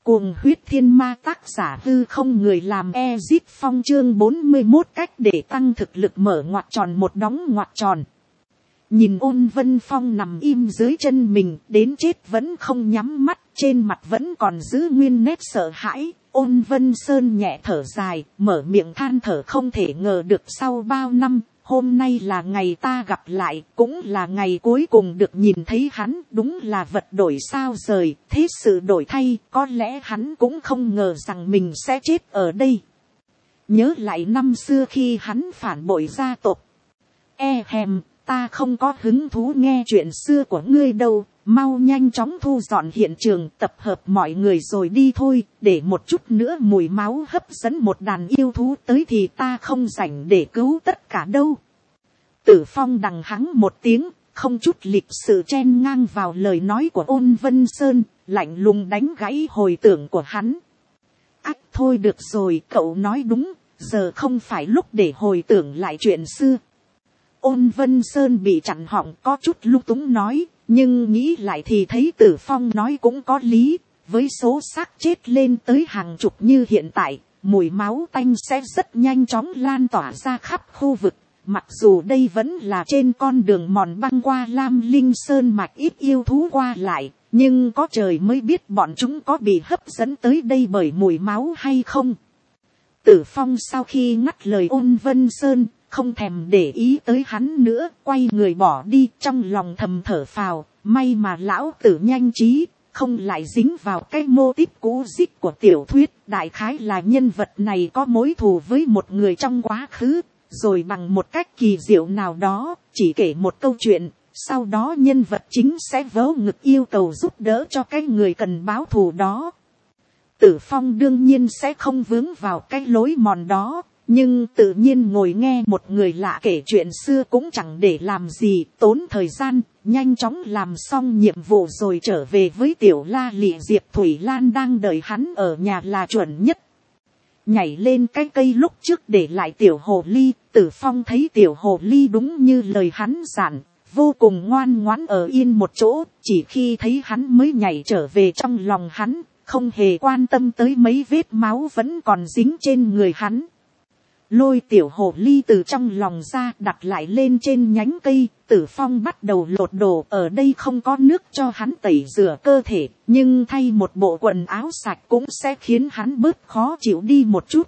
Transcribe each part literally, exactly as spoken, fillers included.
Cuồng huyết thiên ma, tác giả Hư Không Người, làm Ezit Phong, chương bốn mươi mốt cách để tăng thực lực, mở ngoặc tròn một đóng ngoặc tròn. Nhìn Ôn Vân Phong nằm im dưới chân mình, đến chết vẫn không nhắm mắt, trên mặt vẫn còn giữ nguyên nét sợ hãi. Ôn Vân Sơn nhẹ thở dài, mở miệng than thở, không thể ngờ được sau bao năm, hôm nay là ngày ta gặp lại, cũng là ngày cuối cùng được nhìn thấy hắn. Đúng là vật đổi sao rời, thế sự đổi thay, có lẽ hắn cũng không ngờ rằng mình sẽ chết ở đây. Nhớ lại năm xưa khi hắn phản bội gia tộc. E hèm, ta không có hứng thú nghe chuyện xưa của ngươi đâu, mau nhanh chóng thu dọn hiện trường, tập hợp mọi người rồi đi thôi, để một chút nữa mùi máu hấp dẫn một đàn yêu thú tới thì ta không rảnh để cứu tất cả đâu. Tử Phong đằng hắng một tiếng, không chút lịch sự chen ngang vào lời nói của Ôn Vân Sơn, lạnh lùng đánh gãy hồi tưởng của hắn. Ách thôi được rồi, cậu nói đúng, giờ không phải lúc để hồi tưởng lại chuyện xưa. Ôn Vân Sơn bị chặn họng, có chút lung túng nói, nhưng nghĩ lại thì thấy Tử Phong nói cũng có lý. Với số xác chết lên tới hàng chục như hiện tại, mùi máu tanh sẽ rất nhanh chóng lan tỏa ra khắp khu vực. Mặc dù đây vẫn là trên con đường mòn băng qua Lam Linh Sơn mạch, ít yêu thú qua lại, nhưng có trời mới biết bọn chúng có bị hấp dẫn tới đây bởi mùi máu hay không. Tử Phong sau khi ngắt lời Ôn Vân Sơn, không thèm để ý tới hắn nữa, quay người bỏ đi, trong lòng thầm thở phào, may mà lão tử nhanh trí, không lại dính vào cái mô típ cũ dích của tiểu thuyết. Đại khái là nhân vật này có mối thù với một người trong quá khứ, rồi bằng một cách kỳ diệu nào đó, chỉ kể một câu chuyện, sau đó nhân vật chính sẽ vớ ngực yêu cầu giúp đỡ cho cái người cần báo thù đó. Tử Phong đương nhiên sẽ không vướng vào cái lối mòn đó, nhưng tự nhiên ngồi nghe một người lạ kể chuyện xưa cũng chẳng để làm gì, tốn thời gian, nhanh chóng làm xong nhiệm vụ rồi trở về với Tiểu La Lị. Diệp Thủy Lan đang đợi hắn ở nhà là chuẩn nhất. Nhảy lên cái cây lúc trước để lại Tiểu Hồ Ly, Tử Phong thấy Tiểu Hồ Ly đúng như lời hắn dặn, vô cùng ngoan ngoãn ở yên một chỗ, chỉ khi thấy hắn mới nhảy trở về trong lòng hắn, không hề quan tâm tới mấy vết máu vẫn còn dính trên người hắn. Lôi Tiểu Hồ Ly từ trong lòng ra, đặt lại lên trên nhánh cây. Tử Phong bắt đầu lột đồ, ở đây không có nước cho hắn tẩy rửa cơ thể, nhưng thay một bộ quần áo sạch cũng sẽ khiến hắn bớt khó chịu đi một chút.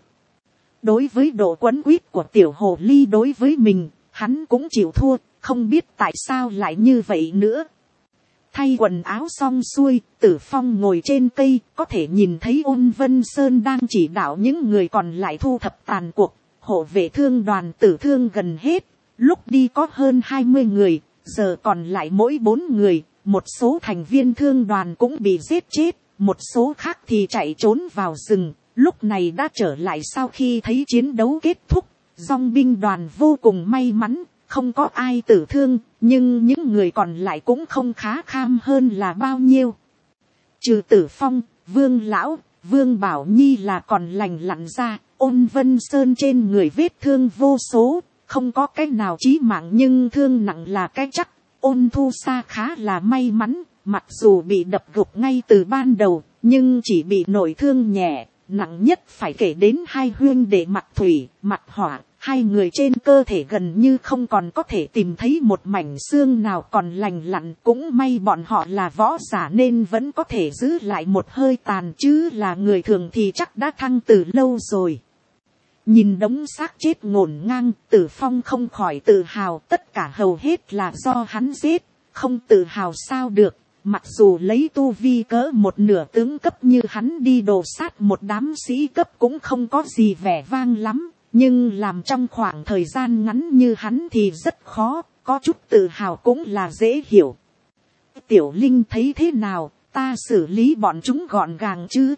Đối với độ quấn quýt của Tiểu Hồ Ly đối với mình, hắn cũng chịu thua, không biết tại sao lại như vậy nữa. Thay quần áo xong xuôi, Tử Phong ngồi trên cây, có thể nhìn thấy Ôn Vân Sơn đang chỉ đạo những người còn lại thu thập tàn cuộc. Hộ vệ thương đoàn tử thương gần hết, lúc đi có hơn hai mươi người, giờ còn lại mỗi bốn người, một số thành viên thương đoàn cũng bị giết chết, một số khác thì chạy trốn vào rừng, lúc này đã trở lại sau khi thấy chiến đấu kết thúc. Dòng binh đoàn vô cùng may mắn, không có ai tử thương, nhưng những người còn lại cũng không khá kham hơn là bao nhiêu. Trừ Tử Phong, Vương Lão, Vương Bảo Nhi là còn lành lặn ra. Ôn Vân Sơn trên người vết thương vô số, không có cái nào chí mạng nhưng thương nặng là cái chắc. Ôn Thu Sa khá là may mắn, mặc dù bị đập gục ngay từ ban đầu, nhưng chỉ bị nội thương nhẹ, nặng nhất phải kể đến hai huynh đệ Mặt Thủy, Mặt Hỏa. Hai người trên cơ thể gần như không còn có thể tìm thấy một mảnh xương nào, còn lành lặn. Cũng may bọn họ là võ giả nên vẫn có thể giữ lại một hơi tàn, chứ là người thường thì chắc đã thăng từ lâu rồi. Nhìn đống xác chết ngổn ngang, Tử Phong không khỏi tự hào, tất cả hầu hết là do hắn giết, không tự hào sao được. Mặc dù lấy tu vi cỡ một nửa tướng cấp như hắn đi đồ sát một đám sĩ cấp cũng không có gì vẻ vang lắm, nhưng làm trong khoảng thời gian ngắn như hắn thì rất khó, có chút tự hào cũng là dễ hiểu. Tiểu Linh thấy thế nào, ta xử lý bọn chúng gọn gàng chứ?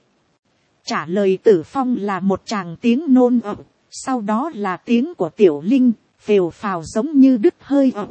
Trả lời Tử Phong là một tràng tiếng nôn ậm, sau đó là tiếng của Tiểu Linh, phều phào giống như đứt hơi ậm.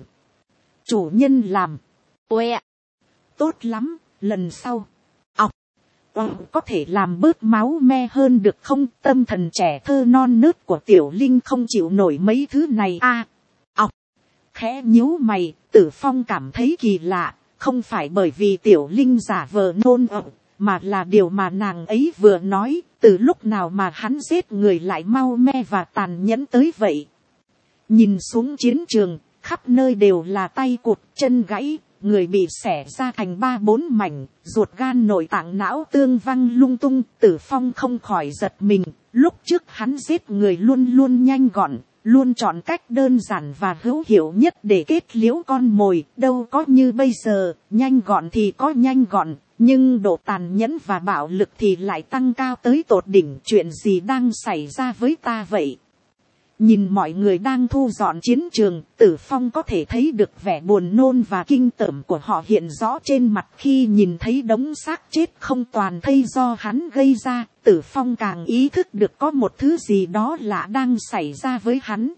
Chủ nhân làm. Uẹ. Tốt lắm, lần sau. Ọc. Ừ, có thể làm bớt máu me hơn được không? Tâm thần trẻ thơ non nớt của Tiểu Linh không chịu nổi mấy thứ này a. Ọc. Khẽ nhíu mày, Tử Phong cảm thấy kỳ lạ. Không phải bởi vì Tiểu Linh giả vờ nôn ậm, mà là điều mà nàng ấy vừa nói, từ lúc nào mà hắn giết người lại mau me và tàn nhẫn tới vậy. Nhìn xuống chiến trường, khắp nơi đều là tay cụt, chân gãy, người bị xẻ ra thành ba bốn mảnh, ruột gan nội tạng não tương văng lung tung. Tử Phong không khỏi giật mình, lúc trước hắn giết người luôn luôn nhanh gọn, luôn chọn cách đơn giản và hữu hiệu nhất để kết liễu con mồi, đâu có như bây giờ, nhanh gọn thì có nhanh gọn, nhưng độ tàn nhẫn và bạo lực thì lại tăng cao tới tột đỉnh. Chuyện gì đang xảy ra với ta vậy? Nhìn mọi người đang thu dọn chiến trường, Tử Phong có thể thấy được vẻ buồn nôn và kinh tởm của họ hiện rõ trên mặt khi nhìn thấy đống xác chết không toàn thây do hắn gây ra. Tử Phong càng ý thức được có một thứ gì đó lạ đang xảy ra với hắn.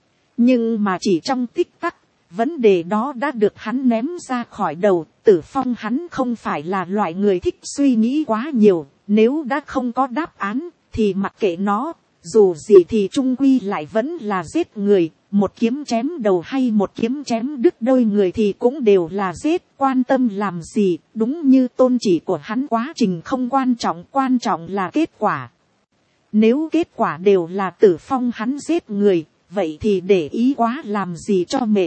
Nhưng mà chỉ trong tích tắc, vấn đề đó đã được hắn ném ra khỏi đầu. Tử Phong hắn không phải là loại người thích suy nghĩ quá nhiều, nếu đã không có đáp án thì mặc kệ nó. Dù gì thì trung quy lại vẫn là giết người, một kiếm chém đầu hay một kiếm chém đứt đôi người thì cũng đều là giết, quan tâm làm gì. Đúng như tôn chỉ của hắn, quá trình không quan trọng, quan trọng là kết quả. Nếu kết quả đều là Tử Phong hắn giết người, vậy thì để ý quá làm gì cho mệt.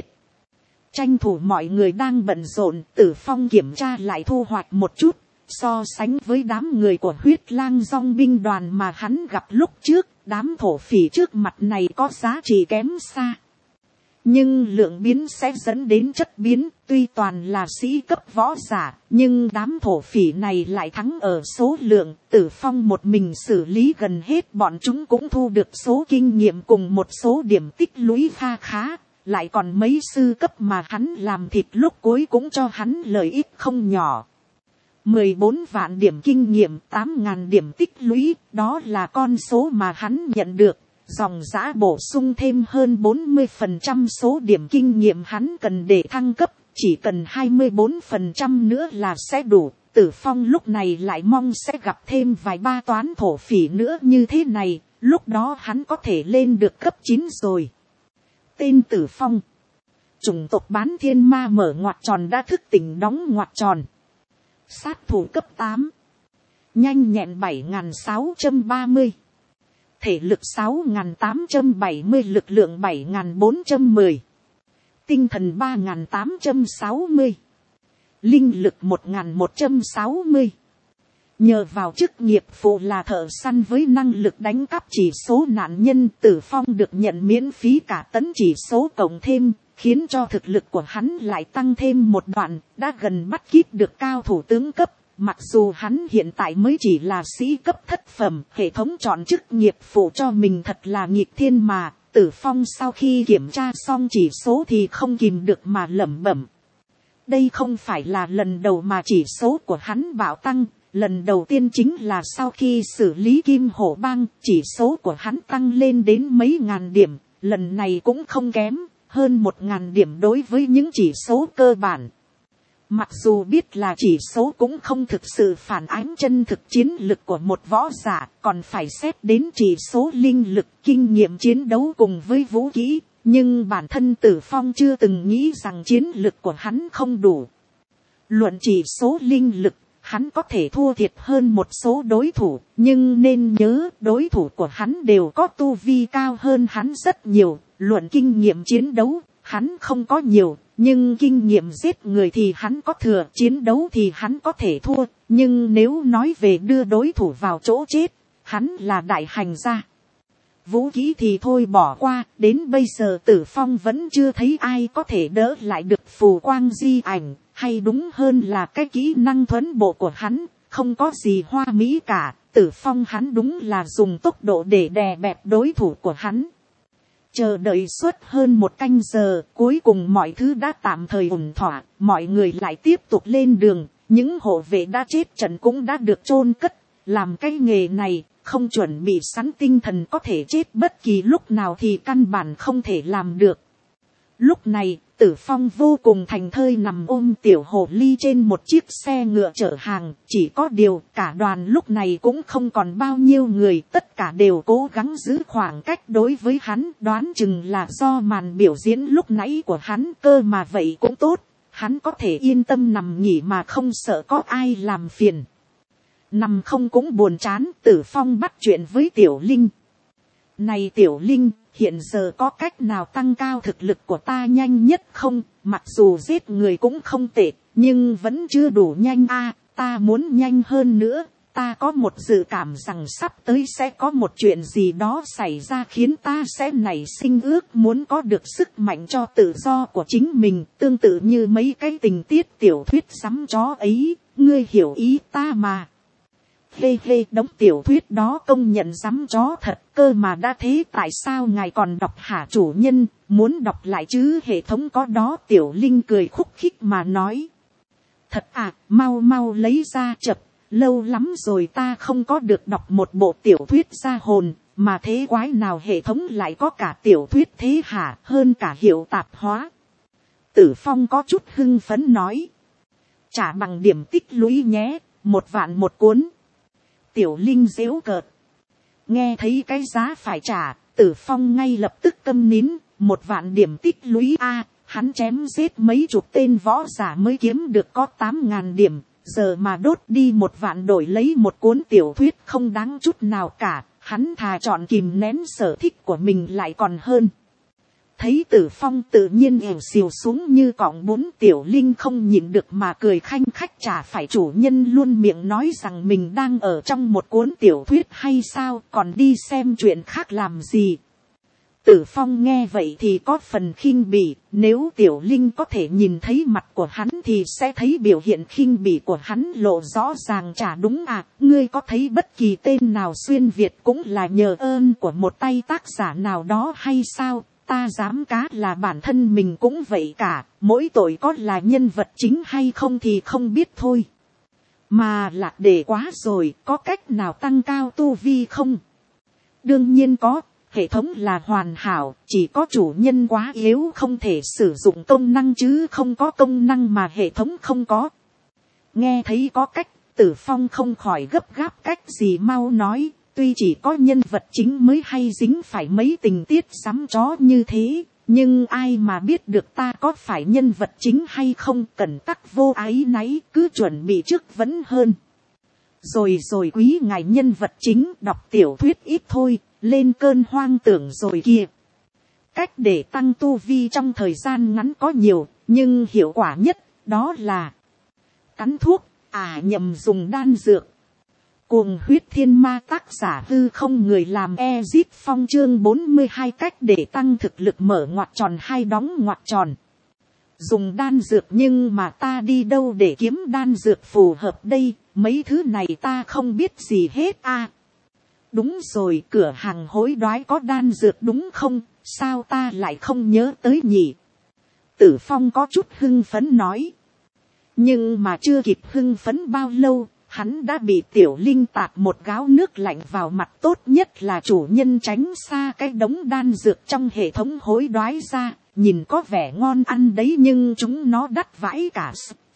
Tranh thủ mọi người đang bận rộn, Tử Phong kiểm tra lại thu hoạch một chút. So sánh với đám người của Huyết Lang Dong binh đoàn mà hắn gặp lúc trước, đám thổ phỉ trước mặt này có giá trị kém xa. Nhưng lượng biến sẽ dẫn đến chất biến, tuy toàn là sĩ cấp võ giả, nhưng đám thổ phỉ này lại thắng ở số lượng. Tử Phong một mình xử lý gần hết bọn chúng cũng thu được số kinh nghiệm cùng một số điểm tích lũy kha khá. Lại còn mấy sư cấp mà hắn làm thịt lúc cuối cũng cho hắn lợi ích không nhỏ. mười bốn vạn điểm kinh nghiệm, tám ngàn điểm tích lũy, đó là con số mà hắn nhận được. Dòng dã bổ sung thêm hơn bốn mươi phần trăm số điểm kinh nghiệm hắn cần để thăng cấp, chỉ cần hai mươi bốn phần trăm nữa là sẽ đủ. Tử Phong lúc này lại mong sẽ gặp thêm vài ba toán thổ phỉ nữa như thế này, lúc đó hắn có thể lên được cấp chín rồi. Tên Tử Phong. Chủng tộc bán thiên ma mở ngoặc tròn đã thức tỉnh đóng ngoặc tròn. Sát thủ cấp tám. Nhanh nhẹn bảy nghìn sáu trăm ba mươi. Thể lực sáu nghìn tám trăm bảy mươi, lực lượng bảy nghìn bốn trăm mười. Tinh thần ba nghìn tám trăm sáu mươi. Linh lực một nghìn một trăm sáu mươi. Nhờ vào chức nghiệp phụ là thợ săn với năng lực đánh cắp chỉ số nạn nhân, Tử Phong được nhận miễn phí cả tấn chỉ số cộng thêm, khiến cho thực lực của hắn lại tăng thêm một đoạn, đã gần bắt kịp được cao thủ tướng cấp. Mặc dù hắn hiện tại mới chỉ là sĩ cấp thất phẩm, hệ thống chọn chức nghiệp phụ cho mình thật là nghịch thiên mà. Tử Phong sau khi kiểm tra xong chỉ số thì không kìm được mà lẩm bẩm. Đây không phải là lần đầu mà chỉ số của hắn bạo tăng. Lần đầu tiên chính là sau khi xử lý Kim Hổ Bang, chỉ số của hắn tăng lên đến mấy ngàn điểm. Lần này cũng không kém, hơn một ngàn điểm đối với những chỉ số cơ bản. Mặc dù biết là chỉ số cũng không thực sự phản ánh chân thực chiến lực của một võ giả, còn phải xét đến chỉ số linh lực, kinh nghiệm chiến đấu cùng với vũ khí, nhưng bản thân Tử Phong chưa từng nghĩ rằng chiến lực của hắn không đủ. Luận chỉ số linh lực, hắn có thể thua thiệt hơn một số đối thủ, nhưng nên nhớ đối thủ của hắn đều có tu vi cao hơn hắn rất nhiều. Luận kinh nghiệm chiến đấu, hắn không có nhiều, nhưng kinh nghiệm giết người thì hắn có thừa, chiến đấu thì hắn có thể thua, nhưng nếu nói về đưa đối thủ vào chỗ chết, hắn là đại hành gia. Vũ khí thì thôi bỏ qua, đến bây giờ Tử Phong vẫn chưa thấy ai có thể đỡ lại được phù quang di ảnh, hay đúng hơn là cái kỹ năng thuấn bộ của hắn, không có gì hoa mỹ cả. Tử Phong hắn đúng là dùng tốc độ để đè bẹp đối thủ của hắn. Chờ đợi suốt hơn một canh giờ, cuối cùng mọi thứ đã tạm thời ổn thỏa, mọi người lại tiếp tục lên đường, những hộ vệ đã chết trận cũng đã được chôn cất, làm cái nghề này, không chuẩn bị sẵn tinh thần có thể chết bất kỳ lúc nào thì căn bản không thể làm được. Lúc này, Tử Phong vô cùng thành thơi nằm ôm tiểu hồ ly trên một chiếc xe ngựa chở hàng, chỉ có điều cả đoàn lúc này cũng không còn bao nhiêu người, tất cả đều cố gắng giữ khoảng cách đối với hắn, đoán chừng là do màn biểu diễn lúc nãy của hắn cơ mà vậy cũng tốt, hắn có thể yên tâm nằm nghỉ mà không sợ có ai làm phiền. nằm không cũng buồn chán, Tử Phong bắt chuyện với Tiểu Linh. Này Tiểu Linh, hiện giờ có cách nào tăng cao thực lực của ta nhanh nhất không? Mặc dù giết người cũng không tệ, nhưng vẫn chưa đủ nhanh a. Ta muốn nhanh hơn nữa. Ta có một dự cảm rằng sắp tới sẽ có một chuyện gì đó xảy ra khiến ta sẽ nảy sinh ước muốn có được sức mạnh cho tự do của chính mình. Tương tự như mấy cái tình tiết tiểu thuyết sắm chó ấy, ngươi hiểu ý ta mà. Hê hê, đống tiểu thuyết đó công nhận sắm chó thật cơ mà, đã thế tại sao ngài còn đọc hả chủ nhân? Muốn đọc lại chứ, hệ thống có đó. Tiểu Linh cười khúc khích mà nói. Thật à, mau mau lấy ra chập. Lâu lắm rồi ta không có được đọc một bộ tiểu thuyết ra hồn, mà thế quái nào hệ thống lại có cả tiểu thuyết thế hả, hơn cả hiệu tạp hóa. Tử Phong có chút hưng phấn nói. Trả bằng điểm tích lũy nhé, một vạn một cuốn. Tiểu Linh giễu cợt. Nghe thấy cái giá phải trả, Tử Phong ngay lập tức câm nín. Một vạn điểm tích lũy a, hắn chém giết mấy chục tên võ giả mới kiếm được có tám ngàn điểm. Giờ mà đốt đi một vạn đổi lấy một cuốn tiểu thuyết không đáng chút nào cả, hắn thà chọn kìm nén sở thích của mình lại còn hơn. Thấy Tử Phong tự nhiên ẻo xìu xuống như cọng bún, Tiểu Linh không nhịn được mà cười khanh khách. Chả phải chủ nhân luôn miệng nói rằng mình đang ở trong một cuốn tiểu thuyết hay sao, còn đi xem chuyện khác làm gì. Tử Phong nghe vậy thì có phần khinh bỉ, nếu Tiểu Linh có thể nhìn thấy mặt của hắn thì sẽ thấy biểu hiện khinh bỉ của hắn lộ rõ ràng. Chả đúng à, ngươi có thấy bất kỳ tên nào xuyên Việt cũng là nhờ ơn của một tay tác giả nào đó hay sao? Ta dám cá là bản thân mình cũng vậy cả, mỗi tội có là nhân vật chính hay không thì không biết thôi. Mà lạc đề quá rồi, có cách nào tăng cao tu vi không? Đương nhiên có. Hệ thống là hoàn hảo, chỉ có chủ nhân quá yếu không thể sử dụng công năng chứ không có công năng mà hệ thống không có. Nghe thấy có cách, Tử Phong không khỏi gấp gáp. Cách gì mau nói, tuy chỉ có nhân vật chính mới hay dính phải mấy tình tiết sắm chó như thế, nhưng ai mà biết được ta có phải nhân vật chính hay không, cẩn tắc vô ái náy, cứ chuẩn bị trước vẫn hơn. Rồi rồi quý ngài nhân vật chính, đọc tiểu thuyết ít thôi. Lên cơn hoang tưởng rồi kìa. Cách để tăng tu vi trong thời gian ngắn có nhiều, nhưng hiệu quả nhất, đó là cắn thuốc, à nhầm dùng đan dược. Cuồng huyết thiên ma, tác giả hư không người làm Ezip Phong, chương bốn mươi hai cách để tăng thực lực mở ngoặc tròn hay đóng ngoặc tròn. Dùng đan dược, nhưng mà ta đi đâu để kiếm đan dược phù hợp đây, mấy thứ này ta không biết gì hết a. À, đúng rồi, cửa hàng hối đoái có đan dược đúng không, sao ta lại không nhớ tới nhỉ? Tử Phong có chút hưng phấn nói. Nhưng mà chưa kịp hưng phấn bao lâu, hắn đã bị Tiểu Linh tạt một gáo nước lạnh vào mặt. Tốt nhất là chủ nhân tránh xa cái đống đan dược trong hệ thống hối đoái ra, nhìn có vẻ ngon ăn đấy nhưng chúng nó đắt vãi cả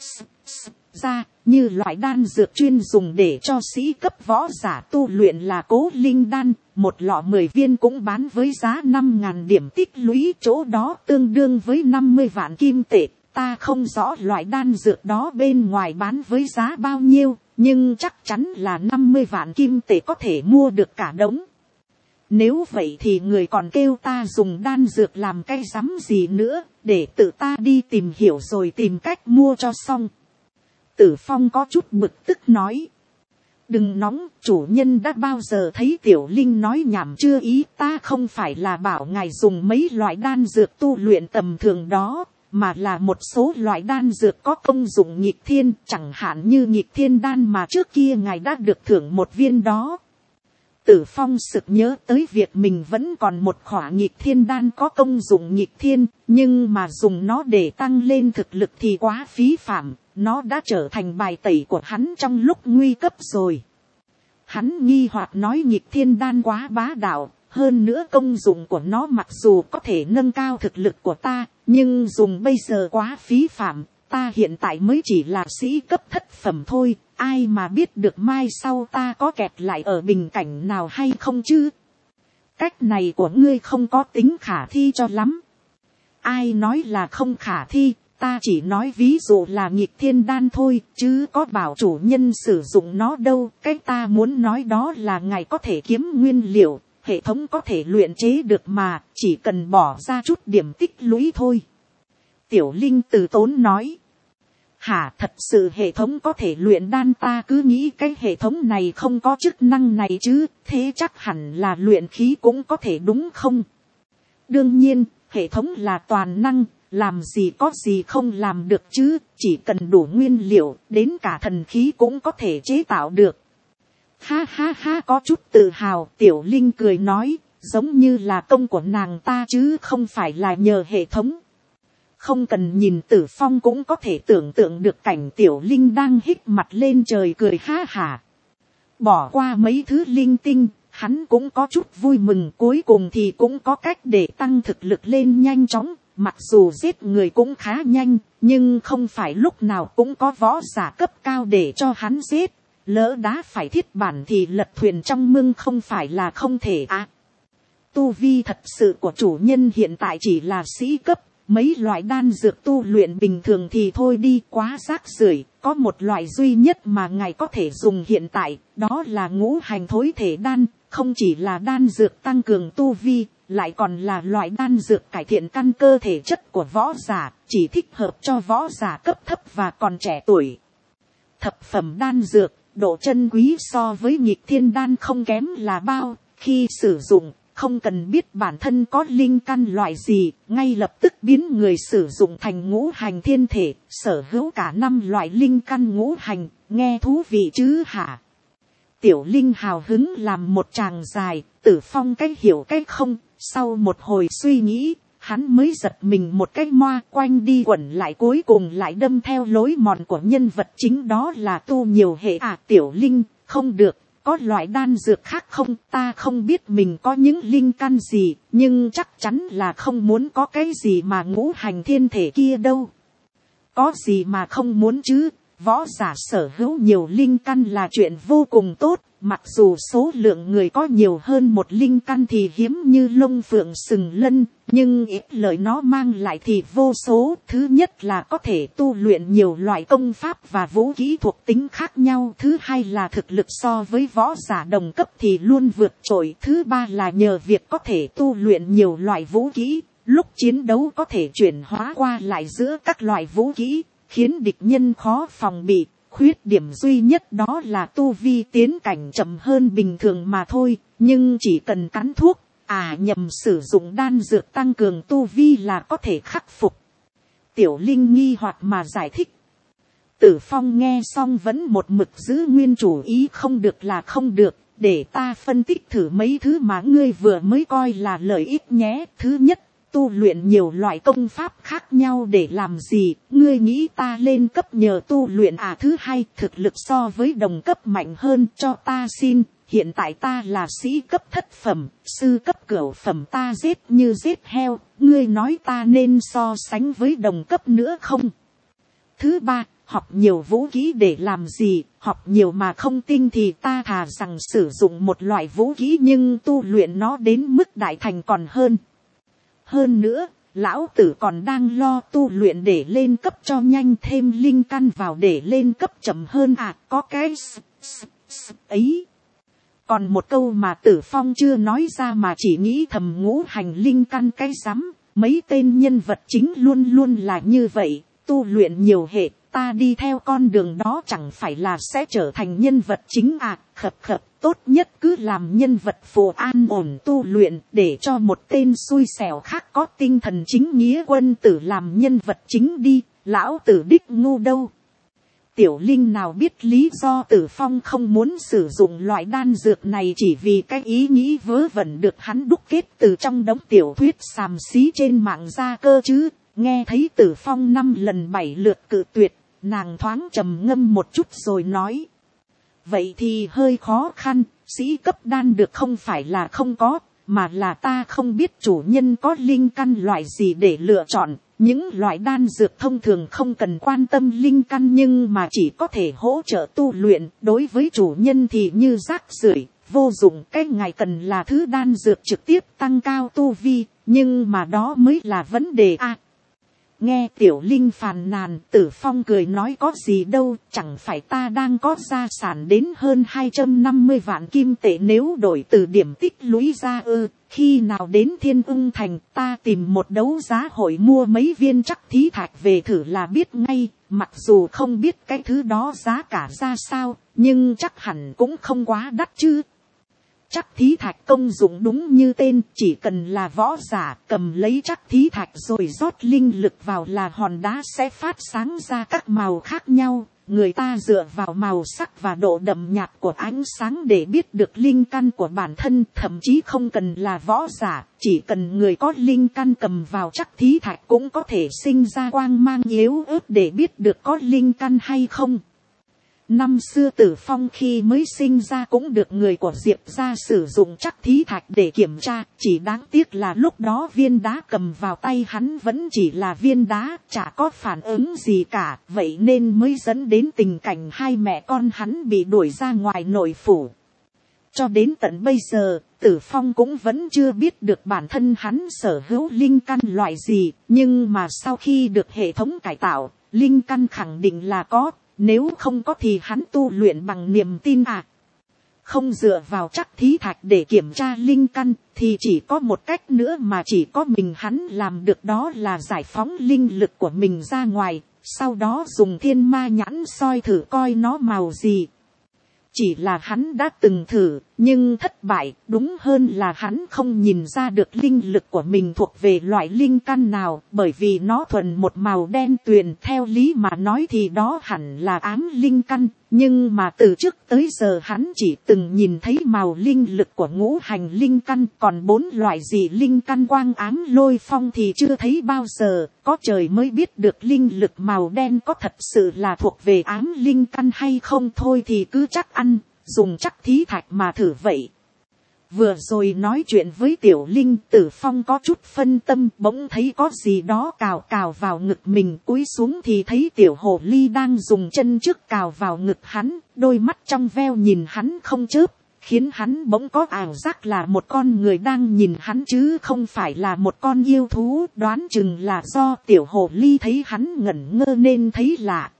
ra, như loại đan dược chuyên dùng để cho sĩ cấp võ giả tu luyện là Cố Linh đan, một lọ mười viên cũng bán với giá năm ngàn điểm tích lũy, chỗ đó tương đương với năm mươi vạn kim tệ. Ta không rõ loại đan dược đó bên ngoài bán với giá bao nhiêu, nhưng chắc chắn là năm mươi vạn kim tệ có thể mua được cả đống. Nếu vậy thì người còn kêu ta dùng đan dược làm cái rắm gì nữa, để tự ta đi tìm hiểu rồi tìm cách mua cho xong. Tử Phong có chút bực tức nói. Đừng nóng, chủ nhân đã bao giờ thấy Tiểu Linh nói nhảm chưa? Ý ta không phải là bảo ngài dùng mấy loại đan dược tu luyện tầm thường đó, mà là một số loại đan dược có công dụng nghịch thiên, chẳng hạn như nghịch thiên đan mà trước kia ngài đã được thưởng một viên đó. Tử Phong sực nhớ tới việc mình vẫn còn một khỏa nghịch thiên đan có công dụng nghịch thiên, nhưng mà dùng nó để tăng lên thực lực thì quá phí phạm, nó đã trở thành bài tẩy của hắn trong lúc nguy cấp rồi. Hắn nghi hoặc nói nghịch thiên đan quá bá đạo, hơn nữa công dụng của nó mặc dù có thể nâng cao thực lực của ta, nhưng dùng bây giờ quá phí phạm, ta hiện tại mới chỉ là sĩ cấp thất phẩm thôi. Ai mà biết được mai sau ta có kẹt lại ở bình cảnh nào hay không chứ? Cách này của ngươi không có tính khả thi cho lắm. Ai nói là không khả thi, ta chỉ nói ví dụ là nghịch thiên đan thôi, chứ có bảo chủ nhân sử dụng nó đâu. Cái ta muốn nói đó là ngài có thể kiếm nguyên liệu, hệ thống có thể luyện chế được mà, chỉ cần bỏ ra chút điểm tích lũy thôi. Tiểu Linh từ tốn nói. Hả, thật sự hệ thống có thể luyện đan? Ta cứ nghĩ cái hệ thống này không có chức năng này chứ, thế chắc hẳn là luyện khí cũng có thể đúng không? Đương nhiên, hệ thống là toàn năng, làm gì có gì không làm được chứ, chỉ cần đủ nguyên liệu, đến cả thần khí cũng có thể chế tạo được. Ha ha ha, có chút tự hào, Tiểu Linh cười nói, giống như là công của nàng ta chứ không phải là nhờ hệ thống. Không cần nhìn Tử Phong cũng có thể tưởng tượng được cảnh Tiểu Linh đang hít mặt lên trời cười ha hả. Bỏ qua mấy thứ linh tinh, hắn cũng có chút vui mừng, cuối cùng thì cũng có cách để tăng thực lực lên nhanh chóng. Mặc dù giết người cũng khá nhanh, nhưng không phải lúc nào cũng có võ giả cấp cao để cho hắn giết. Lỡ đá phải thiết bản thì lật thuyền trong mương không phải là không thể à. Tu vi thật sự của chủ nhân hiện tại chỉ là sĩ cấp. Mấy loại đan dược tu luyện bình thường thì thôi đi, quá rác rưởi. Có một loại duy nhất mà ngài có thể dùng hiện tại, đó là ngũ hành thối thể đan. Không chỉ là đan dược tăng cường tu vi, lại còn là loại đan dược cải thiện căn cơ thể chất của võ giả, chỉ thích hợp cho võ giả cấp thấp và còn trẻ tuổi. Thập phẩm đan dược, độ chân quý so với nghịch thiên đan không kém là bao. Khi sử dụng, không cần biết bản thân có linh căn loại gì, ngay lập tức biến người sử dụng thành ngũ hành thiên thể, sở hữu cả năm loại linh căn ngũ hành, nghe thú vị chứ hả? Tiểu Linh hào hứng làm một tràng dài, Tử Phong cách hiểu cách không, sau một hồi suy nghĩ, hắn mới giật mình một cái moa, quanh đi quẩn lại cuối cùng lại đâm theo lối mòn của nhân vật chính, đó là tu nhiều hệ à. Tiểu Linh, không được, có loại đan dược khác không? Ta không biết mình có những linh căn gì, nhưng chắc chắn là không muốn có cái gì mà ngũ hành thiên thể kia đâu. Có gì mà không muốn chứ? Võ giả sở hữu nhiều linh căn là chuyện vô cùng tốt, mặc dù số lượng người có nhiều hơn một linh căn thì hiếm như lông phượng sừng lân, nhưng ít lợi nó mang lại thì vô số. Thứ nhất là có thể tu luyện nhiều loại công pháp và vũ khí thuộc tính khác nhau. Thứ hai là thực lực so với võ giả đồng cấp thì luôn vượt trội. Thứ ba là nhờ việc có thể tu luyện nhiều loại vũ khí, lúc chiến đấu có thể chuyển hóa qua lại giữa các loại vũ khí, khiến địch nhân khó phòng bị. Khuyết điểm duy nhất đó là tu vi tiến cảnh chậm hơn bình thường mà thôi, nhưng chỉ cần cắn thuốc, à nhầm sử dụng đan dược tăng cường tu vi là có thể khắc phục. Tiểu Linh nghi hoặc mà giải thích. Tử Phong nghe xong vẫn một mực giữ nguyên chủ ý, không được là không được, để ta phân tích thử mấy thứ mà ngươi vừa mới coi là lợi ích nhé. Thứ nhất, tu luyện nhiều loại công pháp khác nhau để làm gì? Ngươi nghĩ ta lên cấp nhờ tu luyện à? Thứ hai, thực lực so với đồng cấp mạnh hơn, cho ta xin. Hiện tại ta là sĩ cấp thất phẩm, sư cấp cửu phẩm ta giết như giết heo. Ngươi nói ta nên so sánh với đồng cấp nữa không? Thứ ba, học nhiều vũ khí để làm gì? Học nhiều mà không tinh thì ta thà rằng sử dụng một loại vũ khí nhưng tu luyện nó đến mức đại thành còn hơn. Hơn nữa, lão tử còn đang lo tu luyện để lên cấp cho nhanh, thêm linh căn vào để lên cấp chậm hơn à, có cái s, s, s, ấy. Còn một câu mà Tử Phong chưa nói ra mà chỉ nghĩ thầm, ngũ hành linh căn cái rắm, mấy tên nhân vật chính luôn luôn là như vậy, tu luyện nhiều hệ, ta đi theo con đường đó chẳng phải là sẽ trở thành nhân vật chính à, khập khập. Tốt nhất cứ làm nhân vật phù an ổn tu luyện, để cho một tên xui xẻo khác có tinh thần chính nghĩa quân tử làm nhân vật chính đi, lão tử đích ngu đâu. Tiểu Linh nào biết lý do Tử Phong không muốn sử dụng loại đan dược này chỉ vì cái ý nghĩ vớ vẩn được hắn đúc kết từ trong đống tiểu thuyết xàm xí trên mạng ra cơ chứ. Nghe thấy Tử Phong năm lần bảy lượt cự tuyệt, nàng thoáng trầm ngâm một chút rồi nói. Vậy thì hơi khó khăn, sĩ cấp đan được không phải là không có, mà là ta không biết chủ nhân có linh căn loại gì để lựa chọn. Những loại đan dược thông thường không cần quan tâm linh căn nhưng mà chỉ có thể hỗ trợ tu luyện, đối với chủ nhân thì như rác rưởi, vô dụng. Cái ngài cần là thứ đan dược trực tiếp tăng cao tu vi, nhưng mà đó mới là vấn đề a. À, Nghe tiểu linh phàn nàn, Tử Phong cười nói có gì đâu, chẳng phải ta đang có gia sản đến hơn hai trăm năm mươi vạn kim tệ, nếu đổi từ điểm tích lũy ra ư, khi nào đến Thiên Ưng Thành ta tìm một đấu giá hội mua mấy viên trắc thí thạch về thử là biết ngay, mặc dù không biết cái thứ đó giá cả ra sao, nhưng chắc hẳn cũng không quá đắt chứ. Trắc thí thạch công dụng đúng như tên, chỉ cần là võ giả cầm lấy trắc thí thạch rồi rót linh lực vào là hòn đá sẽ phát sáng ra các màu khác nhau. Người ta dựa vào màu sắc và độ đậm nhạt của ánh sáng để biết được linh căn của bản thân, thậm chí không cần là võ giả, chỉ cần người có linh căn cầm vào trắc thí thạch cũng có thể sinh ra quang mang yếu ớt để biết được có linh căn hay không. Năm xưa Tử Phong khi mới sinh ra cũng được người của Diệp gia sử dụng trắc thí thạch để kiểm tra, chỉ đáng tiếc là lúc đó viên đá cầm vào tay hắn vẫn chỉ là viên đá, chả có phản ứng gì cả, vậy nên mới dẫn đến tình cảnh hai mẹ con hắn bị đuổi ra ngoài nội phủ. Cho đến tận bây giờ, Tử Phong cũng vẫn chưa biết được bản thân hắn sở hữu linh căn loại gì, nhưng mà sau khi được hệ thống cải tạo, linh căn khẳng định là có. Nếu không có thì hắn tu luyện bằng niềm tin à. Không dựa vào trắc thí thạch để kiểm tra linh căn thì chỉ có một cách nữa mà chỉ có mình hắn làm được, đó là giải phóng linh lực của mình ra ngoài, sau đó dùng thiên ma nhãn soi thử coi nó màu gì. Chỉ là hắn đã từng thử, nhưng thất bại, đúng hơn là hắn không nhìn ra được linh lực của mình thuộc về loại linh căn nào, bởi vì nó thuần một màu đen tuyền, theo lý mà nói thì đó hẳn là ám linh căn, nhưng mà từ trước tới giờ hắn chỉ từng nhìn thấy màu linh lực của ngũ hành linh căn, còn bốn loại dị linh căn quang ám lôi phong thì chưa thấy bao giờ, có trời mới biết được linh lực màu đen có thật sự là thuộc về ám linh căn hay không, thôi thì cứ chắc ăn, dùng trắc thí thạch mà thử vậy. Vừa rồi nói chuyện với tiểu linh, Tử Phong có chút phân tâm, bỗng thấy có gì đó cào cào vào ngực mình, cúi xuống thì thấy tiểu hồ ly đang dùng chân trước cào vào ngực hắn, đôi mắt trong veo nhìn hắn không chớp, khiến hắn bỗng có ảo giác là một con người đang nhìn hắn chứ không phải là một con yêu thú, đoán chừng là do tiểu hồ ly thấy hắn ngẩn ngơ nên thấy lạ.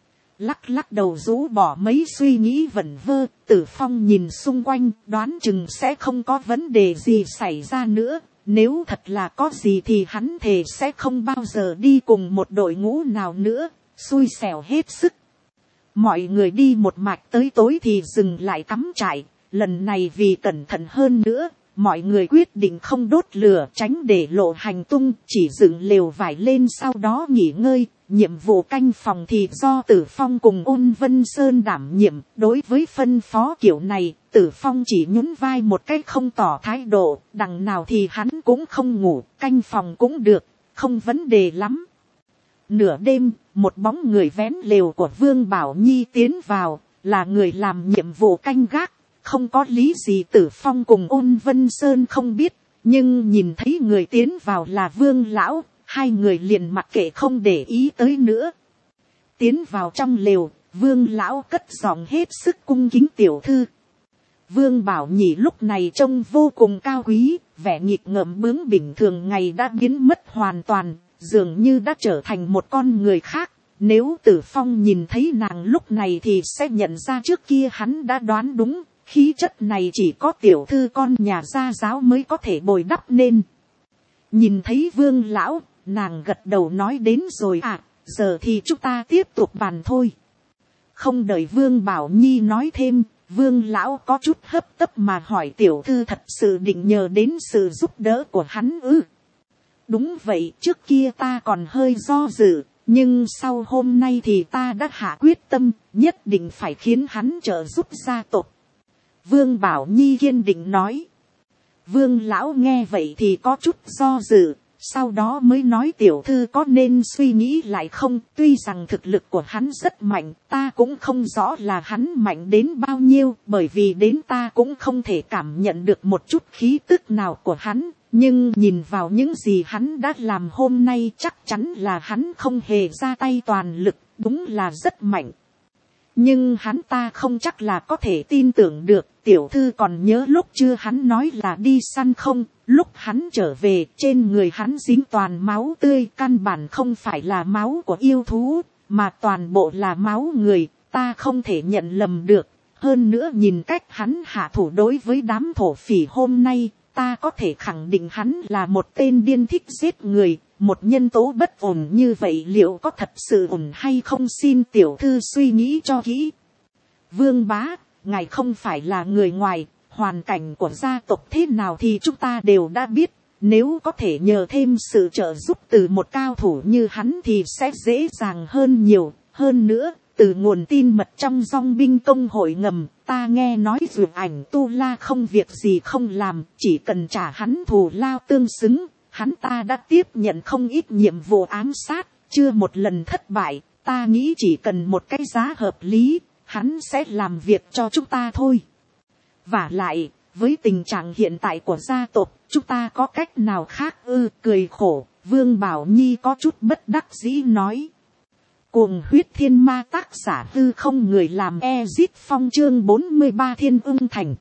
Lắc lắc đầu rũ bỏ mấy suy nghĩ vẩn vơ, Tử Phong nhìn xung quanh, đoán chừng sẽ không có vấn đề gì xảy ra nữa. Nếu thật là có gì thì hắn thề sẽ không bao giờ đi cùng một đội ngũ nào nữa, xui xẻo hết sức. Mọi người đi một mạch tới tối thì dừng lại cắm trại, lần này vì cẩn thận hơn nữa, mọi người quyết định không đốt lửa tránh để lộ hành tung, chỉ dựng lều vải lên sau đó nghỉ ngơi. Nhiệm vụ canh phòng thì do Tử Phong cùng Ôn Vân Sơn đảm nhiệm, đối với phân phó kiểu này, Tử Phong chỉ nhún vai một cách không tỏ thái độ, đằng nào thì hắn cũng không ngủ, canh phòng cũng được, không vấn đề lắm. Nửa đêm, một bóng người vén lều của Vương Bảo Nhi tiến vào, là người làm nhiệm vụ canh gác, không có lý gì Tử Phong cùng Ôn Vân Sơn không biết, nhưng nhìn thấy người tiến vào là Vương Lão, hai người liền mặc kệ không để ý tới nữa. Tiến vào trong lều, Vương Lão cất giọng hết sức cung kính tiểu thư. Vương Bảo Nhị lúc này trông vô cùng cao quý, vẻ nghịch ngợm bướng bỉnh thường ngày đã biến mất hoàn toàn, dường như đã trở thành một con người khác. Nếu Tử Phong nhìn thấy nàng lúc này thì sẽ nhận ra trước kia hắn đã đoán đúng, khí chất này chỉ có tiểu thư con nhà gia giáo mới có thể bồi đắp nên. Nhìn thấy Vương Lão, nàng gật đầu nói đến rồi à, giờ thì chúng ta tiếp tục bàn thôi. Không đợi Vương Bảo Nhi nói thêm, Vương Lão có chút hấp tấp mà hỏi tiểu thư thật sự định nhờ đến sự giúp đỡ của hắn ư? Đúng vậy, trước kia ta còn hơi do dự, nhưng sau hôm nay thì ta đã hạ quyết tâm, nhất định phải khiến hắn trợ giúp gia tộc. Vương Bảo Nhi kiên định nói. Vương Lão nghe vậy thì có chút do dự. Sau đó mới nói tiểu thư có nên suy nghĩ lại không, tuy rằng thực lực của hắn rất mạnh, ta cũng không rõ là hắn mạnh đến bao nhiêu, bởi vì đến ta cũng không thể cảm nhận được một chút khí tức nào của hắn, nhưng nhìn vào những gì hắn đã làm hôm nay chắc chắn là hắn không hề ra tay toàn lực, đúng là rất mạnh. nhưng hắn ta không chắc là có thể tin tưởng được. Tiểu thư còn nhớ lúc chưa hắn nói là đi săn không, lúc hắn trở về trên người hắn dính toàn máu tươi, căn bản không phải là máu của yêu thú, mà toàn bộ là máu người, ta không thể nhận lầm được. Hơn nữa nhìn cách hắn hạ thủ đối với đám thổ phỉ hôm nay, ta có thể khẳng định hắn là một tên điên thích giết người. Một nhân tố bất ổn như vậy liệu có thật sự ổn hay không, xin tiểu thư suy nghĩ cho kỹ. Vương bá, ngài không phải là người ngoài, hoàn cảnh của gia tộc thế nào thì chúng ta đều đã biết. Nếu có thể nhờ thêm sự trợ giúp từ một cao thủ như hắn thì sẽ dễ dàng hơn nhiều. Hơn nữa, từ nguồn tin mật trong dòng binh công hội ngầm, ta nghe nói dù ảnh tu la không việc gì không làm, chỉ cần trả hắn thù lao tương xứng. Hắn ta đã tiếp nhận không ít nhiệm vụ ám sát, chưa một lần thất bại, ta nghĩ chỉ cần một cái giá hợp lý, hắn sẽ làm việc cho chúng ta thôi. Vả lại, với tình trạng hiện tại của gia tộc, chúng ta có cách nào khác ư? Cười khổ, Vương Bảo Nhi có chút bất đắc dĩ nói. Cuồng huyết thiên ma, tác giả Hư Không, người làm Ezit Phong, chương bốn mươi ba Thiên Ưng Thành.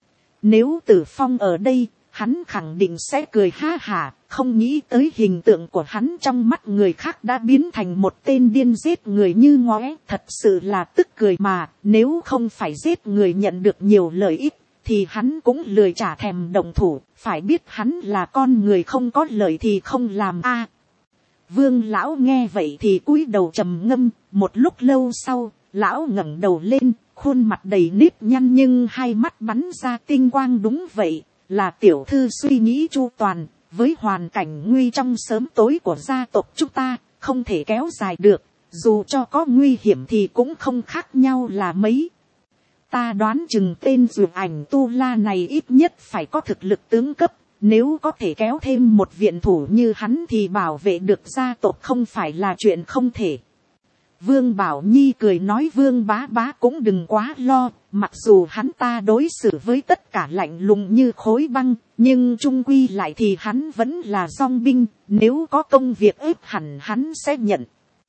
Nếu Tử Phong ở đây, hắn khẳng định sẽ cười ha hả, không nghĩ tới hình tượng của hắn trong mắt người khác đã biến thành một tên điên giết người như ngóe, thật sự là tức cười mà. Nếu không phải giết người nhận được nhiều lợi ích, thì hắn cũng lười trả thèm động thủ, phải biết hắn là con người không có lợi thì không làm a. Vương lão nghe vậy thì cúi đầu trầm ngâm, một lúc lâu sau, lão ngẩng đầu lên, khuôn mặt đầy nếp nhăn nhưng hai mắt bắn ra tinh quang. Đúng vậy, là tiểu thư suy nghĩ chu toàn, với hoàn cảnh nguy trong sớm tối của gia tộc chúng ta, không thể kéo dài được, dù cho có nguy hiểm thì cũng không khác nhau là mấy. Ta đoán chừng tên dù ảnh tu la này ít nhất phải có thực lực tướng cấp, nếu có thể kéo thêm một viện thủ như hắn thì bảo vệ được gia tộc không phải là chuyện không thể. Vương Bảo Nhi cười nói, Vương bá bá cũng đừng quá lo, mặc dù hắn ta đối xử với tất cả lạnh lùng như khối băng, nhưng chung quy lại thì hắn vẫn là dong binh, nếu có công việc ép hẳn hắn sẽ nhận.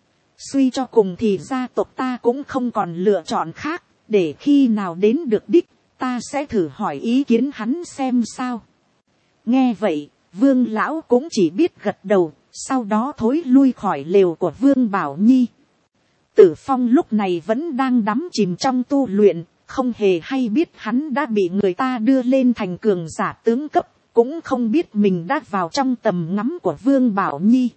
Suy cho cùng thì gia tộc ta cũng không còn lựa chọn khác, để khi nào đến được đích, ta sẽ thử hỏi ý kiến hắn xem sao. Nghe vậy, Vương lão cũng chỉ biết gật đầu, sau đó thối lui khỏi lều của Vương Bảo Nhi. Tử Phong lúc này vẫn đang đắm chìm trong tu luyện, không hề hay biết hắn đã bị người ta đưa lên thành cường giả tướng cấp, cũng không biết mình đã vào trong tầm ngắm của Vương Bảo Nhi.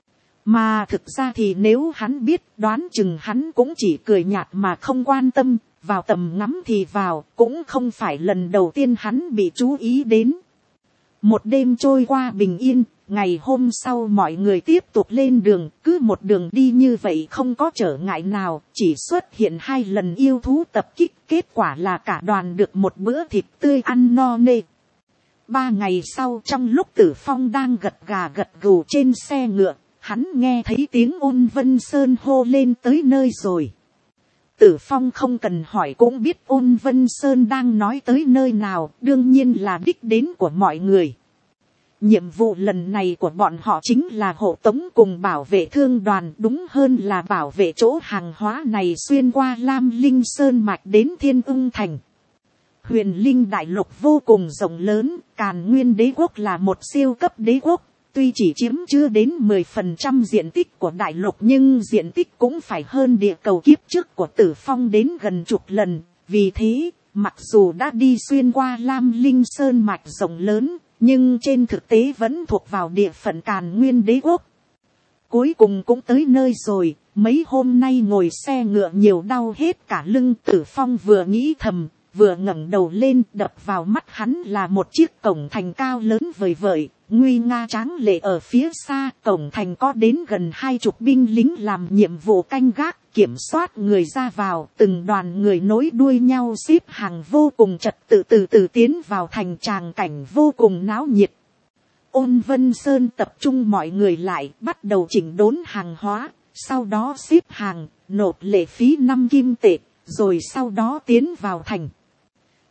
Mà thực ra thì nếu hắn biết, đoán chừng hắn cũng chỉ cười nhạt mà không quan tâm, vào tầm ngắm thì vào, cũng không phải lần đầu tiên hắn bị chú ý đến. Một đêm trôi qua bình yên, ngày hôm sau mọi người tiếp tục lên đường, cứ một đường đi như vậy không có trở ngại nào, chỉ xuất hiện hai lần yêu thú tập kích, kết quả là cả đoàn được một bữa thịt tươi ăn no nê. Ba ngày sau, trong lúc Tử Phong đang gật gà gật gù trên xe ngựa, hắn nghe thấy tiếng Ôn Vân Sơn hô lên tới nơi rồi. Tử Phong không cần hỏi cũng biết Ôn Vân Sơn đang nói tới nơi nào, đương nhiên là đích đến của mọi người. Nhiệm vụ lần này của bọn họ chính là hộ tống cùng bảo vệ thương đoàn, đúng hơn là bảo vệ chỗ hàng hóa này xuyên qua Lam Linh Sơn Mạch đến Thiên Ưng Thành. Huyền Linh Đại Lục vô cùng rộng lớn, Càn Nguyên Đế Quốc là một siêu cấp đế quốc. Tuy chỉ chiếm chưa đến mười phần trăm diện tích của đại lục nhưng diện tích cũng phải hơn địa cầu kiếp trước của Tử Phong đến gần chục lần. Vì thế, mặc dù đã đi xuyên qua Lam Linh Sơn Mạch rộng lớn, nhưng trên thực tế vẫn thuộc vào địa phận Càn Nguyên Đế Quốc. Cuối cùng cũng tới nơi rồi, mấy hôm nay ngồi xe ngựa nhiều đau hết cả lưng. Tử Phong vừa nghĩ thầm, vừa ngẩng đầu lên, đập vào mắt hắn là một chiếc cổng thành cao lớn vời vợi, nguy nga tráng lệ ở phía xa. Cổng thành có đến gần hai chục binh lính làm nhiệm vụ canh gác, kiểm soát người ra vào, từng đoàn người nối đuôi nhau xếp hàng vô cùng trật tự từ từ tiến vào thành, tràng cảnh vô cùng náo nhiệt. Ôn Vân Sơn tập trung mọi người lại, bắt đầu chỉnh đốn hàng hóa, sau đó xếp hàng, nộp lệ phí năm kim tệ, rồi sau đó tiến vào thành.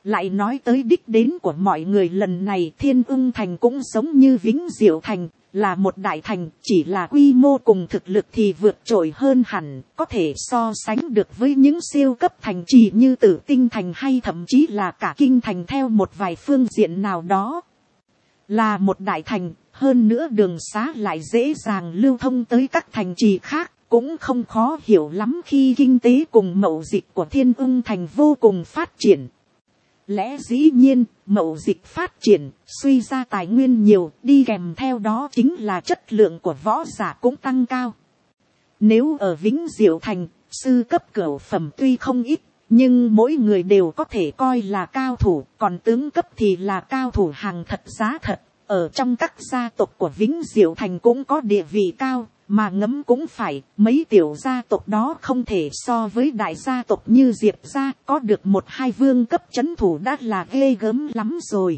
Lại nói tới đích đến của mọi người lần này, Thiên Ưng Thành cũng giống như Vĩnh Diệu Thành, là một đại thành, chỉ là quy mô cùng thực lực thì vượt trội hơn hẳn, có thể so sánh được với những siêu cấp thành trì như Tử Tinh Thành hay thậm chí là cả Kinh Thành theo một vài phương diện nào đó. Là một đại thành, hơn nữa đường xá lại dễ dàng lưu thông tới các thành trì khác, cũng không khó hiểu lắm khi kinh tế cùng mậu dịch của Thiên Ưng Thành vô cùng phát triển. Lẽ dĩ nhiên, mậu dịch phát triển, suy ra tài nguyên nhiều, đi kèm theo đó chính là chất lượng của võ giả cũng tăng cao. Nếu ở Vĩnh Diệu Thành, sư cấp cửu phẩm tuy không ít, nhưng mỗi người đều có thể coi là cao thủ, còn tướng cấp thì là cao thủ hàng thật giá thật. Ở trong các gia tộc của Vĩnh Diệu Thành cũng có địa vị cao, mà ngẫm cũng phải, mấy tiểu gia tộc đó không thể so với đại gia tộc như Diệp gia, có được một hai vương cấp chấn thủ đã là ghê gớm lắm rồi.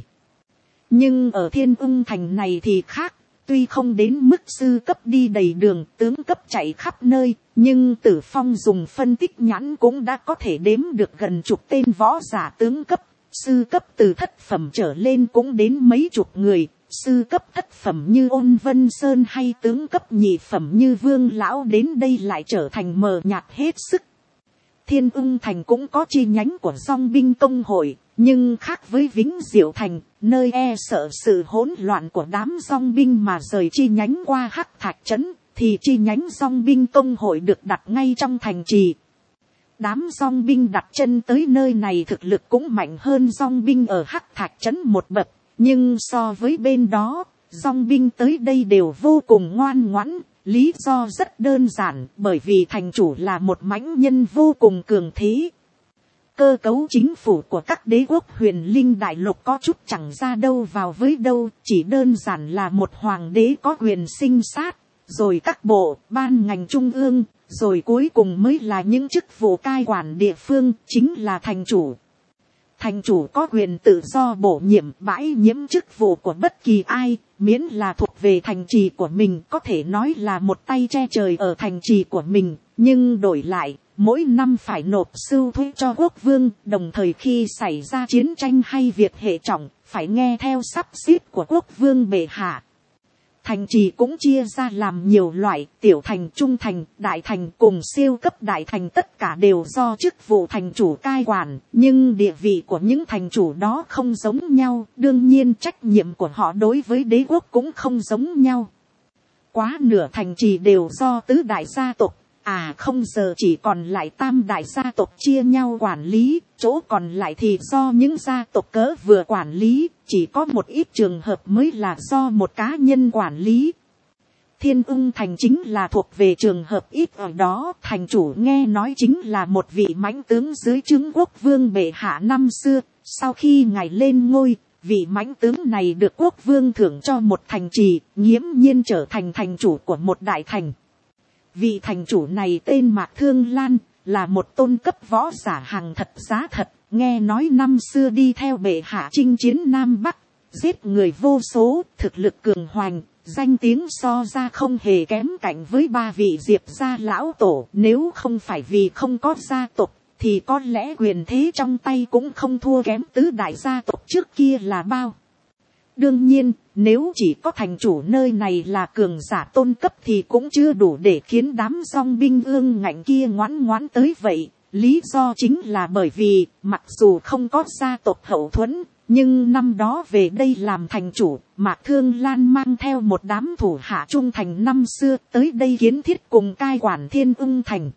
Nhưng ở Thiên Ưng Thành này thì khác, tuy không đến mức sư cấp đi đầy đường, tướng cấp chạy khắp nơi, nhưng Tử Phong dùng phân tích nhãn cũng đã có thể đếm được gần chục tên võ giả tướng cấp, sư cấp từ thất phẩm trở lên cũng đến mấy chục người. Sư cấp thất phẩm như Ôn Vân Sơn hay tướng cấp nhị phẩm như Vương Lão đến đây lại trở thành mờ nhạt hết sức. Thiên Ưng Thành cũng có chi nhánh của dong binh công hội, nhưng khác với Vĩnh Diệu Thành, nơi e sợ sự hỗn loạn của đám dong binh mà rời chi nhánh qua Hắc Thạch Trấn, thì chi nhánh dong binh công hội được đặt ngay trong thành trì. Đám dong binh đặt chân tới nơi này thực lực cũng mạnh hơn dong binh ở Hắc Thạch Trấn một bậc. Nhưng so với bên đó, dong binh tới đây đều vô cùng ngoan ngoãn, lý do rất đơn giản, bởi vì thành chủ là một mãnh nhân vô cùng cường thế. Cơ cấu chính phủ của các đế quốc huyền linh đại lục có chút chẳng ra đâu vào với đâu, chỉ đơn giản là một hoàng đế có quyền sinh sát, rồi các bộ, ban ngành trung ương, rồi cuối cùng mới là những chức vụ cai quản địa phương, chính là thành chủ. Thành chủ có quyền tự do bổ nhiệm bãi nhiễm chức vụ của bất kỳ ai, miễn là thuộc về thành trì của mình, có thể nói là một tay che trời ở thành trì của mình, nhưng đổi lại, mỗi năm phải nộp sưu thuế cho quốc vương, đồng thời khi xảy ra chiến tranh hay việc hệ trọng, phải nghe theo sắp xếp của quốc vương bệ hạ. Thành trì cũng chia ra làm nhiều loại, tiểu thành, trung thành, đại thành cùng siêu cấp đại thành, tất cả đều do chức vụ thành chủ cai quản, nhưng địa vị của những thành chủ đó không giống nhau, đương nhiên trách nhiệm của họ đối với đế quốc cũng không giống nhau. Quá nửa thành trì đều do tứ đại gia tộc, à không giờ chỉ còn lại tam đại gia tộc chia nhau quản lý, chỗ còn lại thì do những gia tộc cỡ vừa quản lý, chỉ có một ít trường hợp mới là do một cá nhân quản lý. Thiên Ưng Thành chính là thuộc về trường hợp ít ở đó, thành chủ nghe nói chính là một vị mãnh tướng dưới trướng quốc vương bệ hạ năm xưa, sau khi ngài lên ngôi, vị mãnh tướng này được quốc vương thưởng cho một thành trì, nghiễm nhiên trở thành thành chủ của một đại thành. Vị thành chủ này tên Mạc Thương Lan, là một tôn cấp võ giả hàng thật giá thật, nghe nói năm xưa đi theo bệ hạ chinh chiến Nam Bắc, giết người vô số, thực lực cường hoành, danh tiếng so ra không hề kém cạnh với ba vị Diệp gia lão tổ. Nếu không phải vì không có gia tộc, thì có lẽ quyền thế trong tay cũng không thua kém tứ đại gia tộc trước kia là bao. Đương nhiên, nếu chỉ có thành chủ nơi này là cường giả tôn cấp thì cũng chưa đủ để khiến đám dong binh ương ngạnh kia ngoãn ngoãn tới vậy. Lý do chính là bởi vì, mặc dù không có gia tộc hậu thuẫn, nhưng năm đó về đây làm thành chủ, Mạc Thương Lan mang theo một đám thủ hạ trung thành năm xưa tới đây kiến thiết cùng cai quản Thiên Ưng Thành.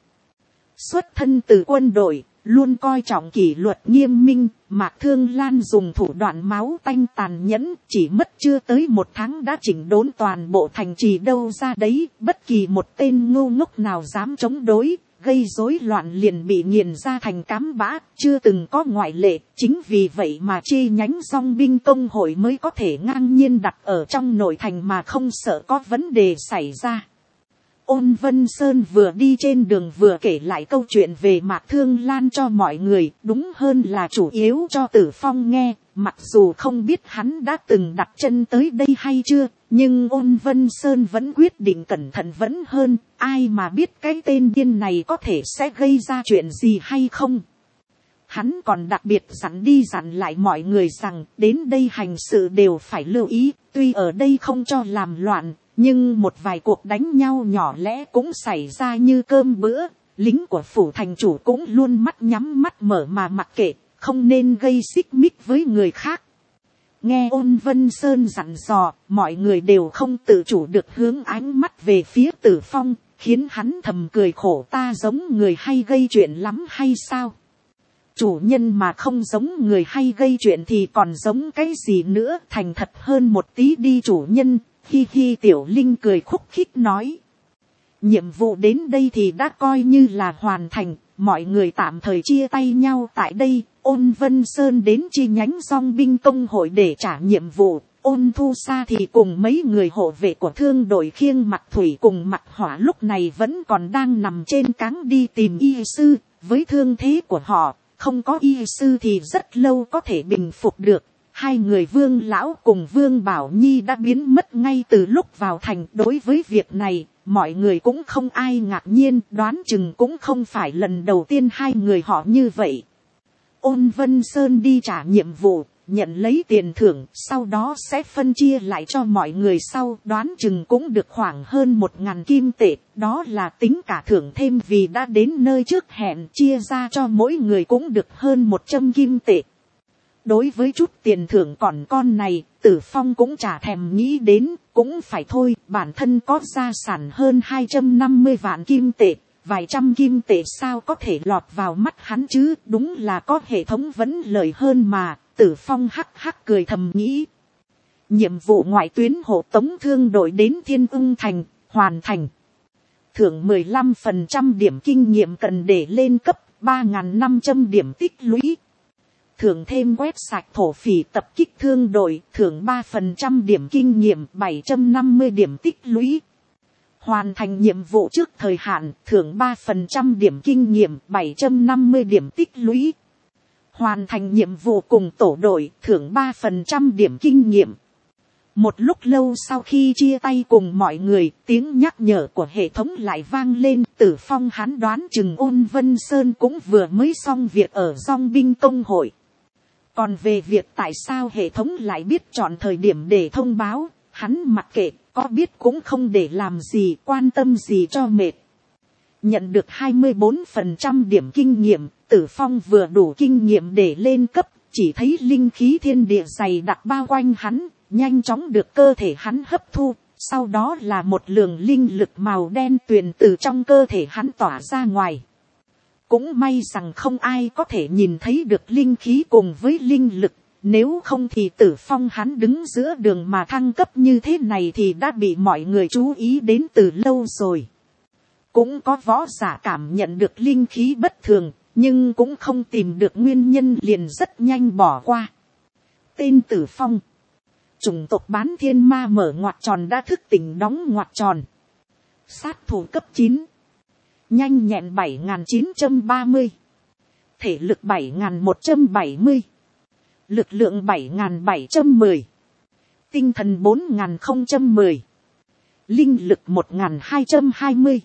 Xuất thân từ quân đội, luôn coi trọng kỷ luật nghiêm minh, Mạc Thương Lan dùng thủ đoạn máu tanh tàn nhẫn, chỉ mất chưa tới một tháng đã chỉnh đốn toàn bộ thành trì đâu ra đấy, bất kỳ một tên ngu ngốc nào dám chống đối, gây rối loạn liền bị nghiền ra thành cám bã, chưa từng có ngoại lệ. Chính vì vậy mà chi nhánh dong binh công hội mới có thể ngang nhiên đặt ở trong nội thành mà không sợ có vấn đề xảy ra. Ôn Vân Sơn vừa đi trên đường vừa kể lại câu chuyện về Mạc Thương Lan cho mọi người, đúng hơn là chủ yếu cho Tử Phong nghe, mặc dù không biết hắn đã từng đặt chân tới đây hay chưa, nhưng Ôn Vân Sơn vẫn quyết định cẩn thận vẫn hơn, ai mà biết cái tên điên này có thể sẽ gây ra chuyện gì hay không. hắn còn đặc biệt dặn đi dặn lại mọi người rằng đến đây hành sự đều phải lưu ý, tuy ở đây không cho làm loạn, nhưng một vài cuộc đánh nhau nhỏ lẽ cũng xảy ra như cơm bữa, lính của phủ thành chủ cũng luôn mắt nhắm mắt mở mà mặc kệ, không nên gây xích mích với người khác. Nghe Ôn Vân Sơn dặn dò, mọi người đều không tự chủ được hướng ánh mắt về phía Tử Phong, khiến hắn thầm cười khổ, ta giống người hay gây chuyện lắm hay sao? Chủ nhân mà không giống người hay gây chuyện thì còn giống cái gì nữa, thành thật hơn một tí đi chủ nhân. Hi hi, Tiểu Linh cười khúc khích nói. Nhiệm vụ đến đây thì đã coi như là hoàn thành, mọi người tạm thời chia tay nhau tại đây. Ôn Vân Sơn đến chi nhánh dong binh công hội để trả nhiệm vụ, Ôn Thu Sa thì cùng mấy người hộ vệ của thương đội khiêng mặt thủy cùng mặt hỏa lúc này vẫn còn đang nằm trên cáng đi tìm y sư. Với thương thế của họ, không có y sư thì rất lâu có thể bình phục được. Hai người Vương Lão cùng Vương Bảo Nhi đã biến mất ngay từ lúc vào thành. Đối với việc này, mọi người cũng không ai ngạc nhiên, đoán chừng cũng không phải lần đầu tiên hai người họ như vậy. Ôn Vân Sơn đi trả nhiệm vụ, nhận lấy tiền thưởng, sau đó sẽ phân chia lại cho mọi người sau, đoán chừng cũng được khoảng hơn một ngàn kim tệ, đó là tính cả thưởng thêm vì đã đến nơi trước hẹn, chia ra cho mỗi người cũng được hơn một trăm kim tệ. Đối với chút tiền thưởng còn con này, Tử Phong cũng chả thèm nghĩ đến, cũng phải thôi, bản thân có gia sản hơn hai trăm năm mươi vạn kim tệ. Vài trăm kim tệ sao có thể lọt vào mắt hắn chứ, đúng là có hệ thống vẫn lời hơn mà. Tử Phong hắc hắc cười thầm nghĩ. Nhiệm vụ ngoại tuyến hộ tống thương đội đến Thiên Ưng Thành, hoàn thành. Thưởng mười lăm phần trăm điểm kinh nghiệm cần để lên cấp, ba nghìn năm trăm điểm tích lũy. Thưởng thêm quét sạch thổ phỉ tập kích thương đội, thưởng ba phần trăm điểm kinh nghiệm, bảy trăm năm mươi điểm tích lũy. Hoàn thành nhiệm vụ trước thời hạn, thưởng ba phần trăm điểm kinh nghiệm, bảy trăm năm mươi điểm tích lũy. Hoàn thành nhiệm vụ cùng tổ đội, thưởng ba phần trăm điểm kinh nghiệm. Một lúc lâu sau khi chia tay cùng mọi người, tiếng nhắc nhở của hệ thống lại vang lên. Tử Phong hắn đoán chừng Ôn Vân Sơn cũng vừa mới xong việc ở dong binh công hội. Còn về việc tại sao hệ thống lại biết chọn thời điểm để thông báo, hắn mặc kệ, có biết cũng không để làm gì, quan tâm gì cho mệt. Nhận được hai mươi bốn phần trăm điểm kinh nghiệm, Tử Phong vừa đủ kinh nghiệm để lên cấp, chỉ thấy linh khí thiên địa dày đặc bao quanh hắn, nhanh chóng được cơ thể hắn hấp thu, sau đó là một luồng linh lực màu đen tuyền từ trong cơ thể hắn tỏa ra ngoài. Cũng may rằng không ai có thể nhìn thấy được linh khí cùng với linh lực, nếu không thì Tử Phong hắn đứng giữa đường mà thăng cấp như thế này thì đã bị mọi người chú ý đến từ lâu rồi. Cũng có võ giả cảm nhận được linh khí bất thường, nhưng cũng không tìm được nguyên nhân liền rất nhanh bỏ qua. Tên Tử Phong. Chủng tộc bán thiên ma mở ngoặc tròn đã thức tỉnh đóng ngoặc tròn. Sát thủ cấp chín. Nhanh nhẹn bảy nghìn chín trăm ba mươi. Thể lực bảy nghìn một trăm bảy mươi. Lực lượng bảy nghìn bảy trăm mười. Tinh thần bốn nghìn không trăm mười. Linh lực một nghìn hai trăm hai mươi.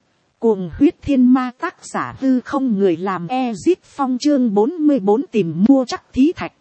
Cuồng huyết thiên ma, tác giả hư không người làm Ezit Phong, chương bốn mươi bốn tìm mua chắc thí thạch.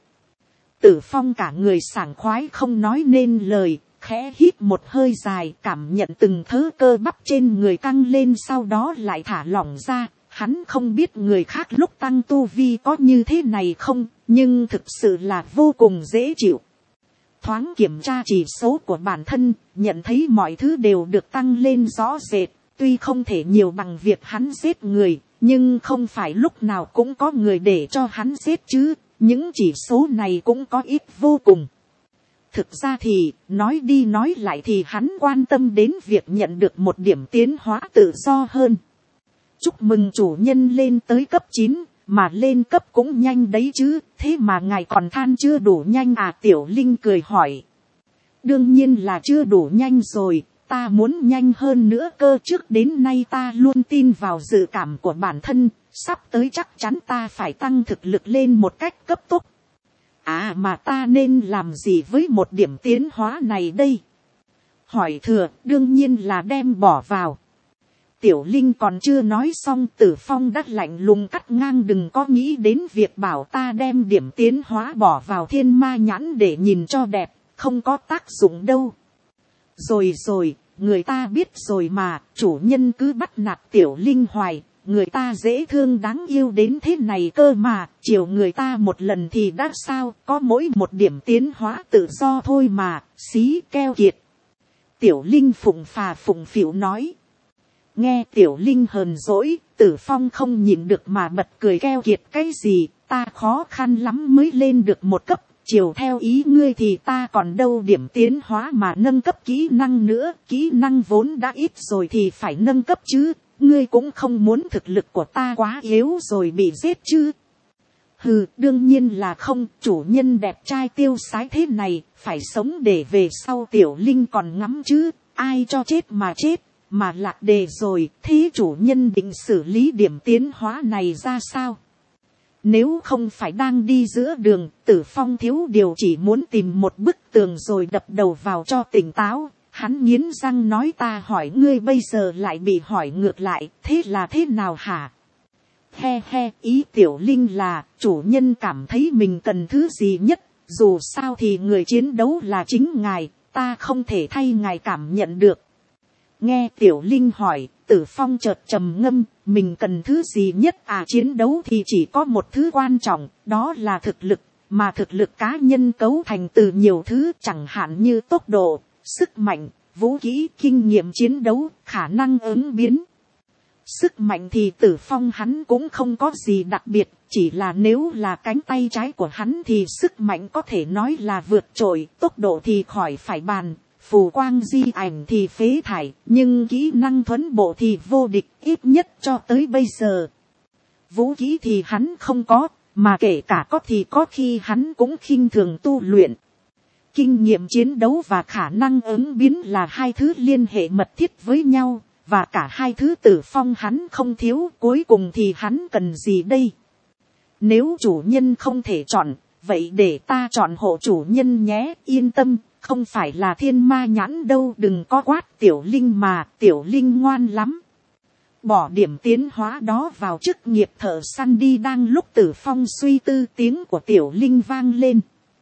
Tử Phong cả người sảng khoái không nói nên lời, khẽ hít một hơi dài, cảm nhận từng thớ cơ bắp trên người căng lên, sau đó lại thả lỏng ra. Hắn không biết người khác lúc tăng tu vi có như thế này không, nhưng thực sự là vô cùng dễ chịu. Thoáng kiểm tra chỉ số của bản thân, nhận thấy mọi thứ đều được tăng lên rõ rệt. Tuy không thể nhiều bằng việc hắn giết người, nhưng không phải lúc nào cũng có người để cho hắn giết chứ. Những chỉ số này cũng có ít vô cùng. Thực ra thì, nói đi nói lại thì hắn quan tâm đến việc nhận được một điểm tiến hóa tự do hơn. Chúc mừng chủ nhân lên tới cấp chín, mà lên cấp cũng nhanh đấy chứ, thế mà ngài còn than chưa đủ nhanh à? Tiểu Linh cười hỏi. Đương nhiên là chưa đủ nhanh rồi, ta muốn nhanh hơn nữa cơ. Trước đến nay ta luôn tin vào dự cảm của bản thân, sắp tới chắc chắn ta phải tăng thực lực lên một cách cấp tốc. À mà ta nên làm gì với một điểm tiến hóa này đây? Hỏi thừa, đương nhiên là đem bỏ vào Tiểu Linh còn chưa nói xong, Tử Phong đã lạnh lùng cắt ngang, đừng có nghĩ đến việc bảo ta đem điểm tiến hóa bỏ vào thiên ma nhãn để nhìn cho đẹp, không có tác dụng đâu. Rồi rồi, người ta biết rồi mà, chủ nhân cứ bắt nạt Tiểu Linh hoài, người ta dễ thương đáng yêu đến thế này cơ mà, chiều người ta một lần thì đã sao, có mỗi một điểm tiến hóa tự do thôi mà, xí keo kiệt. Tiểu Linh phụng phà phụng phịu nói. Nghe Tiểu Linh hờn dỗi, Tử Phong không nhịn được mà bật cười, keo kiệt cái gì, ta khó khăn lắm mới lên được một cấp, chiều theo ý ngươi thì ta còn đâu điểm tiến hóa mà nâng cấp kỹ năng nữa, kỹ năng vốn đã ít rồi thì phải nâng cấp chứ, ngươi cũng không muốn thực lực của ta quá yếu rồi bị giết chứ. Hừ, đương nhiên là không, chủ nhân đẹp trai tiêu sái thế này, phải sống để về sau Tiểu Linh còn ngắm chứ, ai cho chết mà chết. Mà lạc đề rồi, thế chủ nhân định xử lý điểm tiến hóa này ra sao? Nếu không phải đang đi giữa đường, Tử Phong thiếu điều chỉ muốn tìm một bức tường rồi đập đầu vào cho tỉnh táo. Hắn nghiến răng nói, ta hỏi ngươi bây giờ lại bị hỏi ngược lại, thế là thế nào hả? He he, ý Tiểu Linh là, chủ nhân cảm thấy mình cần thứ gì nhất, dù sao thì người chiến đấu là chính ngài, ta không thể thay ngài cảm nhận được. Nghe Tiểu Linh hỏi, Tử Phong chợt trầm ngâm, mình cần thứ gì nhất à? Chiến đấu thì chỉ có một thứ quan trọng, đó là thực lực, mà thực lực cá nhân cấu thành từ nhiều thứ, chẳng hạn như tốc độ, sức mạnh, vũ khí, kinh nghiệm chiến đấu, khả năng ứng biến. Sức mạnh thì Tử Phong hắn cũng không có gì đặc biệt, chỉ là nếu là cánh tay trái của hắn thì sức mạnh có thể nói là vượt trội, tốc độ thì khỏi phải bàn. Phù quang di ảnh thì phế thải, nhưng kỹ năng thuấn bộ thì vô địch, ít nhất cho tới bây giờ. Vũ khí thì hắn không có, mà kể cả có thì có khi hắn cũng khinh thường tu luyện. Kinh nghiệm chiến đấu và khả năng ứng biến là hai thứ liên hệ mật thiết với nhau, và cả hai thứ Tử Phong hắn không thiếu, cuối cùng thì hắn cần gì đây? Nếu chủ nhân không thể chọn, vậy để ta chọn hộ chủ nhân nhé, yên tâm. Không phải là thiên ma nhãn đâu, đừng có quát Tiểu Linh mà, Tiểu Linh ngoan lắm. Bỏ điểm tiến hóa đó vào chức nghiệp thợ săn đi. Đang lúc Tử Phong suy tư, tiếng của Tiểu Linh vang lên.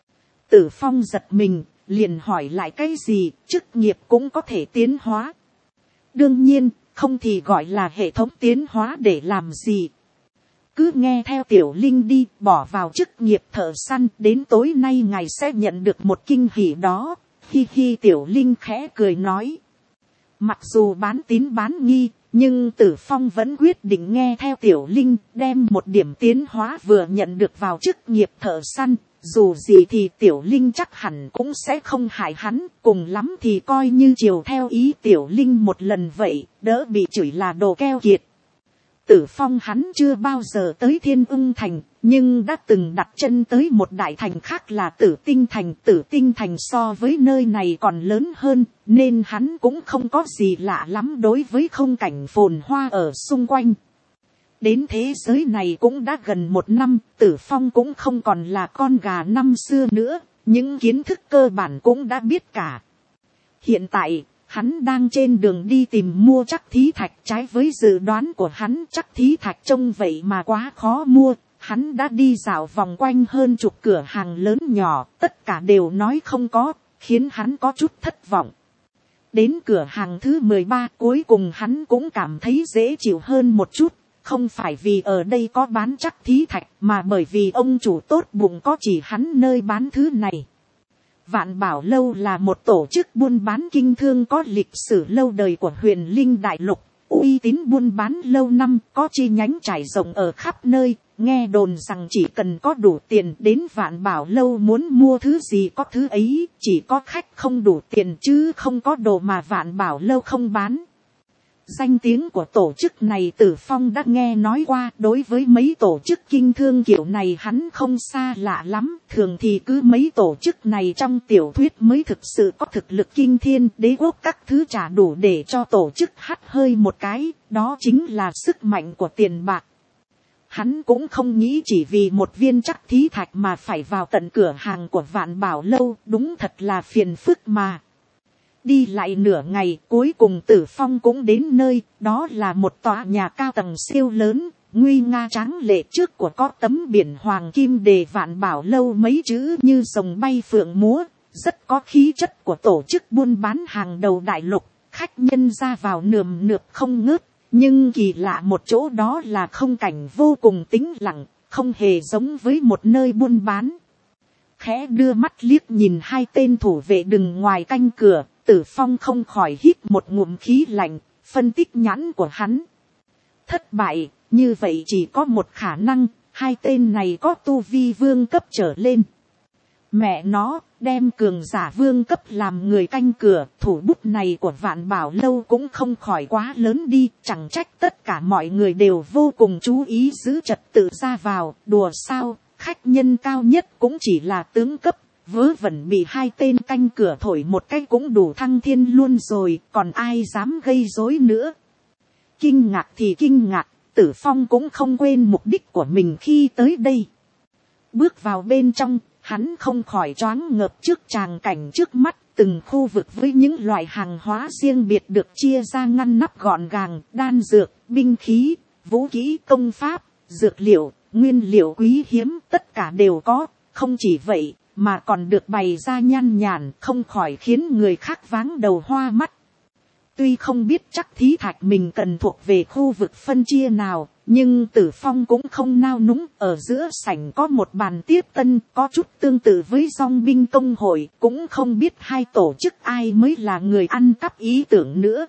Tử Phong giật mình, liền hỏi lại cái gì, chức nghiệp cũng có thể tiến hóa. Đương nhiên, không thì gọi là hệ thống tiến hóa để làm gì. Cứ nghe theo Tiểu Linh đi, bỏ vào chức nghiệp thợ săn, đến tối nay ngài sẽ nhận được một kinh hỉ đó. Hi hi, Tiểu Linh khẽ cười nói. Mặc dù bán tín bán nghi, nhưng Tử Phong vẫn quyết định nghe theo Tiểu Linh, đem một điểm tiến hóa vừa nhận được vào chức nghiệp thợ săn. Dù gì thì Tiểu Linh chắc hẳn cũng sẽ không hại hắn, cùng lắm thì coi như chiều theo ý Tiểu Linh một lần vậy, đỡ bị chửi là đồ keo kiệt. Tử Phong hắn chưa bao giờ tới Thiên Ung Thành, nhưng đã từng đặt chân tới một đại thành khác là Tử Tinh Thành. Tử Tinh Thành so với nơi này còn lớn hơn, nên hắn cũng không có gì lạ lắm đối với không cảnh phồn hoa ở xung quanh. Đến thế giới này cũng đã gần một năm, Tử Phong cũng không còn là con gà năm xưa nữa, những kiến thức cơ bản cũng đã biết cả. Hiện tại, hắn đang trên đường đi tìm mua trắc thí thạch, trái với dự đoán của hắn trắc thí thạch trông vậy mà quá khó mua. Hắn đã đi dạo vòng quanh hơn chục cửa hàng lớn nhỏ, tất cả đều nói không có, khiến hắn có chút thất vọng. Đến cửa hàng thứ mười ba cuối cùng hắn cũng cảm thấy dễ chịu hơn một chút. Không phải vì ở đây có bán trắc thí thạch, mà bởi vì ông chủ tốt bụng có chỉ hắn nơi bán thứ này. Vạn Bảo Lâu là một tổ chức buôn bán kinh thương có lịch sử lâu đời của Huyền Linh Đại Lục, uy tín buôn bán lâu năm, có chi nhánh trải rộng ở khắp nơi. Nghe đồn rằng chỉ cần có đủ tiền đến Vạn Bảo Lâu muốn mua thứ gì có thứ ấy, chỉ có khách không đủ tiền chứ không có đồ mà Vạn Bảo Lâu không bán. Danh tiếng của tổ chức này Tử Phong đã nghe nói qua, đối với mấy tổ chức kinh thương kiểu này hắn không xa lạ lắm, thường thì cứ mấy tổ chức này trong tiểu thuyết mới thực sự có thực lực kinh thiên, đế quốc các thứ trả đủ để cho tổ chức hắt hơi một cái, đó chính là sức mạnh của tiền bạc. Hắn cũng không nghĩ chỉ vì một viên trắc thí thạch mà phải vào tận cửa hàng của Vạn Bảo Lâu, đúng thật là phiền phức mà. Đi lại nửa ngày, cuối cùng Tử Phong cũng đến nơi, đó là một tòa nhà cao tầng siêu lớn, nguy nga tráng lệ, trước của có tấm biển hoàng kim đề Vạn Bảo Lâu mấy chữ như rồng bay phượng múa, rất có khí chất của tổ chức buôn bán hàng đầu đại lục, khách nhân ra vào nườm nượp không ngớt, nhưng kỳ lạ một chỗ đó là không cảnh vô cùng tĩnh lặng, không hề giống với một nơi buôn bán. Khẽ đưa mắt liếc nhìn hai tên thủ vệ đứng ngoài canh cửa, Tử Phong không khỏi hít một ngụm khí lạnh, phân tích nhãn của hắn. Thất bại, như vậy chỉ có một khả năng, hai tên này có tu vi vương cấp trở lên. Mẹ nó, đem cường giả vương cấp làm người canh cửa, thủ bút này của Vạn Bảo Lâu cũng không khỏi quá lớn đi, chẳng trách tất cả mọi người đều vô cùng chú ý giữ trật tự ra vào, đùa sao, khách nhân cao nhất cũng chỉ là tướng cấp, vớ vẩn bị hai tên canh cửa thổi một cái cũng đủ thăng thiên luôn rồi, còn ai dám gây rối nữa. Kinh ngạc thì kinh ngạc, Tử Phong cũng không quên mục đích của mình khi tới đây. Bước vào bên trong, hắn không khỏi choáng ngợp trước tràng cảnh trước mắt, từng khu vực với những loại hàng hóa riêng biệt được chia ra ngăn nắp gọn gàng, đan dược, binh khí, vũ khí, công pháp, dược liệu, nguyên liệu quý hiếm, tất cả đều có. Không chỉ vậy, mà còn được bày ra nhan nhản, không khỏi khiến người khác váng đầu hoa mắt. Tuy không biết chắc thí thạch mình cần thuộc về khu vực phân chia nào, nhưng Tử Phong cũng không nao núng. Ở giữa sảnh có một bàn tiếp tân, có chút tương tự với dòng binh công hội, cũng không biết hai tổ chức ai mới là người ăn cắp ý tưởng nữa.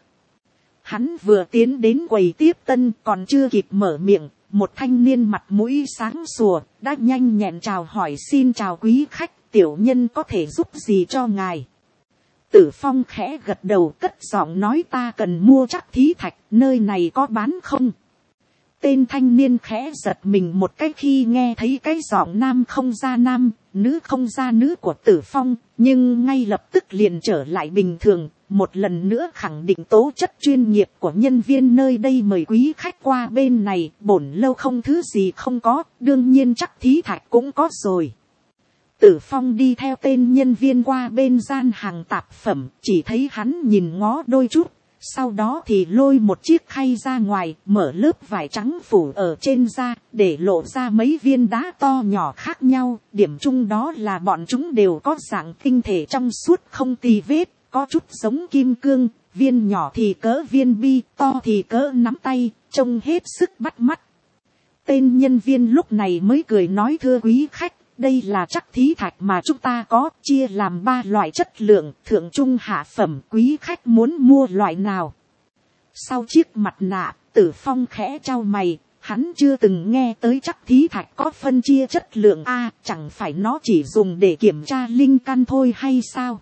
Hắn vừa tiến đến quầy tiếp tân, còn chưa kịp mở miệng, một thanh niên mặt mũi sáng sủa đã nhanh nhẹn chào hỏi: xin chào quý khách, tiểu nhân có thể giúp gì cho ngài? Tử Phong khẽ gật đầu, cất giọng nói: ta cần mua trắc thí thạch, nơi này có bán không? Tên thanh niên khẽ giật mình một cái khi nghe thấy cái giọng nam không ra nam, nữ không ra nữ của Tử Phong, nhưng ngay lập tức liền trở lại bình thường, một lần nữa khẳng định tố chất chuyên nghiệp của nhân viên nơi đây. Mời quý khách qua bên này, bổn lâu không thứ gì không có, đương nhiên trắc thí thạch cũng có rồi. Tử Phong đi theo tên nhân viên qua bên gian hàng tạp phẩm, chỉ thấy hắn nhìn ngó đôi chút, sau đó thì lôi một chiếc khay ra ngoài, mở lớp vải trắng phủ ở trên da, để lộ ra mấy viên đá to nhỏ khác nhau. Điểm chung đó là bọn chúng đều có dạng tinh thể trong suốt không tì vết, có chút giống kim cương, viên nhỏ thì cỡ viên bi, to thì cỡ nắm tay, trông hết sức bắt mắt. Tên nhân viên lúc này mới cười nói: thưa quý khách, đây là trắc thí thạch mà chúng ta có, chia làm ba loại chất lượng, thượng trung hạ phẩm, quý khách muốn mua loại nào? Sau chiếc mặt nạ, Tử Phong khẽ trao mày, hắn chưa từng nghe tới trắc thí thạch có phân chia chất lượng a, chẳng phải nó chỉ dùng để kiểm tra linh căn thôi hay sao?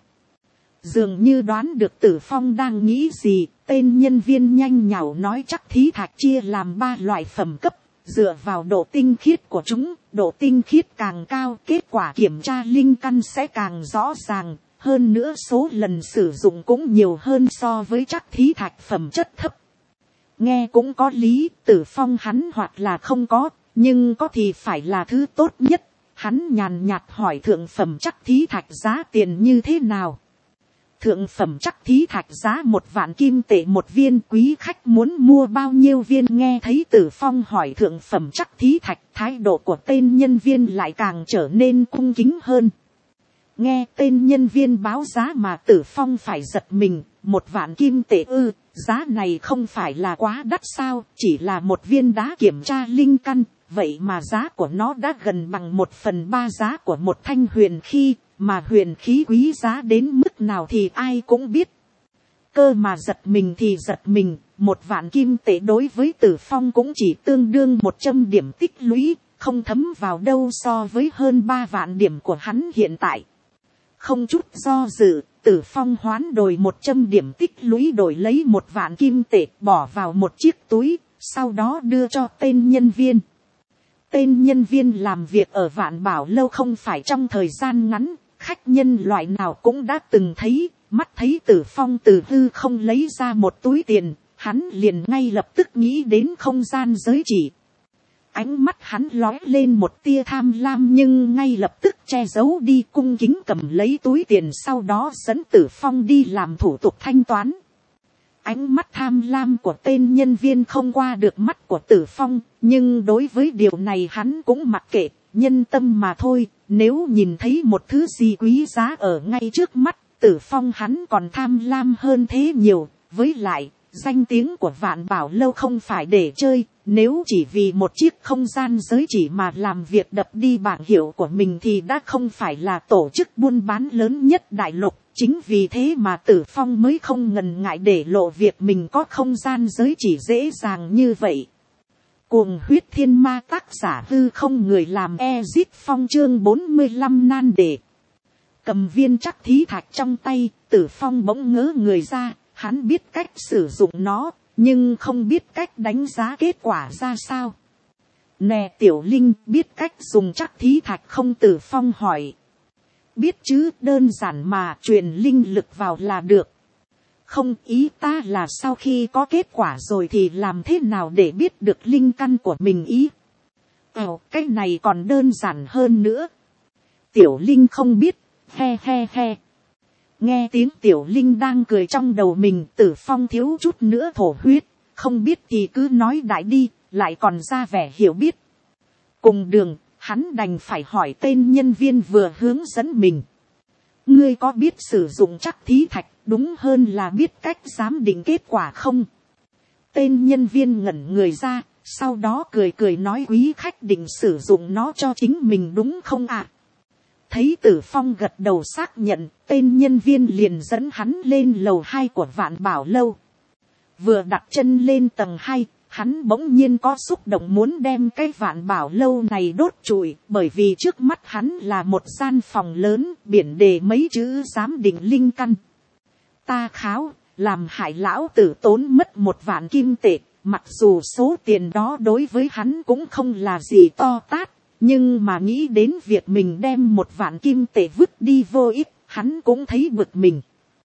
Dường như đoán được Tử Phong đang nghĩ gì, tên nhân viên nhanh nhảu nói: trắc thí thạch chia làm ba loại phẩm cấp, dựa vào độ tinh khiết của chúng, độ tinh khiết càng cao, kết quả kiểm tra linh căn sẽ càng rõ ràng, hơn nữa số lần sử dụng cũng nhiều hơn so với trắc thí thạch phẩm chất thấp. Nghe cũng có lý, Tử Phong hắn hoặc là không có, nhưng có thì phải là thứ tốt nhất. Hắn nhàn nhạt hỏi: thượng phẩm trắc thí thạch giá tiền như thế nào? Thượng phẩm trắc thí thạch giá một vạn kim tệ một viên, quý khách muốn mua bao nhiêu viên? Nghe thấy Tử Phong hỏi thượng phẩm trắc thí thạch, thái độ của tên nhân viên lại càng trở nên cung kính hơn. Nghe tên nhân viên báo giá mà Tử Phong phải giật mình, một vạn kim tệ ư, giá này không phải là quá đắt sao? Chỉ là một viên đá kiểm tra linh căn, vậy mà giá của nó đã gần bằng một phần ba giá của một thanh huyền khí. Mà huyền khí quý giá đến mức nào thì ai cũng biết. Cơ mà giật mình thì giật mình, một vạn kim tệ đối với Tử Phong cũng chỉ tương đương một trăm điểm tích lũy, không thấm vào đâu so với hơn ba vạn điểm của hắn hiện tại. Không chút do dự, Tử Phong hoán đổi một trăm điểm tích lũy đổi lấy một vạn kim tệ, bỏ vào một chiếc túi, sau đó đưa cho tên nhân viên. Tên nhân viên làm việc ở Vạn Bảo Lâu không phải trong thời gian ngắn, khách nhân loại nào cũng đã từng thấy, mắt thấy Tử Phong từ hư không lấy ra một túi tiền, hắn liền ngay lập tức nghĩ đến không gian giới chỉ. Ánh mắt hắn lói lên một tia tham lam nhưng ngay lập tức che giấu đi, cung kính cầm lấy túi tiền, sau đó dẫn Tử Phong đi làm thủ tục thanh toán. Ánh mắt tham lam của tên nhân viên không qua được mắt của Tử Phong, nhưng đối với điều này hắn cũng mặc kệ, nhân tâm mà thôi. Nếu nhìn thấy một thứ gì quý giá ở ngay trước mắt, Tử Phong hắn còn tham lam hơn thế nhiều. Với lại, danh tiếng của Vạn Bảo Lâu không phải để chơi, nếu chỉ vì một chiếc không gian giới chỉ mà làm việc đập đi bảng hiệu của mình thì đã không phải là tổ chức buôn bán lớn nhất đại lục. Chính vì thế mà Tử Phong mới không ngần ngại để lộ việc mình có không gian giới chỉ dễ dàng như vậy. Cuồng huyết thiên ma, tác giả hư không, người làm Ezit Phong, chương bốn mươi lăm nan đề. Cầm viên chắc thí thạch trong tay, Tử Phong bỗng ngớ người ra, hắn biết cách sử dụng nó, nhưng không biết cách đánh giá kết quả ra sao. Nè Tiểu Linh, biết cách dùng chắc thí thạch không? Tử Phong hỏi. Biết chứ, đơn giản mà, truyền linh lực vào là được. Không, ý ta là sau khi có kết quả rồi thì làm thế nào để biết được linh căn của mình ý. Ồ, cái này còn đơn giản hơn nữa. Tiểu Linh không biết, he he he. Nghe tiếng Tiểu Linh đang cười trong đầu mình, Tử Phong thiếu chút nữa thổ huyết. Không biết thì cứ nói đại đi, lại còn ra vẻ hiểu biết. Cùng đường, hắn đành phải hỏi tên nhân viên vừa hướng dẫn mình. Ngươi có biết sử dụng chắc thí thạch, đúng hơn là biết cách giám định kết quả không? Tên nhân viên ngẩn người ra, sau đó cười cười nói, quý khách định sử dụng nó cho chính mình đúng không ạ? À? Thấy Tử Phong gật đầu xác nhận, tên nhân viên liền dẫn hắn lên lầu hai của Vạn Bảo Lâu. Vừa đặt chân lên tầng hai, hắn bỗng nhiên có xúc động muốn đem cái Vạn Bảo Lâu này đốt trụi, bởi vì trước mắt hắn là một gian phòng lớn, biển đề mấy chữ giám định linh căn. Ta kháo, làm hại lão tử tốn mất một vạn kim tệ, mặc dù số tiền đó đối với hắn cũng không là gì to tát, nhưng mà nghĩ đến việc mình đem một vạn kim tệ vứt đi vô ích, hắn cũng thấy bực mình.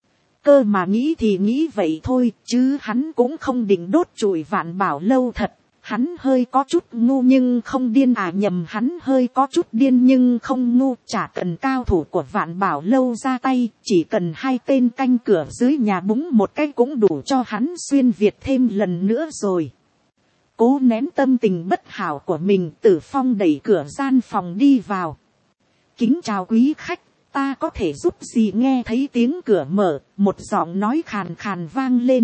Cơ mà nghĩ thì nghĩ vậy thôi, chứ hắn cũng không định đốt trụi Vạn Bảo Lâu thật. Hắn hơi có chút ngu nhưng không điên, à nhầm, hắn hơi có chút điên nhưng không ngu. Chả cần cao thủ của Vạn Bảo Lâu ra tay, chỉ cần hai tên canh cửa dưới nhà búng một cái cũng đủ cho hắn xuyên Việt thêm lần nữa rồi. Cố nén tâm tình bất hảo của mình, Tử Phong đẩy cửa gian phòng đi vào. Kính chào quý khách, ta có thể giúp gì? Nghe thấy tiếng cửa mở, một giọng nói khàn khàn vang lên.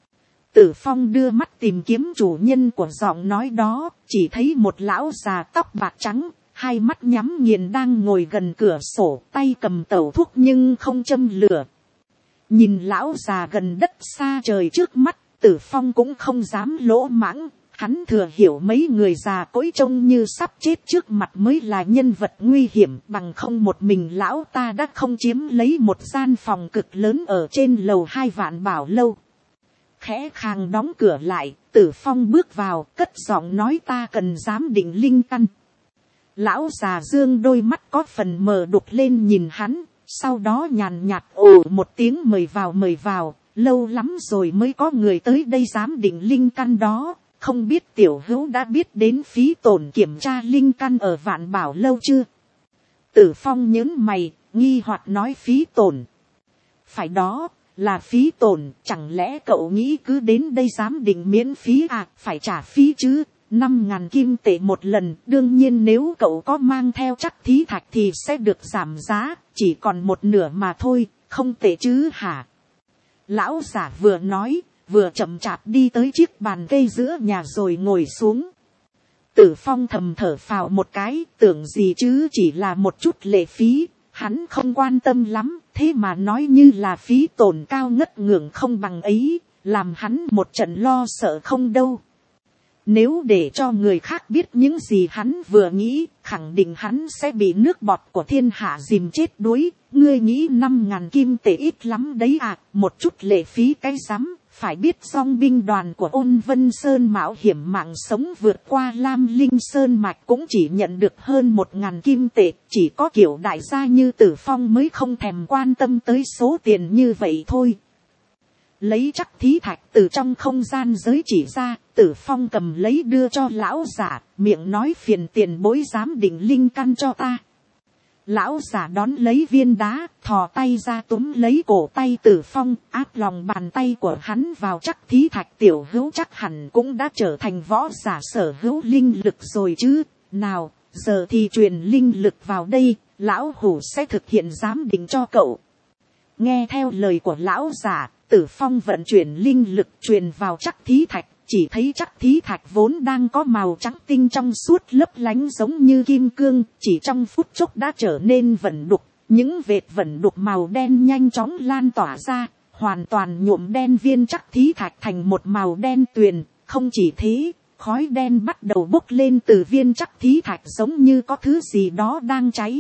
Tử Phong đưa mắt tìm kiếm chủ nhân của giọng nói đó, chỉ thấy một lão già tóc bạc trắng, hai mắt nhắm nghiền đang ngồi gần cửa sổ, tay cầm tẩu thuốc nhưng không châm lửa. Nhìn lão già gần đất xa trời trước mắt, Tử Phong cũng không dám lỗ mãng. Hắn thừa hiểu mấy người già cỗi trông như sắp chết trước mặt mới là nhân vật nguy hiểm, bằng không một mình lão ta đã không chiếm lấy một gian phòng cực lớn ở trên lầu hai Vạn Bảo Lâu. Khẽ khàng đóng cửa lại, Tử Phong bước vào, cất giọng nói, ta cần giám định linh căn. Lão già dương đôi mắt có phần mờ đục lên nhìn hắn, sau đó nhàn nhạt ồ một tiếng, mời vào mời vào, lâu lắm rồi mới có người tới đây giám định linh căn đó. Không biết tiểu hữu đã biết đến phí tổn kiểm tra linh căn ở Vạn Bảo Lâu chưa? Tử Phong nhớn mày, nghi hoặc nói, phí tổn. Phải đó, là phí tổn, chẳng lẽ cậu nghĩ cứ đến đây giám định miễn phí à? Phải trả phí chứ, năm ngàn kim tệ một lần, đương nhiên nếu cậu có mang theo chắc thí thạch thì sẽ được giảm giá, chỉ còn một nửa mà thôi, không tệ chứ hả? Lão giả vừa nói, vừa chậm chạp đi tới chiếc bàn cây giữa nhà rồi ngồi xuống. Tử Phong thầm thở phào một cái, tưởng gì chứ chỉ là một chút lệ phí, hắn không quan tâm lắm, thế mà nói như là phí tổn cao ngất ngưỡng không bằng ấy, làm hắn một trận lo sợ không đâu. Nếu để cho người khác biết những gì hắn vừa nghĩ, khẳng định hắn sẽ bị nước bọt của thiên hạ dìm chết đuối. Ngươi nghĩ năm ngàn kim tệ ít lắm đấy à, một chút lệ phí cái rắm. Phải biết dòng binh đoàn của Ôn Vân Sơn mạo hiểm mạng sống vượt qua Lam Linh Sơn mạch cũng chỉ nhận được hơn một ngàn kim tệ. Chỉ có kiểu đại gia như Tử Phong mới không thèm quan tâm tới số tiền như vậy thôi. Lấy chắc thí thạch từ trong không gian giới chỉ ra, Tử Phong cầm lấy đưa cho lão giả, miệng nói phiền tiền bối giám định linh căn cho ta. Lão giả đón lấy viên đá, thò tay ra túm lấy cổ tay Tử Phong, áp lòng bàn tay của hắn vào chắc thí thạch. Tiểu hữu chắc hẳn cũng đã trở thành võ giả sở hữu linh lực rồi chứ. Nào, giờ thì truyền linh lực vào đây, lão hủ sẽ thực hiện giám định cho cậu. Nghe theo lời của lão giả, Tử Phong vận chuyển linh lực truyền vào chắc thí thạch. Chỉ thấy chắc thí thạch vốn đang có màu trắng tinh trong suốt lấp lánh giống như kim cương, chỉ trong phút chốc đã trở nên vẩn đục. Những vệt vẩn đục màu đen nhanh chóng lan tỏa ra, hoàn toàn nhuộm đen viên chắc thí thạch thành một màu đen tuyền. Không chỉ thế, khói đen bắt đầu bốc lên từ viên chắc thí thạch giống như có thứ gì đó đang cháy.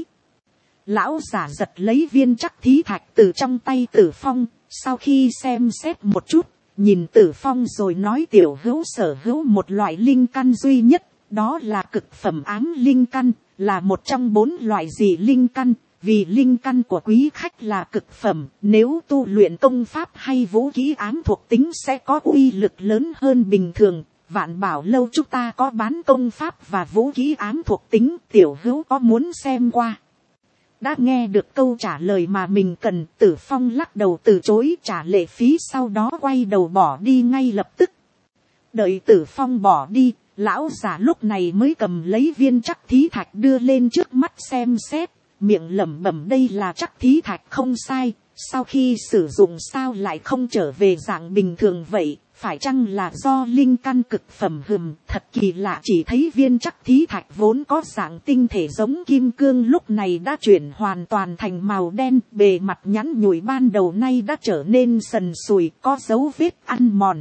Lão giả giật lấy viên chắc thí thạch từ trong tay Tử Phong, sau khi xem xét một chút, nhìn Tử Phong rồi nói tiểu hữu sở hữu một loại linh căn duy nhất, đó là cực phẩm ám linh căn, là một trong bốn loại dị linh căn. Vì linh căn của quý khách là cực phẩm, nếu tu luyện công pháp hay vũ khí ám thuộc tính sẽ có uy lực lớn hơn bình thường. Vạn Bảo lâu chúng ta có bán công pháp và vũ khí ám thuộc tính, tiểu hữu có muốn xem qua? Đã nghe được câu trả lời mà mình cần, Tử Phong lắc đầu từ chối trả lệ phí, sau đó quay đầu bỏ đi ngay lập tức. Đợi Tử Phong bỏ đi, lão giả lúc này mới cầm lấy viên chắc thí thạch đưa lên trước mắt xem xét, miệng lẩm bẩm đây là chắc thí thạch không sai, sau khi sử dụng sao lại không trở về dạng bình thường vậy, phải chăng là do linh căn cực phẩm? Hừm, thật kỳ lạ. Chỉ thấy viên chắc thí thạch vốn có dạng tinh thể giống kim cương lúc này đã chuyển hoàn toàn thành màu đen, bề mặt nhẵn nhụi ban đầu nay đã trở nên sần sùi, có dấu vết ăn mòn.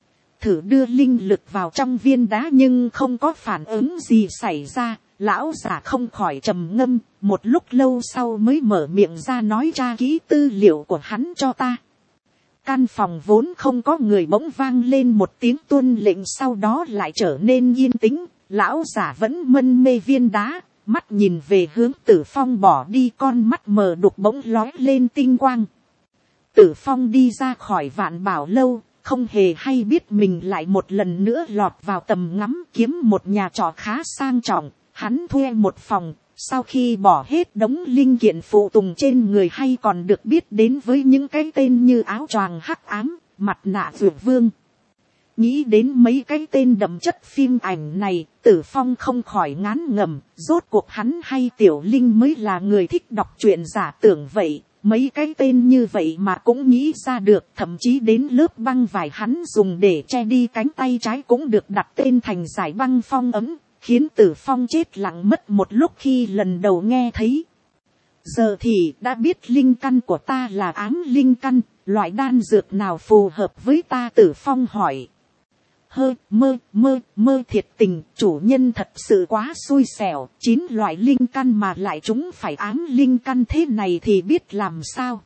Thử đưa linh lực vào trong viên đá nhưng không có phản ứng gì xảy ra. Lão giả không khỏi trầm ngâm, một lúc lâu sau mới mở miệng ra nói tra kỹ tư liệu của hắn cho ta. Căn phòng vốn không có người bỗng vang lên một tiếng tuân lệnh, sau đó lại trở nên yên tĩnh. Lão giả vẫn mân mê viên đá, mắt nhìn về hướng Tử Phong bỏ đi, con mắt mờ đục bỗng lói lên tinh quang. Tử Phong đi ra khỏi Vạn Bảo lâu, không hề hay biết mình lại một lần nữa lọt vào tầm ngắm, kiếm một nhà trọ khá sang trọng. Hắn thuê một phòng, sau khi bỏ hết đống linh kiện phụ tùng trên người hay còn được biết đến với những cái tên như áo choàng hắc ám, mặt nạ dược vương. Nghĩ đến mấy cái tên đậm chất phim ảnh này, Tử Phong không khỏi ngán ngẩm, rốt cuộc hắn hay Tiểu Linh mới là người thích đọc truyện giả tưởng vậy. Mấy cái tên như vậy mà cũng nghĩ ra được, thậm chí đến lớp băng vải hắn dùng để che đi cánh tay trái cũng được đặt tên thành giải băng phong ấm. Khiến Tử Phong chết lặng mất một lúc khi lần đầu nghe thấy. Giờ thì đã biết linh căn của ta là ám linh căn, loại đan dược nào phù hợp với ta? Tử Phong hỏi. Hơ, mơ, mơ, mơ thiệt tình, chủ nhân thật sự quá xui xẻo, chín loại linh căn mà lại chúng phải ám linh căn thế này thì biết làm sao.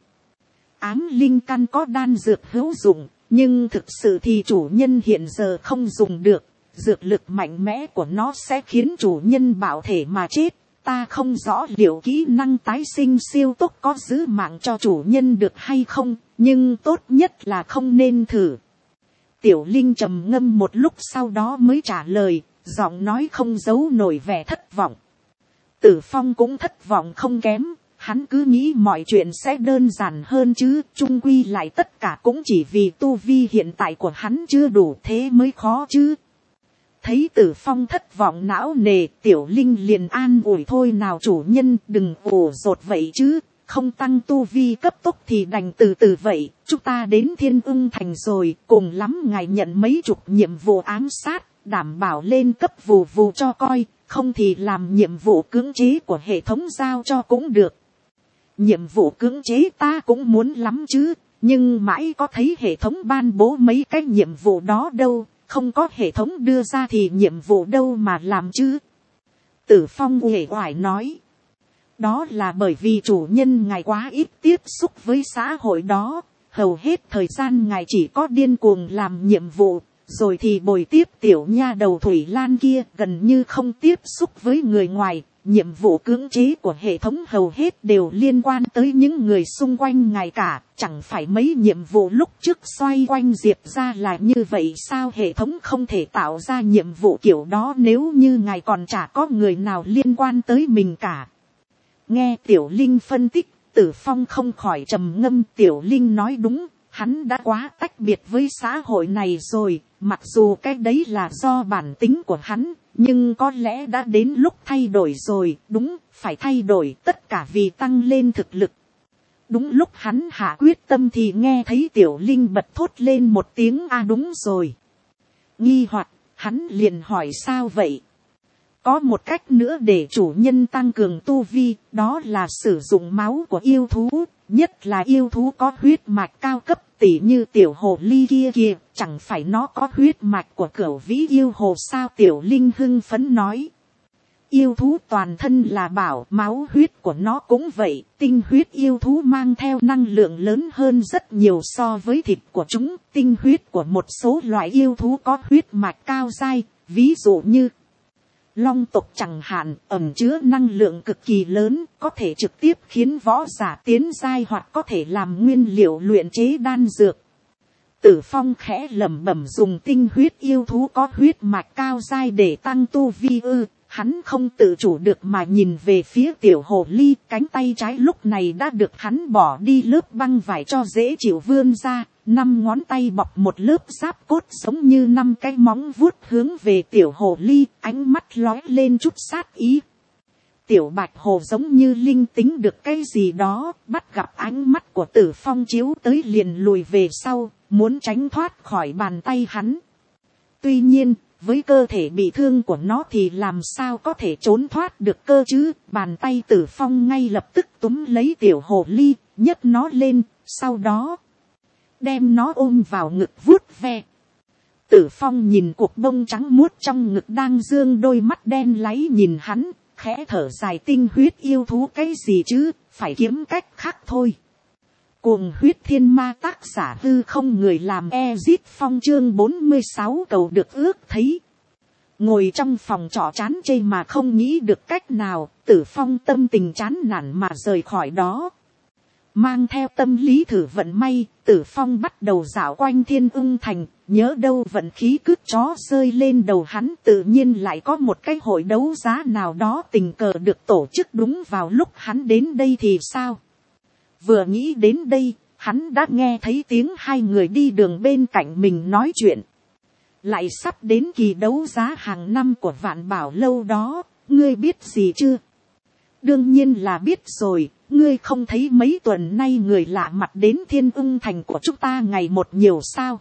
Ám linh căn có đan dược hữu dụng, nhưng thực sự thì chủ nhân hiện giờ không dùng được. Dược lực mạnh mẽ của nó sẽ khiến chủ nhân bạo thể mà chết. Ta không rõ liệu kỹ năng tái sinh siêu tốc có giữ mạng cho chủ nhân được hay không, nhưng tốt nhất là không nên thử. Tiểu Linh trầm ngâm một lúc sau đó mới trả lời, giọng nói không giấu nổi vẻ thất vọng. Tử Phong cũng thất vọng không kém, hắn cứ nghĩ mọi chuyện sẽ đơn giản hơn chứ, chung quy lại tất cả cũng chỉ vì tu vi hiện tại của hắn chưa đủ, thế mới khó chứ. Thấy Tử Phong thất vọng não nề, Tiểu Linh liền an ủi thôi nào chủ nhân đừng ủ rột vậy chứ, không tăng tu vi cấp tốc thì đành từ từ vậy, chúng ta đến Thiên Ưng Thành rồi, cùng lắm ngài nhận mấy chục nhiệm vụ ám sát, đảm bảo lên cấp vù vù cho coi, không thì làm nhiệm vụ cưỡng chế của hệ thống giao cho cũng được. Nhiệm vụ cưỡng chế ta cũng muốn lắm chứ, nhưng mãi có thấy hệ thống ban bố mấy cái nhiệm vụ đó đâu. Không có hệ thống đưa ra thì nhiệm vụ đâu mà làm chứ. Tử Phong uể oải nói. Đó là bởi vì chủ nhân ngài quá ít tiếp xúc với xã hội đó. Hầu hết thời gian ngài chỉ có điên cuồng làm nhiệm vụ. Rồi thì bồi tiếp tiểu nha đầu Thủy Lan kia gần như không tiếp xúc với người ngoài. nhiệm vụ cưỡng chế của hệ thống hầu hết đều liên quan tới những người xung quanh ngài cả, chẳng phải mấy nhiệm vụ lúc trước xoay quanh Diệp ra là như vậy sao? Hệ thống không thể tạo ra nhiệm vụ kiểu đó nếu như ngài còn chả có người nào liên quan tới mình cả. Nghe Tiểu Linh phân tích, Tử Phong không khỏi trầm ngâm. Tiểu Linh nói đúng, hắn đã quá tách biệt với xã hội này rồi, mặc dù cái đấy là do bản tính của hắn, nhưng có lẽ đã đến lúc thay đổi rồi. Đúng, phải thay đổi, tất cả vì tăng lên thực lực. Đúng lúc hắn hạ quyết tâm thì nghe thấy Tiểu Linh bật thốt lên một tiếng a đúng rồi. Nghi hoặc, hắn liền hỏi sao vậy? Có một cách nữa để chủ nhân tăng cường tu vi, đó là sử dụng máu của yêu thú, nhất là yêu thú có huyết mạch cao cấp tỉ như tiểu hồ ly kia kìa, chẳng phải nó có huyết mạch của cửu vĩ yêu hồ sao? Tiểu Linh hưng phấn nói. Yêu thú toàn thân là bảo, máu huyết của nó cũng vậy, tinh huyết yêu thú mang theo năng lượng lớn hơn rất nhiều so với thịt của chúng. Tinh huyết của một số loại yêu thú có huyết mạch cao dai, ví dụ như long tộc chẳng hạn, ẩn chứa năng lượng cực kỳ lớn, có thể trực tiếp khiến võ giả tiến giai hoặc có thể làm nguyên liệu luyện chế đan dược. Tử Phong khẽ lẩm bẩm dùng tinh huyết yêu thú có huyết mạch cao dai để tăng tu vi ư? Hắn không tự chủ được mà nhìn về phía tiểu hồ ly, cánh tay trái lúc này đã được hắn bỏ đi lớp băng vải cho dễ chịu vươn ra, năm ngón tay bọc một lớp giáp cốt giống như năm cái móng vuốt hướng về tiểu hồ ly, ánh mắt lóe lên chút sát ý. Tiểu bạch hồ giống như linh tính được cái gì đó, bắt gặp ánh mắt của Tử Phong chiếu tới liền lùi về sau, muốn tránh thoát khỏi bàn tay hắn. Tuy nhiên, với cơ thể bị thương của nó thì làm sao có thể trốn thoát được cơ chứ? Bàn tay Tử Phong ngay lập tức túm lấy tiểu hồ ly, nhấc nó lên, sau đó đem nó ôm vào ngực vuốt ve. Tử Phong nhìn cuộc bông trắng muốt trong ngực đang dương đôi mắt đen láy nhìn hắn, khẽ thở dài. Tinh huyết yêu thú cái gì chứ, phải kiếm cách khác thôi. Cuồng huyết thiên ma, tác giả Hư Không, người làm Ezit Phong, chương bốn mươi sáu cầu được ước thấy. Ngồi trong phòng trọ chán chê mà không nghĩ được cách nào, Tử Phong tâm tình chán nản mà rời khỏi đó. Mang theo tâm lý thử vận may, Tử Phong bắt đầu dạo quanh Thiên Ưng Thành, nhớ đâu vận khí cứt chó rơi lên đầu hắn, tự nhiên lại có một cái hội đấu giá nào đó tình cờ được tổ chức đúng vào lúc hắn đến đây thì sao? Vừa nghĩ đến đây, hắn đã nghe thấy tiếng hai người đi đường bên cạnh mình nói chuyện. Lại sắp đến kỳ đấu giá hàng năm của Vạn Bảo Lâu đó, ngươi biết gì chưa? Đương nhiên là biết rồi, ngươi không thấy mấy tuần nay người lạ mặt đến Thiên Ưng Thành của chúng ta ngày một nhiều sao?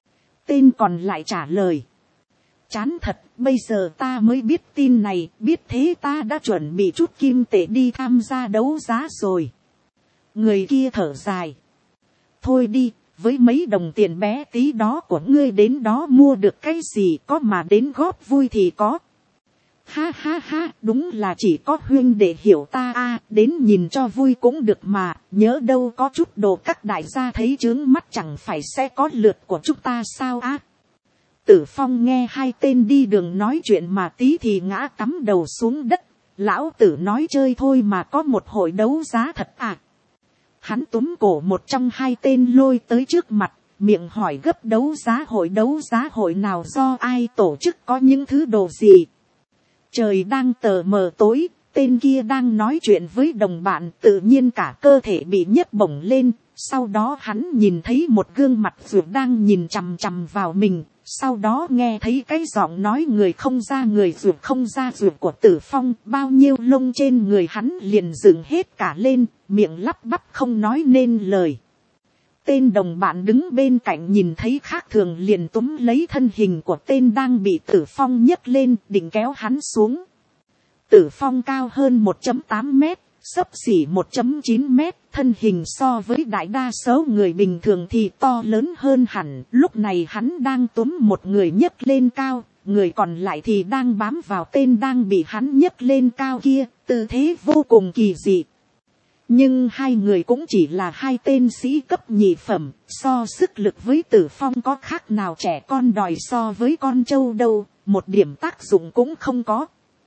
Tên còn lại trả lời. Chán thật, bây giờ ta mới biết tin này, biết thế ta đã chuẩn bị chút kim tệ đi tham gia đấu giá rồi. Người kia thở dài. Thôi đi, với mấy đồng tiền bé tí đó của ngươi đến đó mua được cái gì, có mà đến góp vui thì có. Ha ha ha, đúng là chỉ có huynh để hiểu ta a, đến nhìn cho vui cũng được mà, nhớ đâu có chút đồ các đại gia thấy chướng mắt chẳng phải sẽ có lượt của chúng ta sao á. Tử Phong nghe hai tên đi đường nói chuyện mà tí thì ngã cắm đầu xuống đất. Lão tử nói chơi thôi mà có một hội đấu giá thật à. Hắn túm cổ một trong hai tên lôi tới trước mặt, miệng hỏi gấp đấu giá hội đấu giá hội nào do ai tổ chức có những thứ đồ gì. Trời đang tờ mờ tối, tên kia đang nói chuyện với đồng bạn, tự nhiên cả cơ thể bị nhấc bổng lên. Sau đó hắn nhìn thấy một gương mặt ruột đang nhìn chằm chằm vào mình. Sau đó nghe thấy cái giọng nói người không ra người ruột không ra ruột của Tử Phong, bao nhiêu lông trên người hắn liền dựng hết cả lên, miệng lắp bắp không nói nên lời. Tên đồng bạn đứng bên cạnh nhìn thấy khác thường liền túm lấy thân hình của tên đang bị Tử Phong nhấc lên, định kéo hắn xuống. Tử Phong cao hơn một phẩy tám mét, xấp xỉ một phẩy chín mét, thân hình so với đại đa số người bình thường thì to lớn hơn hẳn. Lúc này hắn đang túm một người nhấc lên cao, người còn lại thì đang bám vào tên đang bị hắn nhấc lên cao kia, tư thế vô cùng kỳ dị. Nhưng hai người cũng chỉ là hai tên sĩ cấp nhị phẩm, so sức lực với Tử Phong có khác nào trẻ con đòi so với con trâu đâu, một điểm tác dụng cũng không có.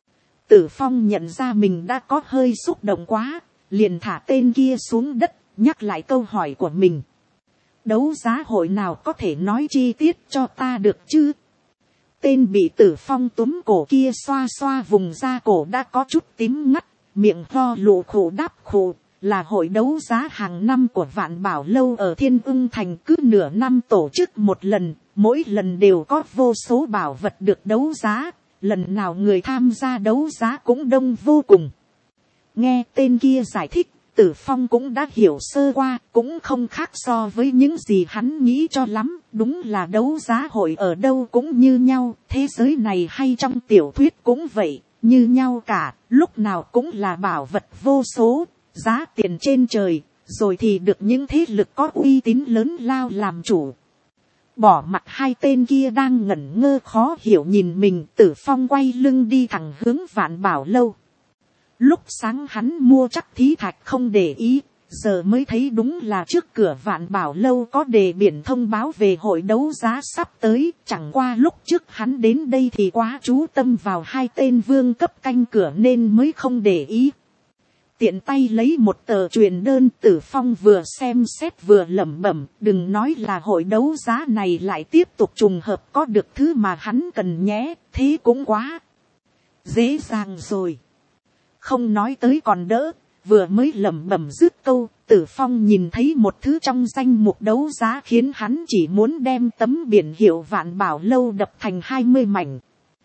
Tử Phong nhận ra mình đã có hơi xúc động quá, liền thả tên kia xuống đất, nhắc lại câu hỏi của mình. Đấu giá hội nào có thể nói chi tiết cho ta được chứ? Tên bị Tử Phong túm cổ kia xoa xoa vùng da cổ đã có chút tím ngắt, miệng ho lụ khổ đáp khổ, là hội đấu giá hàng năm của Vạn Bảo Lâu ở Thiên Ưng Thành, cứ nửa năm tổ chức một lần, mỗi lần đều có vô số bảo vật được đấu giá, lần nào người tham gia đấu giá cũng đông vô cùng. Nghe tên kia giải thích, Tử Phong cũng đã hiểu sơ qua, cũng không khác so với những gì hắn nghĩ cho lắm, đúng là đấu giá hội ở đâu cũng như nhau, thế giới này hay trong tiểu thuyết cũng vậy, như nhau cả, lúc nào cũng là bảo vật vô số, giá tiền trên trời, rồi thì được những thế lực có uy tín lớn lao làm chủ. Bỏ mặt hai tên kia đang ngẩn ngơ khó hiểu nhìn mình, Tử Phong quay lưng đi thẳng hướng Vạn Bảo Lâu. Lúc sáng hắn mua chắc thí thạch không để ý, giờ mới thấy đúng là trước cửa Vạn Bảo Lâu có đề biển thông báo về hội đấu giá sắp tới, chẳng qua lúc trước hắn đến đây thì quá chú tâm vào hai tên vương cấp canh cửa nên mới không để ý. Tiện tay lấy một tờ truyền đơn, Tử Phong vừa xem xét vừa lẩm bẩm, đừng nói là hội đấu giá này lại tiếp tục trùng hợp có được thứ mà hắn cần nhé, thế cũng quá dễ dàng rồi. Không nói tới còn đỡ, vừa mới lẩm bẩm dứt câu, Tử Phong nhìn thấy một thứ trong danh mục đấu giá khiến hắn chỉ muốn đem tấm biển hiệu Vạn Bảo Lâu đập thành hai mươi mảnh.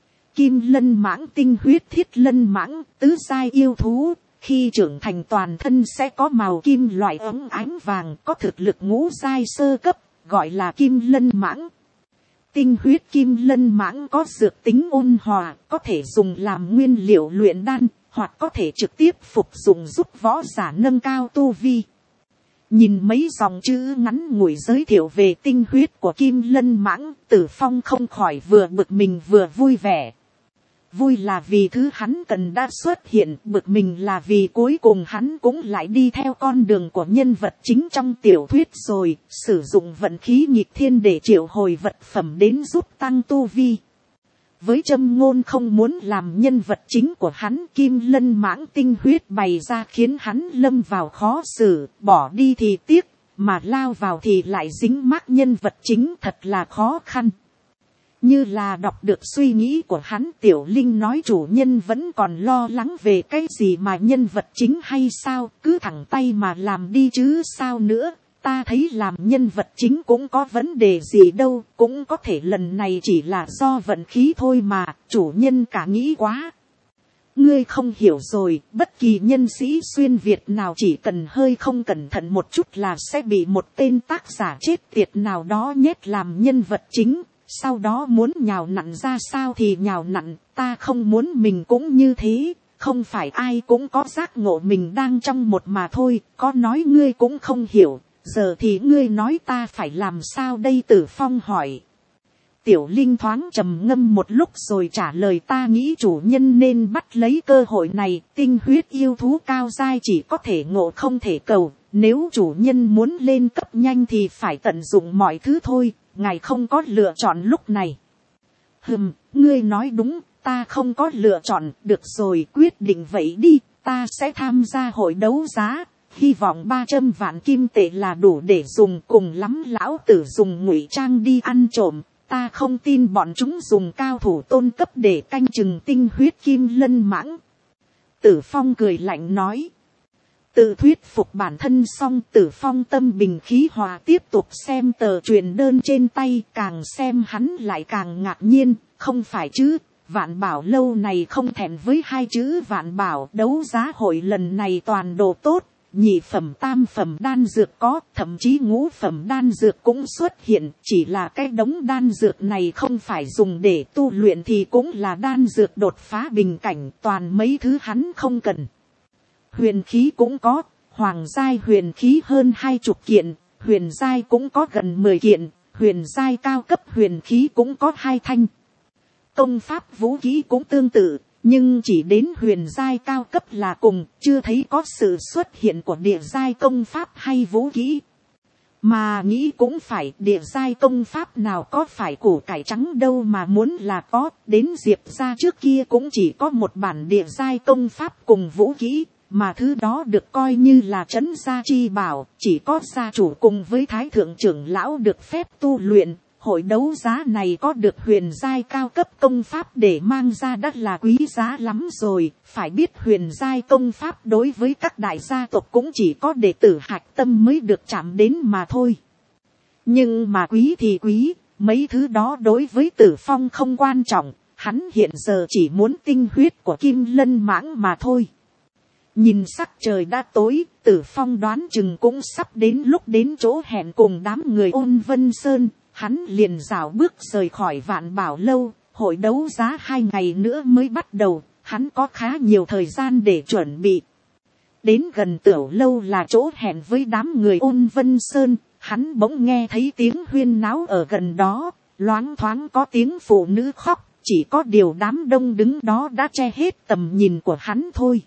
Kim lân mãng tinh huyết thiết lân mãng, tứ giai yêu thú, khi trưởng thành toàn thân sẽ có màu kim loại óng ánh vàng, có thực lực ngũ giai sơ cấp, gọi là kim lân mãng. Tinh huyết kim lân mãng có dược tính ôn hòa, có thể dùng làm nguyên liệu luyện đan, hoặc có thể trực tiếp phục dụng giúp võ giả nâng cao tu vi. Nhìn mấy dòng chữ ngắn ngủi giới thiệu về tinh huyết của kim lân mãng, Tử Phong không khỏi vừa bực mình vừa vui vẻ. Vui là vì thứ hắn cần đã xuất hiện, bực mình là vì cuối cùng hắn cũng lại đi theo con đường của nhân vật chính trong tiểu thuyết rồi, sử dụng vận khí nghịch thiên để triệu hồi vật phẩm đến giúp tăng tu vi. Với châm ngôn không muốn làm nhân vật chính của hắn, kim lân mãng tinh huyết bày ra khiến hắn lâm vào khó xử, bỏ đi thì tiếc, mà lao vào thì lại dính mác nhân vật chính, thật là khó khăn. Như là đọc được suy nghĩ của hắn, Tiểu Linh nói chủ nhân vẫn còn lo lắng về cái gì mà nhân vật chính hay sao, cứ thẳng tay mà làm đi chứ sao nữa. Ta thấy làm nhân vật chính cũng có vấn đề gì đâu, cũng có thể lần này chỉ là do vận khí thôi mà, chủ nhân cả nghĩ quá. Ngươi không hiểu rồi, bất kỳ nhân sĩ xuyên Việt nào chỉ cần hơi không cẩn thận một chút là sẽ bị một tên tác giả chết tiệt nào đó nhét làm nhân vật chính, sau đó muốn nhào nặn ra sao thì nhào nặn, ta không muốn mình cũng như thế. Không phải ai cũng có giác ngộ mình đang trong một mà thôi, có nói ngươi cũng không hiểu. Giờ thì ngươi nói ta phải làm sao đây? Tử Phong hỏi. Tiểu Linh thoáng trầm ngâm một lúc rồi trả lời, ta nghĩ chủ nhân nên bắt lấy cơ hội này, tinh huyết yêu thú cao giai chỉ có thể ngộ không thể cầu, nếu chủ nhân muốn lên cấp nhanh thì phải tận dụng mọi thứ thôi, ngài không có lựa chọn lúc này. Hừm, ngươi nói đúng, ta không có lựa chọn, được rồi, quyết định vậy đi, ta sẽ tham gia hội đấu giá. Hy vọng ba trăm vạn kim tệ là đủ để dùng, cùng lắm lão tử dùng ngụy trang đi ăn trộm. Ta không tin bọn chúng dùng cao thủ tôn cấp để canh chừng tinh huyết kim lân mãng. Tử Phong cười lạnh nói. Tự thuyết phục bản thân xong, Tử Phong tâm bình khí hòa tiếp tục xem tờ truyền đơn trên tay, càng xem hắn lại càng ngạc nhiên, không phải chứ. Vạn Bảo Lâu này không thèm với hai chữ Vạn Bảo, đấu giá hội lần này toàn đồ tốt. Nhị phẩm tam phẩm đan dược có, thậm chí ngũ phẩm đan dược cũng xuất hiện, chỉ là cái đống đan dược này không phải dùng để tu luyện thì cũng là đan dược đột phá bình cảnh, toàn mấy thứ hắn không cần. Huyền khí cũng có, hoàng giai huyền khí hơn hai chục kiện, huyền giai cũng có gần mười kiện, huyền giai cao cấp huyền khí cũng có hai thanh. Công pháp vũ khí cũng tương tự. Nhưng chỉ đến huyền giai cao cấp là cùng, chưa thấy có sự xuất hiện của địa giai công pháp hay vũ khí. Mà nghĩ cũng phải, địa giai công pháp nào có phải củ cải trắng đâu mà muốn là có, đến Diệp ra trước kia cũng chỉ có một bản địa giai công pháp cùng vũ kỹ, mà thứ đó được coi như là trấn gia chi bảo, chỉ có gia chủ cùng với thái thượng trưởng lão được phép tu luyện. Hội đấu giá này có được huyền giai cao cấp công pháp để mang ra đắt là quý giá lắm rồi. Phải biết huyền giai công pháp đối với các đại gia tộc cũng chỉ có đệ tử hạch tâm mới được chạm đến mà thôi. Nhưng mà quý thì quý, mấy thứ đó đối với Tử Phong không quan trọng. Hắn hiện giờ chỉ muốn tinh huyết của Kim Lân Mãng mà thôi. Nhìn sắc trời đã tối, Tử Phong đoán chừng cũng sắp đến lúc đến chỗ hẹn cùng đám người Ôn Vân Sơn. Hắn liền rảo bước rời khỏi Vạn Bảo Lâu, hội đấu giá hai ngày nữa mới bắt đầu, hắn có khá nhiều thời gian để chuẩn bị. Đến gần Tiểu Lâu là chỗ hẹn với đám người Ôn Vân Sơn, hắn bỗng nghe thấy tiếng huyên náo ở gần đó, loáng thoáng có tiếng phụ nữ khóc, chỉ có điều đám đông đứng đó đã che hết tầm nhìn của hắn thôi.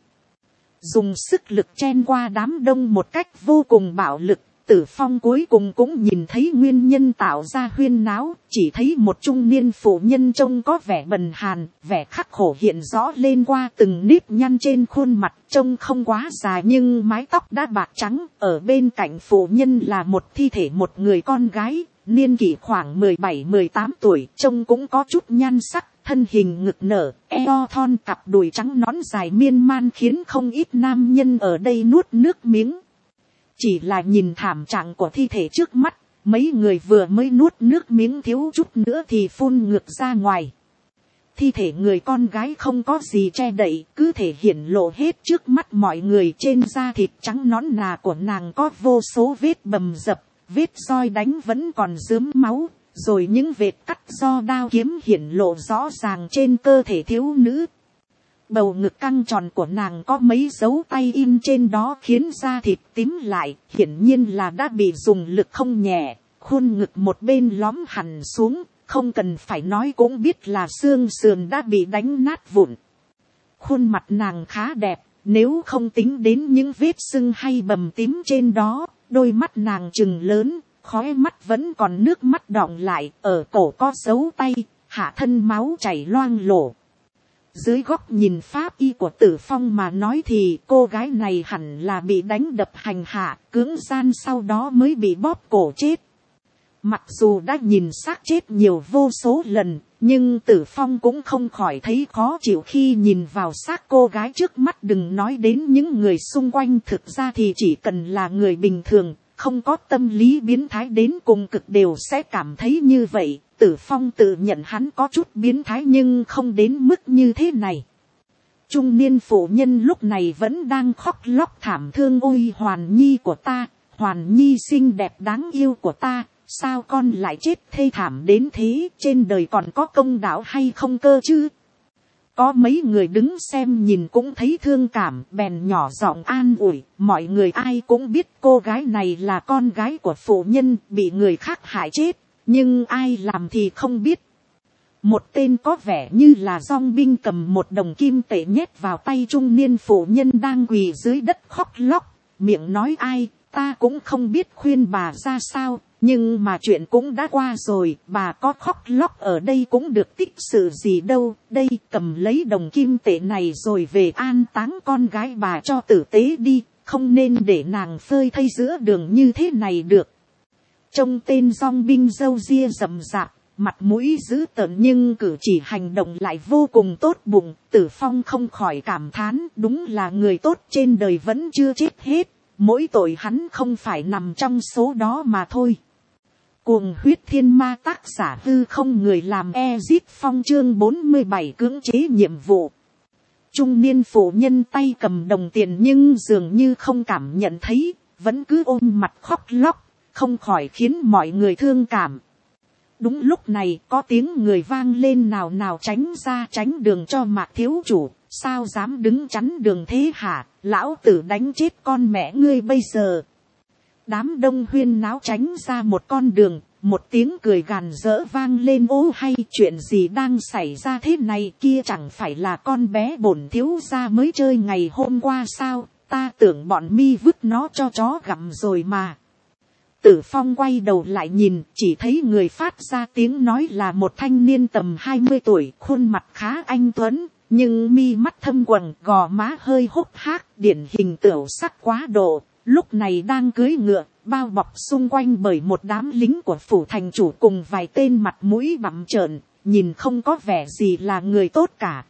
Dùng sức lực chen qua đám đông một cách vô cùng bạo lực. Tử Phong cuối cùng cũng nhìn thấy nguyên nhân tạo ra huyên náo, chỉ thấy một trung niên phụ nhân trông có vẻ bần hàn, vẻ khắc khổ hiện rõ lên qua từng nếp nhăn trên khuôn mặt, trông không quá dài nhưng mái tóc đã bạc trắng. Ở bên cạnh phụ nhân là một thi thể một người con gái, niên kỷ khoảng mười bảy mười tám tuổi, trông cũng có chút nhan sắc, thân hình ngực nở, eo thon, cặp đùi trắng nõn dài miên man khiến không ít nam nhân ở đây nuốt nước miếng. Chỉ là nhìn thảm trạng của thi thể trước mắt, mấy người vừa mới nuốt nước miếng thiếu chút nữa thì phun ngược ra ngoài. Thi thể người con gái không có gì che đậy, cứ thể hiển lộ hết trước mắt mọi người. Trên da thịt trắng nõn nà của nàng có vô số vết bầm dập, vết roi đánh vẫn còn rướm máu, rồi những vệt cắt do đao kiếm hiển lộ rõ ràng trên cơ thể thiếu nữ. Bầu ngực căng tròn của nàng có mấy dấu tay in trên đó khiến da thịt tím lại, hiển nhiên là đã bị dùng lực không nhẹ. Khuôn ngực một bên lõm hẳn xuống, không cần phải nói cũng biết là xương sườn đã bị đánh nát vụn. Khuôn mặt nàng khá đẹp, nếu không tính đến những vết sưng hay bầm tím trên đó. Đôi mắt nàng trừng lớn, khóe mắt vẫn còn nước mắt đọng lại, ở cổ có dấu tay, hạ thân máu chảy loang lổ. Dưới góc nhìn pháp y của Tử Phong mà nói thì cô gái này hẳn là bị đánh đập hành hạ, cưỡng gian sau đó mới bị bóp cổ chết. Mặc dù đã nhìn xác chết nhiều vô số lần, nhưng Tử Phong cũng không khỏi thấy khó chịu khi nhìn vào xác cô gái trước mắt. Đừng nói đến những người xung quanh, thực ra thì chỉ cần là người bình thường, không có tâm lý biến thái đến cùng cực đều sẽ cảm thấy như vậy. Tử Phong tự nhận hắn có chút biến thái nhưng không đến mức như thế này. Trung niên phụ nhân lúc này vẫn đang khóc lóc thảm thương. Ôi Hoàn Nhi của ta, Hoàn Nhi xinh đẹp đáng yêu của ta, sao con lại chết thê thảm đến thế, trên đời còn có công đạo hay không cơ chứ? Có mấy người đứng xem nhìn cũng thấy thương cảm, bèn nhỏ giọng an ủi. Mọi người ai cũng biết cô gái này là con gái của phụ nhân, bị người khác hại chết, nhưng ai làm thì không biết. Một tên có vẻ như là dong binh cầm một đồng kim tệ nhét vào tay trung niên phụ nhân đang quỳ dưới đất khóc lóc, miệng nói ai, ta cũng không biết khuyên bà ra sao, nhưng mà chuyện cũng đã qua rồi, bà có khóc lóc ở đây cũng được tích sự gì đâu. Đây, cầm lấy đồng kim tệ này rồi về an táng con gái bà cho tử tế đi, không nên để nàng phơi thây giữa đường như thế này được. Trông tên dong binh râu ria rậm rạp, mặt mũi dữ tợn nhưng cử chỉ hành động lại vô cùng tốt bụng. Tử Phong không khỏi cảm thán, đúng là người tốt trên đời vẫn chưa chết hết, mỗi tội hắn không phải nằm trong số đó mà thôi. Cuồng huyết thiên ma, tác giả Hư Không, người làm Ezip Phong, chương bốn mươi bảy cưỡng chế nhiệm vụ. Trung niên phụ nhân tay cầm đồng tiền nhưng dường như không cảm nhận thấy, vẫn cứ ôm mặt khóc lóc, không khỏi khiến mọi người thương cảm. Đúng lúc này có tiếng người vang lên, nào nào tránh ra, tránh đường cho Mạc thiếu chủ, sao dám đứng chắn đường thế hả, lão tử đánh chết con mẹ ngươi bây giờ. Đám đông huyên náo tránh ra một con đường, một tiếng cười gàn dỡ vang lên. Ô hay, chuyện gì đang xảy ra thế này, kia chẳng phải là con bé bổn thiếu gia mới chơi ngày hôm qua sao, ta tưởng bọn mi vứt nó cho chó gặm rồi mà. Tử Phong quay đầu lại nhìn, chỉ thấy người phát ra tiếng nói là một thanh niên tầm hai mươi tuổi, khuôn mặt khá anh tuấn, nhưng mi mắt thâm quầng, gò má hơi hốc hác, điển hình tửu sắc quá độ, lúc này đang cưỡi ngựa, bao bọc xung quanh bởi một đám lính của phủ thành chủ cùng vài tên mặt mũi bặm trợn, nhìn không có vẻ gì là người tốt cả.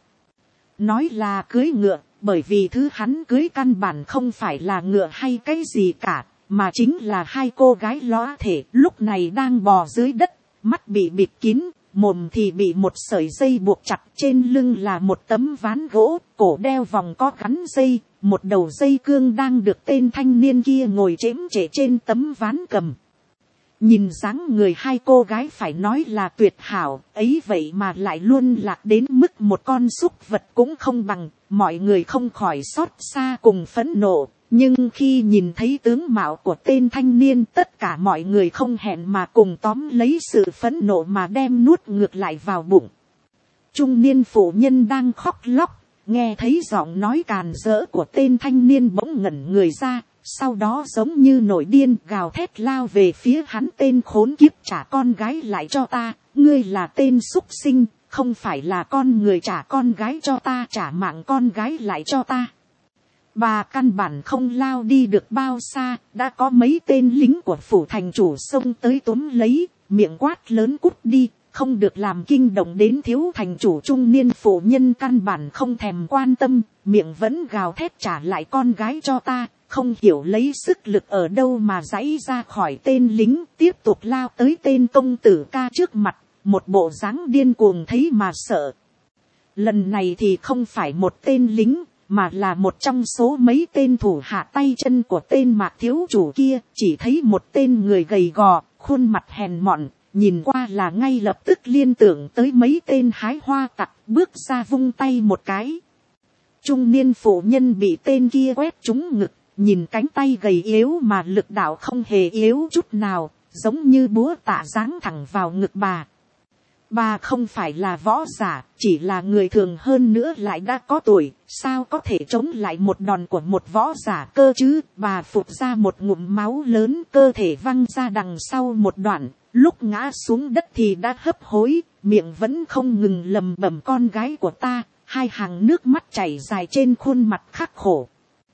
Nói là cưỡi ngựa, bởi vì thứ hắn cưỡi căn bản không phải là ngựa hay cái gì cả, mà chính là hai cô gái lõa thể lúc này đang bò dưới đất, mắt bị bịt kín, mồm thì bị một sợi dây buộc chặt, trên lưng là một tấm ván gỗ, cổ đeo vòng có gắn dây, một đầu dây cương đang được tên thanh niên kia ngồi chễm chệ trên tấm ván cầm. Nhìn dáng người hai cô gái phải nói là tuyệt hảo, ấy vậy mà lại luôn lạc đến mức một con súc vật cũng không bằng, mọi người không khỏi xót xa cùng phẫn nộ. Nhưng khi nhìn thấy tướng mạo của tên thanh niên, tất cả mọi người không hẹn mà cùng tóm lấy sự phẫn nộ mà đem nuốt ngược lại vào bụng. Trung niên phụ nhân đang khóc lóc, nghe thấy giọng nói càn rỡ của tên thanh niên bỗng ngẩn người ra, sau đó giống như nổi điên gào thét lao về phía hắn. Tên khốn kiếp, trả con gái lại cho ta, ngươi là tên súc sinh, không phải là con người, trả con gái cho ta, trả mạng con gái lại cho ta. Bà căn bản không lao đi được bao xa, đã có mấy tên lính của phủ thành chủ xông tới túm lấy, miệng quát lớn cút đi, không được làm kinh động đến thiếu thành chủ. Trung niên phụ nhân căn bản không thèm quan tâm, miệng vẫn gào thét trả lại con gái cho ta, không hiểu lấy sức lực ở đâu mà giãy ra khỏi tên lính, tiếp tục lao tới tên công tử ca trước mặt, một bộ dáng điên cuồng thấy mà sợ. Lần này thì không phải một tên lính, mà là một trong số mấy tên thủ hạ tay chân của tên Mạc thiếu chủ kia. Chỉ thấy một tên người gầy gò, khuôn mặt hèn mọn, nhìn qua là ngay lập tức liên tưởng tới mấy tên hái hoa tặc, bước ra vung tay một cái. Trung niên phụ nhân bị tên kia quét trúng ngực, nhìn cánh tay gầy yếu mà lực đạo không hề yếu chút nào, giống như búa tạ giáng thẳng vào ngực bà. Bà không phải là võ giả, chỉ là người thường, hơn nữa lại đã có tuổi, sao có thể chống lại một đòn của một võ giả cơ chứ. Bà phụt ra một ngụm máu lớn, cơ thể văng ra đằng sau một đoạn, lúc ngã xuống đất thì đã hấp hối, miệng vẫn không ngừng lầm bầm con gái của ta, hai hàng nước mắt chảy dài trên khuôn mặt khắc khổ.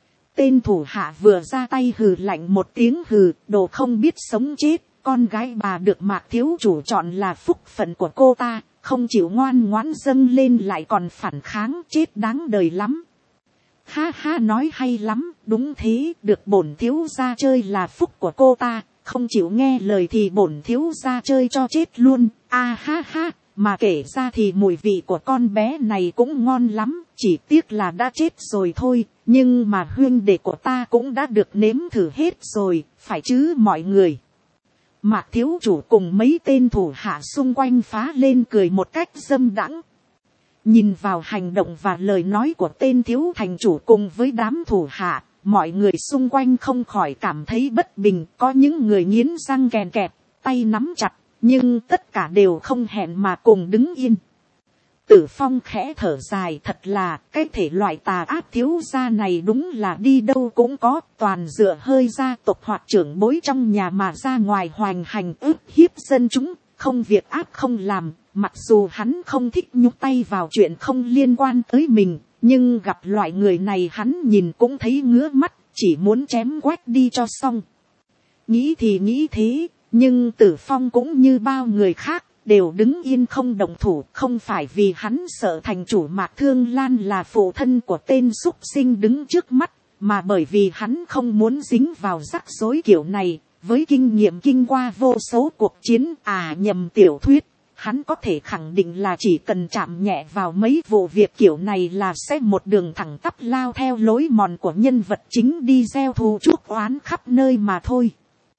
Tên thủ hạ vừa ra tay hừ lạnh một tiếng hừ, đồ không biết sống chết. Con gái bà được Mạc thiếu chủ chọn là phúc phận của cô ta, không chịu ngoan ngoãn dâng lên lại còn phản kháng, chết đáng đời lắm. Ha ha, nói hay lắm, đúng thế, được bổn thiếu gia chơi là phúc của cô ta, không chịu nghe lời thì bổn thiếu gia chơi cho chết luôn. A ha ha, mà kể ra thì mùi vị của con bé này cũng ngon lắm, chỉ tiếc là đã chết rồi thôi, nhưng mà huynh đệ của ta cũng đã được nếm thử hết rồi, phải chứ mọi người. Mạc thiếu chủ cùng mấy tên thủ hạ xung quanh phá lên cười một cách dâm đãng. Nhìn vào hành động và lời nói của tên thiếu thành chủ cùng với đám thủ hạ, mọi người xung quanh không khỏi cảm thấy bất bình. Có những người nghiến răng kèn kẹt, tay nắm chặt, nhưng tất cả đều không hẹn mà cùng đứng yên. Tử Phong khẽ thở dài, thật là cái thể loại tà ác thiếu gia này đúng là đi đâu cũng có, toàn dựa hơi gia tộc hoặc trưởng bối trong nhà mà ra ngoài hoành hành ức hiếp dân chúng, không việc ác không làm. Mặc dù hắn không thích nhúc tay vào chuyện không liên quan tới mình, nhưng gặp loại người này hắn nhìn cũng thấy ngứa mắt, chỉ muốn chém quét đi cho xong. Nghĩ thì nghĩ thế, nhưng Tử Phong cũng như bao người khác, đều đứng yên không động thủ, không phải vì hắn sợ thành chủ Mạc Thương Lan là phụ thân của tên súc sinh đứng trước mắt, mà bởi vì hắn không muốn dính vào rắc rối kiểu này. Với kinh nghiệm kinh qua vô số cuộc chiến, à nhầm tiểu thuyết, hắn có thể khẳng định là chỉ cần chạm nhẹ vào mấy vụ việc kiểu này là sẽ một đường thẳng tắp lao theo lối mòn của nhân vật chính đi gieo thù chuốc oán khắp nơi mà thôi.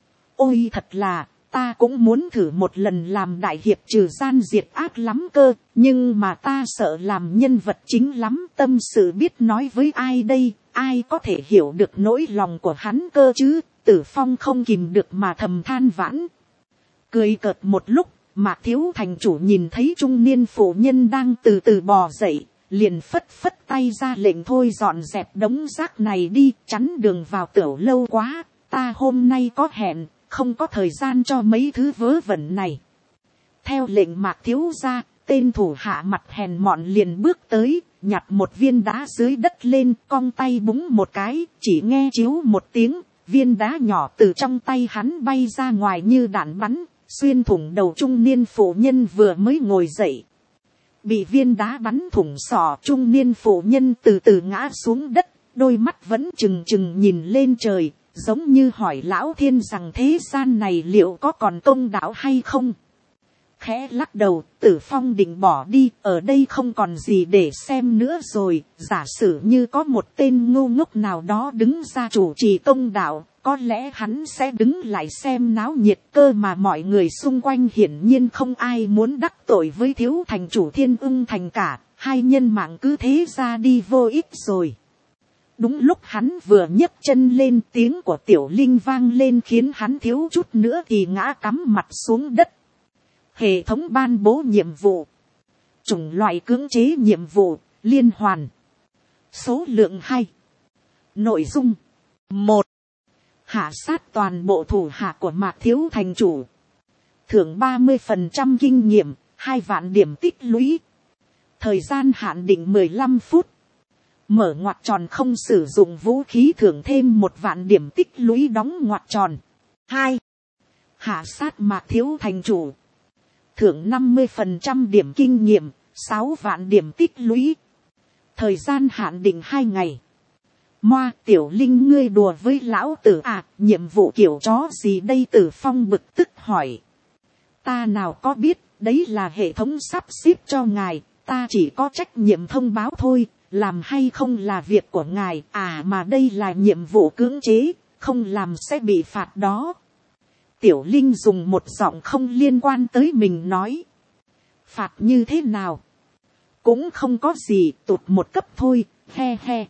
Ôi thật là, ta cũng muốn thử một lần làm đại hiệp trừ gian diệt ác lắm cơ, nhưng mà ta sợ làm nhân vật chính lắm, tâm sự biết nói với ai đây, ai có thể hiểu được nỗi lòng của hắn cơ chứ. Tử Phong không kìm được mà thầm than vãn. Cười cợt một lúc, Mạc thiếu thành chủ nhìn thấy trung niên phụ nhân đang từ từ bò dậy, liền phất phất tay ra lệnh thôi dọn dẹp đống rác này đi, chắn đường vào tiểu lâu quá, ta hôm nay có hẹn, không có thời gian cho mấy thứ vớ vẩn này. Theo lệnh Mạc thiếu gia, tên thủ hạ mặt hèn mọn liền bước tới, nhặt một viên đá dưới đất lên, cong tay búng một cái, chỉ nghe chiếu một tiếng, viên đá nhỏ từ trong tay hắn bay ra ngoài như đạn bắn, xuyên thủng đầu trung niên phụ nhân vừa mới ngồi dậy. Bị viên đá bắn thủng sọ, trung niên phụ nhân từ từ ngã xuống đất, đôi mắt vẫn trừng trừng nhìn lên trời, giống như hỏi lão thiên rằng thế gian này liệu có còn công đạo hay không. Khẽ lắc đầu, Tử Phong định bỏ đi, ở đây không còn gì để xem nữa rồi, giả sử như có một tên ngu ngốc nào đó đứng ra chủ trì công đạo, có lẽ hắn sẽ đứng lại xem náo nhiệt, cơ mà mọi người xung quanh hiển nhiên không ai muốn đắc tội với thiếu thành chủ Thiên Ưng Thành cả, hai nhân mạng cứ thế ra đi vô ích rồi. Đúng lúc hắn vừa nhấc chân lên, tiếng của Tiểu Linh vang lên khiến hắn thiếu chút nữa thì ngã cắm mặt xuống đất. Hệ thống ban bố nhiệm vụ. Chủng loại cưỡng chế nhiệm vụ, liên hoàn. Số lượng hai. Nội dung. một. Hạ sát toàn bộ thủ hạ của Mạc thiếu thành chủ. Thưởng ba mươi phần trăm kinh nghiệm, hai vạn điểm tích lũy. Thời gian hạn định mười lăm phút. Mở ngoặc tròn không sử dụng vũ khí thưởng thêm một vạn điểm tích lũy đóng ngoặc tròn. hai. Hạ sát Mạc thiếu thành chủ. Thưởng năm mươi phần trăm điểm kinh nghiệm, sáu vạn điểm tích lũy. Thời gian hạn định hai ngày. Moa, Tiểu Linh ngươi đùa với lão tử à, nhiệm vụ kiểu chó gì đây? Tử Phong bực tức hỏi. Ta nào có biết, đấy là hệ thống sắp xếp cho ngài, ta chỉ có trách nhiệm thông báo thôi, làm hay không là việc của ngài, à mà đây là nhiệm vụ cưỡng chế, không làm sẽ bị phạt đó. Tiểu Linh dùng một giọng không liên quan tới mình nói. Phạt như thế nào? Cũng không có gì, tụt một cấp thôi, he he.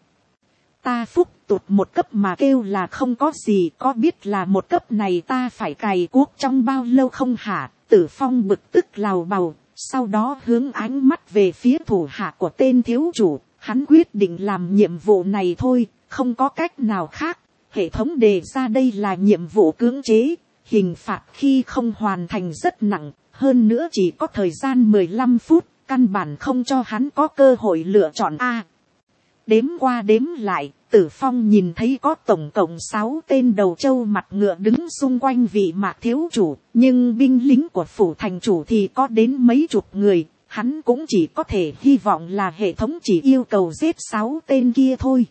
Ta phúc tụt một cấp mà kêu là không có gì, có biết là một cấp này ta phải cày cuốc trong bao lâu không hả? Tử Phong bực tức lào bầu, sau đó hướng ánh mắt về phía thủ hạ của tên thiếu chủ, hắn quyết định làm nhiệm vụ này thôi, không có cách nào khác. Hệ thống đề ra đây là nhiệm vụ cưỡng chế, hình phạt khi không hoàn thành rất nặng, hơn nữa chỉ có thời gian mười lăm phút, căn bản không cho hắn có cơ hội lựa chọn a. Đếm qua đếm lại, Tử Phong nhìn thấy có tổng cộng sáu tên đầu trâu mặt ngựa đứng xung quanh vị Mạc thiếu chủ, nhưng binh lính của phủ thành chủ thì có đến mấy chục người, hắn cũng chỉ có thể hy vọng là hệ thống chỉ yêu cầu giết sáu tên kia thôi.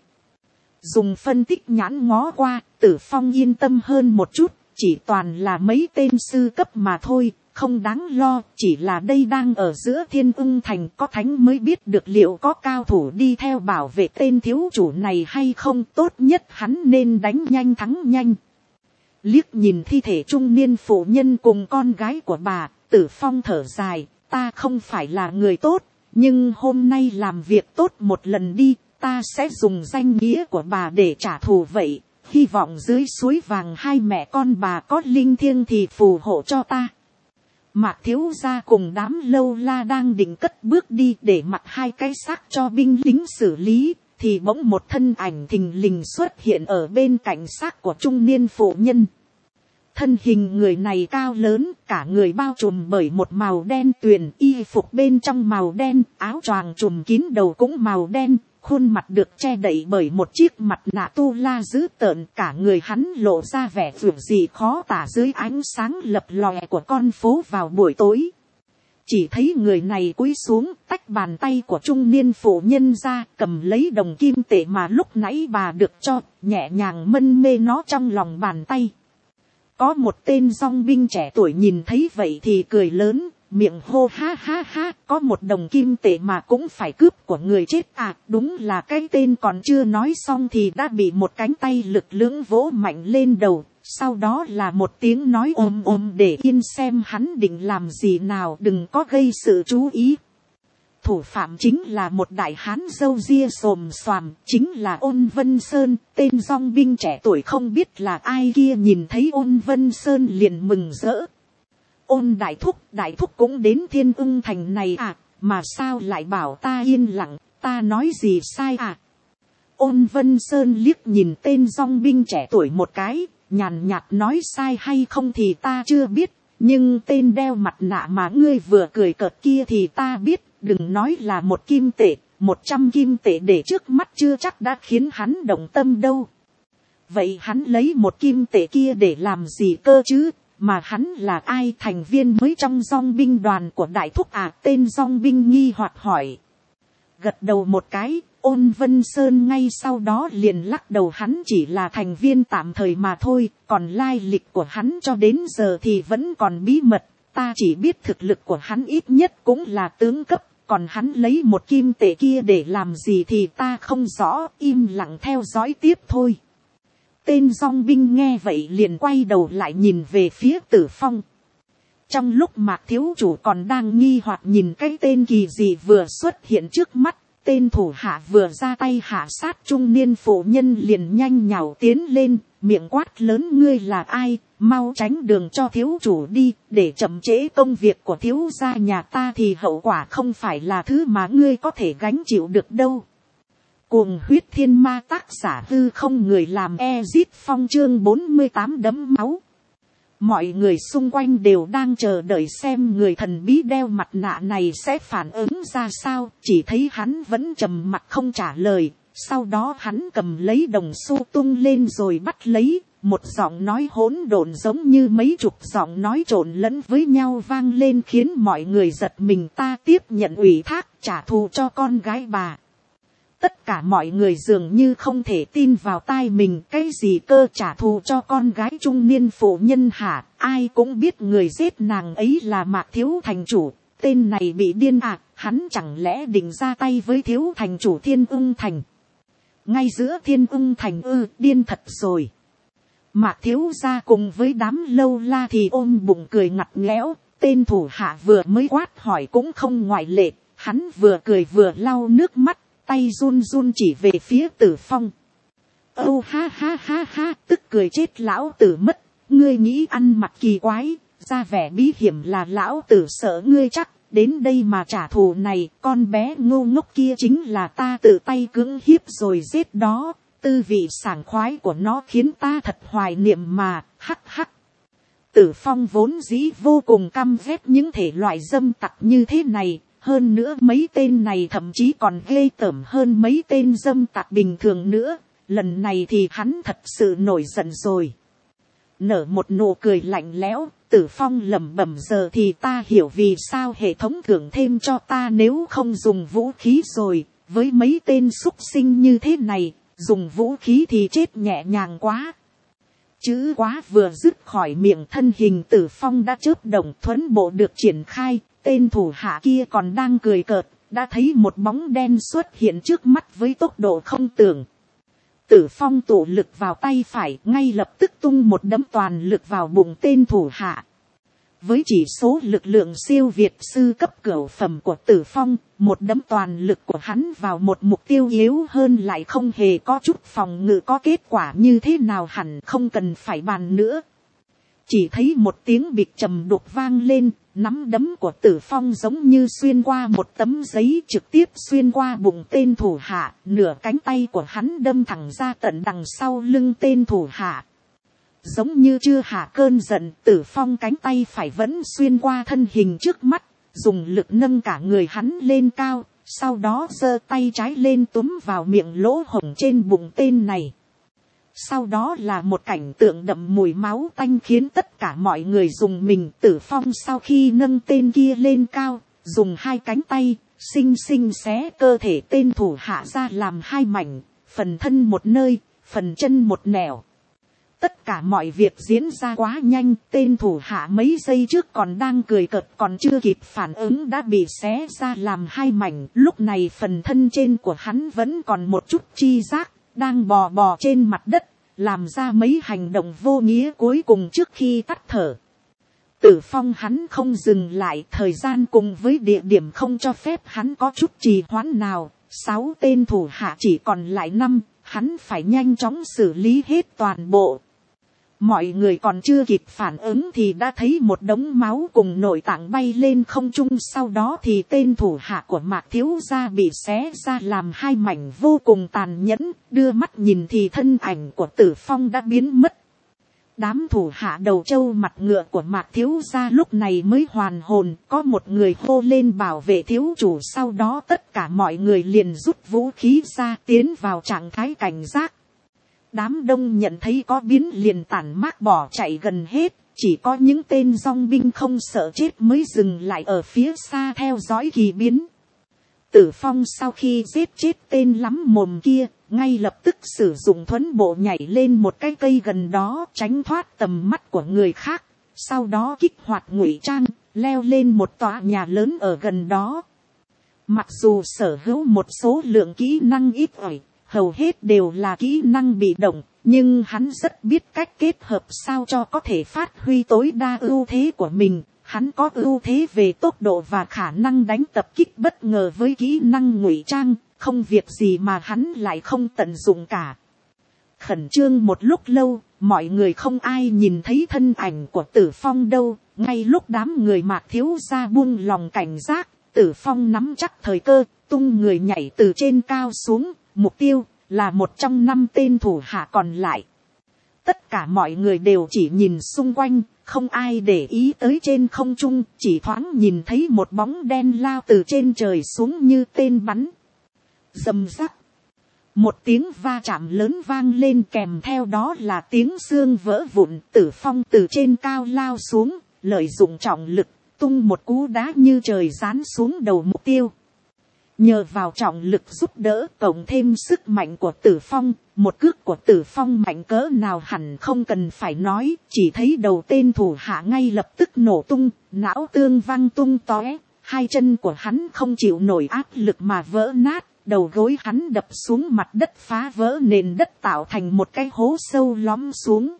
Dùng phân tích nhãn ngó qua, Tử Phong yên tâm hơn một chút, chỉ toàn là mấy tên sư cấp mà thôi, không đáng lo, chỉ là đây đang ở giữa Thiên Ưng Thành, có thánh mới biết được liệu có cao thủ đi theo bảo vệ tên thiếu chủ này hay không, tốt nhất hắn nên đánh nhanh thắng nhanh. Liếc nhìn thi thể trung niên phụ nhân cùng con gái của bà, Tử Phong thở dài, ta không phải là người tốt, nhưng hôm nay làm việc tốt một lần đi, ta sẽ dùng danh nghĩa của bà để trả thù vậy, hy vọng dưới suối vàng hai mẹ con bà có linh thiêng thì phù hộ cho ta. Mạc thiếu gia cùng đám lâu la đang định cất bước đi để mặc hai cái xác cho binh lính xử lý, thì bỗng một thân ảnh thình lình xuất hiện ở bên cạnh xác của trung niên phụ nhân. Thân hình người này cao lớn, cả người bao trùm bởi một màu đen tuyền, y phục bên trong màu đen, áo choàng trùm kín đầu cũng màu đen, khuôn mặt được che đậy bởi một chiếc mặt nạ tu la dữ tợn, cả người hắn lộ ra vẻ vượt gì khó tả dưới ánh sáng lập lòe của con phố vào buổi tối. Chỉ thấy người này cúi xuống, tách bàn tay của trung niên phụ nhân ra, cầm lấy đồng kim tệ mà lúc nãy bà được cho, nhẹ nhàng mân mê nó trong lòng bàn tay. Có một tên dong binh trẻ tuổi nhìn thấy vậy thì cười lớn, miệng hô ha ha ha, có một đồng kim tệ mà cũng phải cướp của người chết à, đúng là cái tên còn chưa nói xong thì đã bị một cánh tay lực lưỡng vỗ mạnh lên đầu, sau đó là một tiếng nói ôm ôm để yên xem hắn định làm gì nào, đừng có gây sự chú ý. Thủ phạm chính là một đại hán râu ria xồm xoàm, chính là Ôn Vân Sơn, tên dong binh trẻ tuổi không biết là ai kia nhìn thấy Ôn Vân Sơn liền mừng rỡ. Ôn đại thúc, đại thúc cũng đến Thiên Ưng Thành này à, mà sao lại bảo ta yên lặng, ta nói gì sai à? Ôn Vân Sơn liếc nhìn tên dong binh trẻ tuổi một cái, nhàn nhạt nói sai hay không thì ta chưa biết, nhưng tên đeo mặt nạ mà ngươi vừa cười cợt kia thì ta biết, đừng nói là một kim tệ, một trăm kim tệ để trước mắt chưa chắc đã khiến hắn động tâm đâu. Vậy hắn lấy một kim tệ kia để làm gì cơ chứ, mà hắn là ai? Thành viên mới trong dong binh đoàn của đại thúc à? Tên dong binh nghi hoặc hỏi. Gật đầu một cái, Ôn Vân Sơn ngay sau đó liền lắc đầu, hắn chỉ là thành viên tạm thời mà thôi, còn lai lịch của hắn cho đến giờ thì vẫn còn bí mật, ta chỉ biết thực lực của hắn ít nhất cũng là tướng cấp, còn hắn lấy một kim tệ kia để làm gì thì ta không rõ, im lặng theo dõi tiếp thôi. Tên dong binh nghe vậy liền quay đầu lại nhìn về phía Tử Phong. Trong lúc Mạc thiếu chủ còn đang nghi hoặc nhìn cái tên kỳ gì vừa xuất hiện trước mắt, tên thủ hạ vừa ra tay hạ sát trung niên phụ nhân liền nhanh nhảu tiến lên, miệng quát lớn, ngươi là ai, mau tránh đường cho thiếu chủ đi, để chậm trễ công việc của thiếu gia nhà ta thì hậu quả không phải là thứ mà ngươi có thể gánh chịu được đâu. Cuồng huyết thiên ma, tác giả Hư Không, người làm Ezit Phong, chương bốn mươi tám đấm máu. Mọi người xung quanh đều đang chờ đợi xem người thần bí đeo mặt nạ này sẽ phản ứng ra sao, chỉ thấy hắn vẫn trầm mặc không trả lời, sau đó hắn cầm lấy đồng xu tung lên rồi bắt lấy, một giọng nói hỗn độn giống như mấy chục giọng nói trộn lẫn với nhau vang lên khiến mọi người giật mình. Ta tiếp nhận ủy thác trả thù cho con gái bà. Tất cả mọi người dường như không thể tin vào tai mình, cái gì cơ trả thù cho con gái trung niên phụ nhân hả? Ai cũng biết người giết nàng ấy là Mạc thiếu thành chủ, tên này bị điên à, hắn chẳng lẽ định ra tay với thiếu thành chủ Thiên Ưng Thành? Ngay giữa Thiên Ưng Thành ư? Điên thật rồi. Mạc thiếu gia cùng với đám lâu la thì ôm bụng cười ngặt nghẽo, tên thủ hạ vừa mới quát hỏi cũng không ngoại lệ, hắn vừa cười vừa lau nước mắt, tay run run chỉ về phía Tử Phong. Âu ha ha ha ha, tức cười chết lão tử mất, ngươi nghĩ ăn mặc kỳ quái, ra vẻ bí hiểm là lão tử sợ ngươi chắc, đến đây mà trả thù này, con bé ngu ngốc kia chính là ta tự tay cưỡng hiếp rồi giết đó, tư vị sảng khoái của nó khiến ta thật hoài niệm mà, hắc hắc. Tử Phong vốn dĩ vô cùng căm ghét những thể loại dâm tặc như thế này. Hơn nữa mấy tên này thậm chí còn ghê tởm hơn mấy tên dâm tặc bình thường nữa. Lần này thì hắn thật sự nổi giận rồi. Nở một nụ cười lạnh lẽo, Tử Phong lẩm bẩm, giờ thì ta hiểu vì sao hệ thống thưởng thêm cho ta nếu không dùng vũ khí rồi. Với mấy tên súc sinh như thế này, dùng vũ khí thì chết nhẹ nhàng quá. Chữ quá vừa dứt khỏi miệng, thân hình Tử Phong đã chớp động, thuẫn bộ được triển khai. Tên thủ hạ kia còn đang cười cợt, đã thấy một bóng đen xuất hiện trước mắt với tốc độ không tưởng. Tử Phong tụ lực vào tay phải, ngay lập tức tung một đấm toàn lực vào bụng tên thủ hạ. Với chỉ số lực lượng siêu việt sư cấp cửu phẩm của Tử Phong, một đấm toàn lực của hắn vào một mục tiêu yếu hơn lại không hề có chút phòng ngự, có kết quả như thế nào hẳn không cần phải bàn nữa. Chỉ thấy một tiếng bịch trầm đục vang lên, nắm đấm của Tử Phong giống như xuyên qua một tấm giấy, trực tiếp xuyên qua bụng tên thủ hạ, nửa cánh tay của hắn đâm thẳng ra tận đằng sau lưng tên thủ hạ. Giống như chưa hạ cơn giận, Tử Phong cánh tay phải vẫn xuyên qua thân hình trước mắt, dùng lực nâng cả người hắn lên cao, sau đó giơ tay trái lên túm vào miệng lỗ hổng trên bụng tên này. Sau đó là một cảnh tượng đậm mùi máu tanh khiến tất cả mọi người dùng mình. Tử Phong sau khi nâng tên kia lên cao, dùng hai cánh tay, xinh xinh xé cơ thể tên thủ hạ ra làm hai mảnh, phần thân một nơi, phần chân một nẻo. Tất cả mọi việc diễn ra quá nhanh, tên thủ hạ mấy giây trước còn đang cười cợt còn chưa kịp phản ứng đã bị xé ra làm hai mảnh. Lúc này phần thân trên của hắn vẫn còn một chút chi giác, đang bò bò trên mặt đất, làm ra mấy hành động vô nghĩa cuối cùng trước khi tắt thở. Tử Phong hắn không dừng lại, thời gian cùng với địa điểm không cho phép hắn có chút trì hoãn nào. Sáu tên thủ hạ chỉ còn lại năm, hắn phải nhanh chóng xử lý hết toàn bộ. Mọi người còn chưa kịp phản ứng thì đã thấy một đống máu cùng nội tạng bay lên không trung. Sau đó thì tên thủ hạ của Mạc thiếu gia bị xé ra làm hai mảnh vô cùng tàn nhẫn. Đưa mắt nhìn thì thân ảnh của Tử Phong đã biến mất. đám thủ hạ đầu trâu mặt ngựa của Mạc thiếu gia lúc này mới hoàn hồn, có một người hô lên bảo vệ thiếu chủ, sau đó tất cả mọi người liền rút vũ khí ra tiến vào trạng thái cảnh giác. Đám đông nhận thấy có biến liền tản mác bỏ chạy gần hết, chỉ có những tên dong binh không sợ chết mới dừng lại ở phía xa theo dõi kỳ biến. Tử Phong sau khi giết chết tên lắm mồm kia, ngay lập tức sử dụng thuẫn bộ nhảy lên một cái cây gần đó tránh thoát tầm mắt của người khác, sau đó kích hoạt ngụy trang, leo lên một tòa nhà lớn ở gần đó. Mặc dù sở hữu một số lượng kỹ năng ít ỏi, hầu hết đều là kỹ năng bị động, nhưng hắn rất biết cách kết hợp sao cho có thể phát huy tối đa ưu thế của mình. Hắn có ưu thế về tốc độ và khả năng đánh tập kích bất ngờ với kỹ năng ngụy trang, không việc gì mà hắn lại không tận dụng cả. Khẩn trương một lúc lâu, mọi người không ai nhìn thấy thân ảnh của Tử Phong đâu. Ngay lúc đám người Mạc thiếu gia buông lòng cảnh giác, Tử Phong nắm chắc thời cơ, tung người nhảy từ trên cao xuống, mục tiêu là một trong năm tên thủ hạ còn lại. Tất cả mọi người đều chỉ nhìn xung quanh, không ai để ý tới trên không trung, chỉ thoáng nhìn thấy một bóng đen lao từ trên trời xuống như tên bắn. Rầm rắc. Một tiếng va chạm lớn vang lên, kèm theo đó là tiếng xương vỡ vụn. Tử Phong từ trên cao lao xuống, lợi dụng trọng lực, tung một cú đá như trời giáng xuống đầu mục tiêu. Nhờ vào trọng lực giúp đỡ cộng thêm sức mạnh của Tử Phong, một cước của Tử Phong mạnh cỡ nào hẳn không cần phải nói, chỉ thấy đầu tên thủ hạ ngay lập tức nổ tung, não tương văng tung tóe, hai chân của hắn không chịu nổi áp lực mà vỡ nát, đầu gối hắn đập xuống mặt đất phá vỡ nền đất tạo thành một cái hố sâu lõm xuống.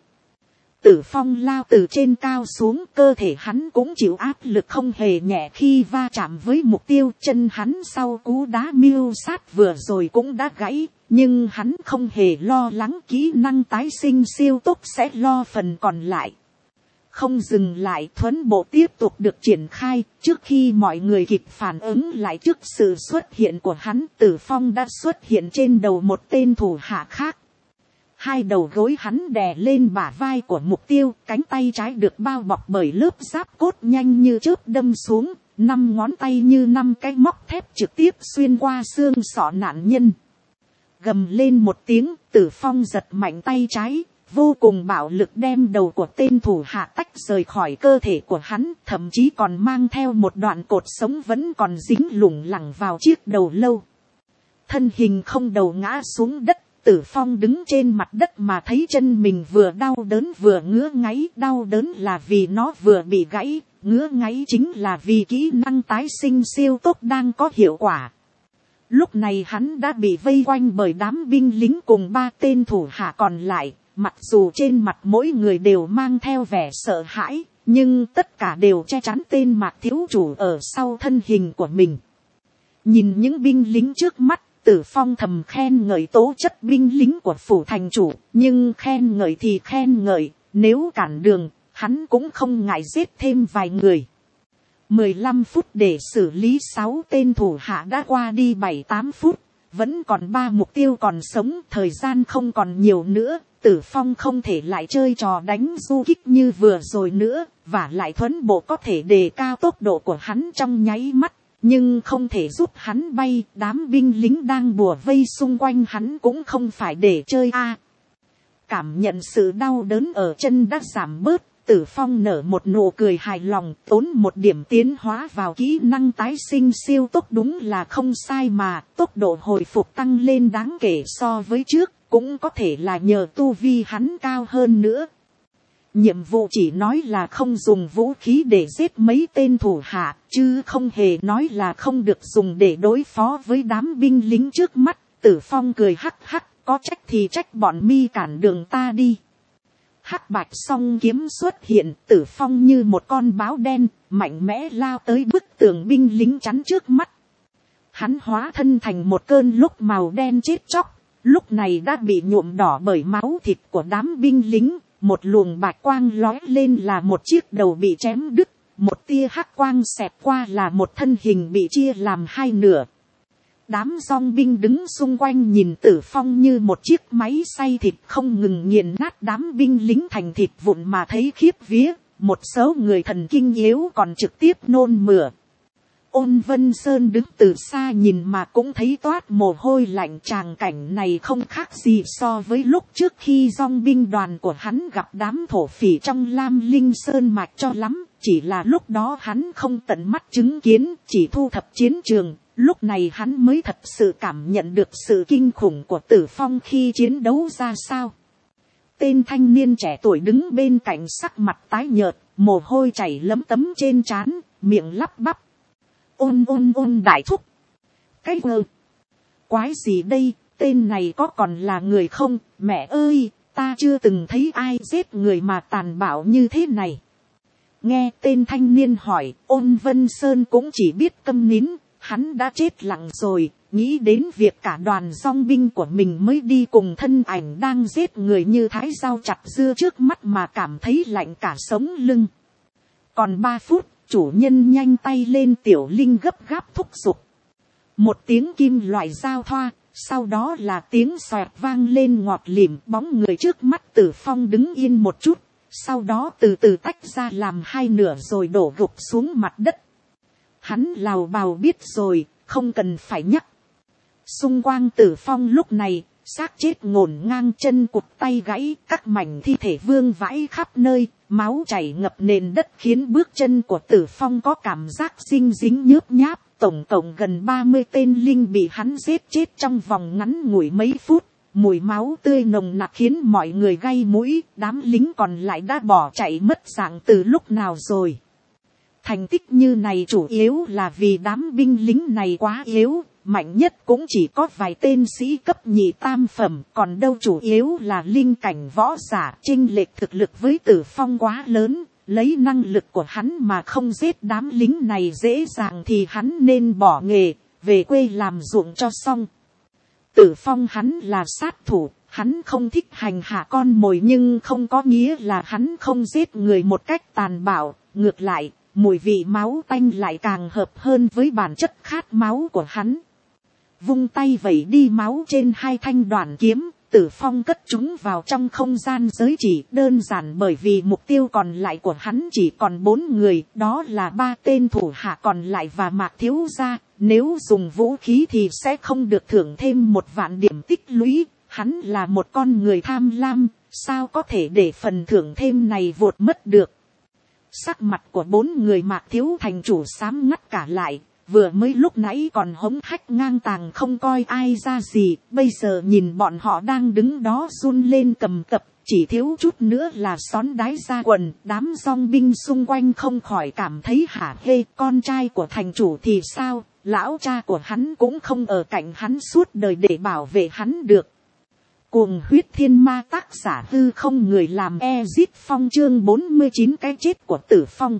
Tử Phong lao từ trên cao xuống, cơ thể hắn cũng chịu áp lực không hề nhẹ khi va chạm với mục tiêu. Chân hắn sau cú đá miêu sát vừa rồi cũng đã gãy, nhưng hắn không hề lo lắng kỹ năng tái sinh siêu tốc sẽ lo phần còn lại. Không dừng lại, thuẫn bộ tiếp tục được triển khai. Trước khi mọi người kịp phản ứng lại trước sự xuất hiện của hắn, Tử Phong đã xuất hiện trên đầu một tên thủ hạ khác. Hai đầu gối hắn đè lên bả vai của mục tiêu, cánh tay trái được bao bọc bởi lớp giáp cốt nhanh như chớp đâm xuống, năm ngón tay như năm cái móc thép trực tiếp xuyên qua xương sọ nạn nhân. Gầm lên một tiếng, Tử Phong giật mạnh tay trái, vô cùng bạo lực đem đầu của tên thủ hạ tách rời khỏi cơ thể của hắn, thậm chí còn mang theo một đoạn cột sống vẫn còn dính lủng lẳng vào chiếc đầu lâu. Thân hình không đầu ngã xuống đất. Tử Phong đứng trên mặt đất mà thấy chân mình vừa đau đớn vừa ngứa ngáy. Đau đớn là vì nó vừa bị gãy, ngứa ngáy chính là vì kỹ năng tái sinh siêu tốc đang có hiệu quả. Lúc này hắn đã bị vây quanh bởi đám binh lính cùng ba tên thủ hạ còn lại. Mặc dù trên mặt mỗi người đều mang theo vẻ sợ hãi, nhưng tất cả đều che chắn tên Mạc thiếu chủ ở sau thân hình của mình. Nhìn những binh lính trước mắt, Tử Phong thầm khen ngợi tố chất binh lính của phủ thành chủ, nhưng khen ngợi thì khen ngợi, nếu cản đường, hắn cũng không ngại giết thêm vài người. mười lăm phút để xử lý sáu tên thủ hạ đã qua đi bảy tám phút, vẫn còn ba mục tiêu còn sống, thời gian không còn nhiều nữa. Tử Phong không thể lại chơi trò đánh du kích như vừa rồi nữa, và lại thuẫn bộ có thể đề cao tốc độ của hắn trong nháy mắt. Nhưng không thể giúp hắn bay, đám binh lính đang bùa vây xung quanh hắn cũng không phải để chơi a. À, cảm nhận sự đau đớn ở chân đã giảm bớt, Tử Phong nở một nụ cười hài lòng, tốn một điểm tiến hóa vào kỹ năng tái sinh siêu tốc đúng là không sai mà, tốc độ hồi phục tăng lên đáng kể so với trước, cũng có thể là nhờ tu vi hắn cao hơn nữa. Nhiệm vụ chỉ nói là không dùng vũ khí để giết mấy tên thủ hạ, chứ không hề nói là không được dùng để đối phó với đám binh lính trước mắt. Tử Phong cười hắc hắc, có trách thì trách bọn mi cản đường ta đi. Hắc bạch song kiếm xuất hiện, Tử Phong như một con báo đen, mạnh mẽ lao tới bức tường binh lính chắn trước mắt. Hắn hóa thân thành một cơn lốc màu đen chết chóc, lúc này đã bị nhuộm đỏ bởi máu thịt của đám binh lính. Một luồng bạch quang lói lên là một chiếc đầu bị chém đứt, một tia hắc quang xẹt qua là một thân hình bị chia làm hai nửa. đám dong binh đứng xung quanh nhìn Tử Phong như một chiếc máy xay thịt không ngừng nghiền nát đám binh lính thành thịt vụn mà thấy khiếp vía, một số người thần kinh yếu còn trực tiếp nôn mửa. Ôn Vân Sơn đứng từ xa nhìn mà cũng thấy toát mồ hôi lạnh, tràng cảnh này không khác gì so với lúc trước khi dong binh đoàn của hắn gặp đám thổ phỉ trong Lam Linh Sơn mạch cho lắm, chỉ là lúc đó hắn không tận mắt chứng kiến, chỉ thu thập chiến trường, lúc này hắn mới thật sự cảm nhận được sự kinh khủng của Tử Phong khi chiến đấu ra sao. Tên thanh niên trẻ tuổi đứng bên cạnh sắc mặt tái nhợt, mồ hôi chảy lấm tấm trên trán, miệng lắp bắp. Ôn ôn ôn đại thúc. Cái ơ. Quái gì đây, tên này có còn là người không, mẹ ơi, ta chưa từng thấy ai giết người mà tàn bạo như thế này. Nghe tên thanh niên hỏi, Ôn Vân Sơn cũng chỉ biết câm nín, hắn đã chết lặng rồi, nghĩ đến việc cả đoàn dong binh của mình mới đi cùng thân ảnh đang giết người như thái dao chặt dưa trước mắt mà cảm thấy lạnh cả sống lưng. Còn ba phút, chủ nhân nhanh tay lên, Tiểu Linh gấp gáp thúc giục. Một tiếng kim loại giao thoa, sau đó là tiếng xoẹt vang lên ngọt lịm, bóng người trước mắt Tử Phong đứng yên một chút, sau đó từ từ tách ra làm hai nửa rồi đổ gục xuống mặt đất. Hắn lào bào biết rồi, không cần phải nhắc. Xung quanh Tử Phong lúc này, xác chết ngổn ngang, chân cụt tay gãy, các mảnh thi thể vương vãi khắp nơi, máu chảy ngập nền đất khiến bước chân của Tử Phong có cảm giác dinh dính nhớp nháp. Tổng cộng gần ba mươi tên linh bị hắn giết chết trong vòng ngắn ngủi mấy phút. Mùi máu tươi nồng nặc khiến mọi người gay mũi, đám lính còn lại đã bỏ chạy mất dạng từ lúc nào rồi. Thành tích như này chủ yếu là vì đám binh lính này quá yếu, mạnh nhất cũng chỉ có vài tên sĩ cấp nhị tam phẩm, còn đâu chủ yếu là linh cảnh võ giả, chênh lệch thực lực với Tử Phong quá lớn, lấy năng lực của hắn mà không giết đám lính này dễ dàng thì hắn nên bỏ nghề, về quê làm ruộng cho xong. Tử Phong hắn là sát thủ, hắn không thích hành hạ con mồi nhưng không có nghĩa là hắn không giết người một cách tàn bạo, ngược lại, mùi vị máu tanh lại càng hợp hơn với bản chất khát máu của hắn. Vung tay vẩy đi máu trên hai thanh đoàn kiếm, Tử Phong cất chúng vào trong không gian giới chỉ, đơn giản bởi vì mục tiêu còn lại của hắn chỉ còn bốn người, đó là ba tên thủ hạ còn lại và Mạc thiếu gia. Nếu dùng vũ khí thì sẽ không được thưởng thêm một vạn điểm tích lũy, hắn là một con người tham lam, sao có thể để phần thưởng thêm này vụt mất được. Sắc mặt của bốn người Mạc thiếu thành chủ xám ngắt cả lại, vừa mới lúc nãy còn hống hách ngang tàng không coi ai ra gì, bây giờ nhìn bọn họ đang đứng đó run lên cầm cập, chỉ thiếu chút nữa là xón đái ra quần. Đám dong binh xung quanh không khỏi cảm thấy hả hê, con trai của thành chủ thì sao, lão cha của hắn cũng không ở cạnh hắn suốt đời để bảo vệ hắn được. Cuồng huyết thiên ma, tác giả hư không, người làm Ezit Phong, chương bốn mươi chín, cái chết của Tử Phong.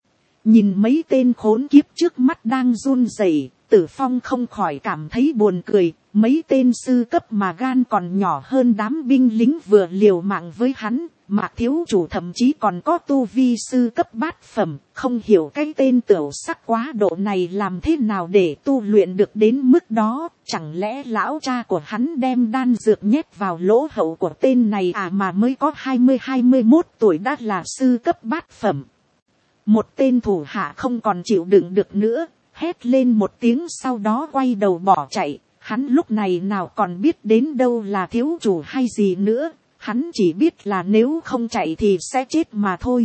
Nhìn mấy tên khốn kiếp trước mắt đang run rẩy, Tử Phong không khỏi cảm thấy buồn cười. Mấy tên sư cấp mà gan còn nhỏ hơn đám binh lính vừa liều mạng với hắn, Mạc thiếu chủ thậm chí còn có tu vi sư cấp bát phẩm, không hiểu cái tên tiểu sắc quá độ này làm thế nào để tu luyện được đến mức đó. Chẳng lẽ lão cha của hắn đem đan dược nhét vào lỗ hậu của tên này à, mà mới có hai mươi hai mươi mốt tuổi đã là sư cấp bát phẩm. Một tên thủ hạ không còn chịu đựng được nữa, hét lên một tiếng sau đó quay đầu bỏ chạy. Hắn lúc này nào còn biết đến đâu là thiếu chủ hay gì nữa, hắn chỉ biết là nếu không chạy thì sẽ chết mà thôi.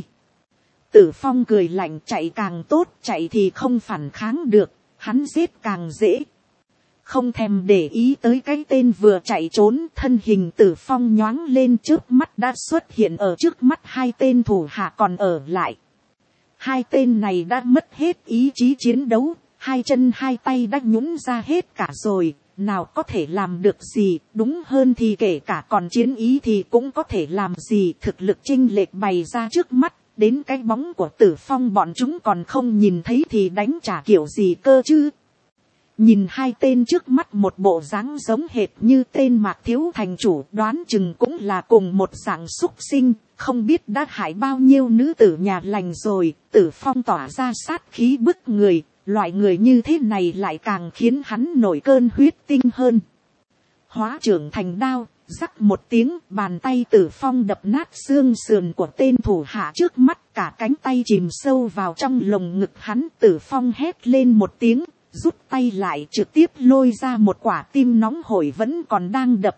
Tử Phong cười lạnh, chạy càng tốt, chạy thì không phản kháng được, hắn giết càng dễ. Không thèm để ý tới cái tên vừa chạy trốn, thân hình Tử Phong nhoáng lên trước mắt đã xuất hiện ở trước mắt hai tên thủ hạ còn ở lại. Hai tên này đã mất hết ý chí chiến đấu, hai chân hai tay đã nhũn ra hết cả rồi, nào có thể làm được gì, đúng hơn thì kể cả còn chiến ý thì cũng có thể làm gì. Thực lực chênh lệch bày ra trước mắt, đến cái bóng của Tử Phong bọn chúng còn không nhìn thấy thì đánh trả kiểu gì cơ chứ. Nhìn hai tên trước mắt một bộ dáng giống hệt như tên Mạc thiếu thành chủ, đoán chừng cũng là cùng một dạng súc sinh, không biết đã hại bao nhiêu nữ tử nhà lành rồi. Tử Phong tỏa ra sát khí bức người, loại người như thế này lại càng khiến hắn nổi cơn huyết tinh hơn. Hóa trưởng thành đao, rắc một tiếng, bàn tay Tử Phong đập nát xương sườn của tên thủ hạ trước mắt, cả cánh tay chìm sâu vào trong lồng ngực hắn. Tử Phong hét lên một tiếng, rút tay lại, trực tiếp lôi ra một quả tim nóng hổi vẫn còn đang đập.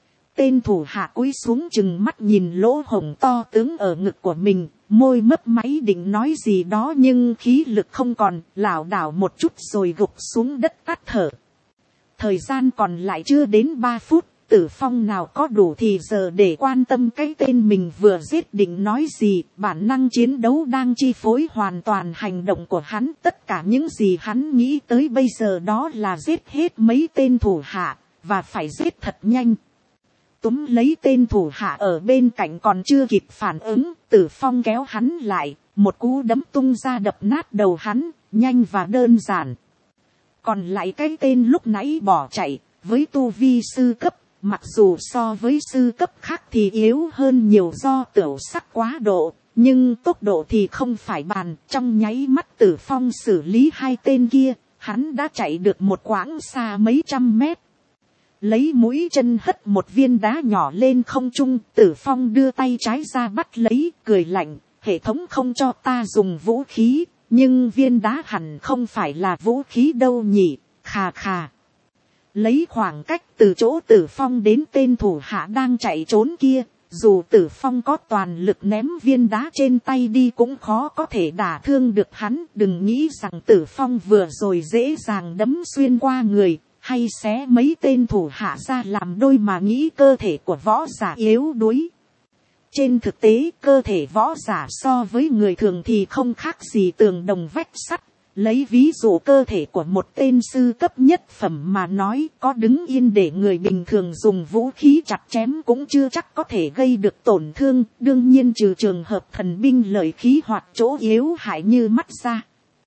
Tên thủ hạ cúi xuống chừng mắt nhìn lỗ hổng to tướng ở ngực của mình, môi mấp máy định nói gì đó nhưng khí lực không còn, lảo đảo một chút rồi gục xuống đất tắt thở. Thời gian còn lại chưa đến ba phút, Tử Phong nào có đủ thì giờ để quan tâm cái tên mình vừa giết định nói gì. Bản năng chiến đấu đang chi phối hoàn toàn hành động của hắn. Tất cả những gì hắn nghĩ tới bây giờ đó là giết hết mấy tên thủ hạ, và phải giết thật nhanh. Túm lấy tên thủ hạ ở bên cạnh còn chưa kịp phản ứng, Tử Phong kéo hắn lại, một cú đấm tung ra đập nát đầu hắn, nhanh và đơn giản. Còn lại cái tên lúc nãy bỏ chạy, với tu vi sư cấp, mặc dù so với sư cấp khác thì yếu hơn nhiều do tiểu sắc quá độ, nhưng tốc độ thì không phải bàn. Trong nháy mắt Tử Phong xử lý hai tên kia, hắn đã chạy được một quãng xa mấy trăm mét. Lấy mũi chân hất một viên đá nhỏ lên không trung, Tử Phong đưa tay trái ra bắt lấy, cười lạnh, hệ thống không cho ta dùng vũ khí, nhưng viên đá hẳn không phải là vũ khí đâu nhỉ, khà khà. Lấy khoảng cách từ chỗ Tử Phong đến tên thủ hạ đang chạy trốn kia, dù Tử Phong có toàn lực ném viên đá trên tay đi cũng khó có thể đả thương được hắn. Đừng nghĩ rằng Tử Phong vừa rồi dễ dàng đấm xuyên qua người, hay xé mấy tên thủ hạ ra làm đôi mà nghĩ cơ thể của võ giả yếu đuối. Trên thực tế, cơ thể võ giả so với người thường thì không khác gì tường đồng vách sắt. Lấy ví dụ cơ thể của một tên sư cấp nhất phẩm mà nói, có đứng yên để người bình thường dùng vũ khí chặt chém cũng chưa chắc có thể gây được tổn thương. Đương nhiên trừ trường hợp thần binh lợi khí hoặc chỗ yếu hại như mắt ra.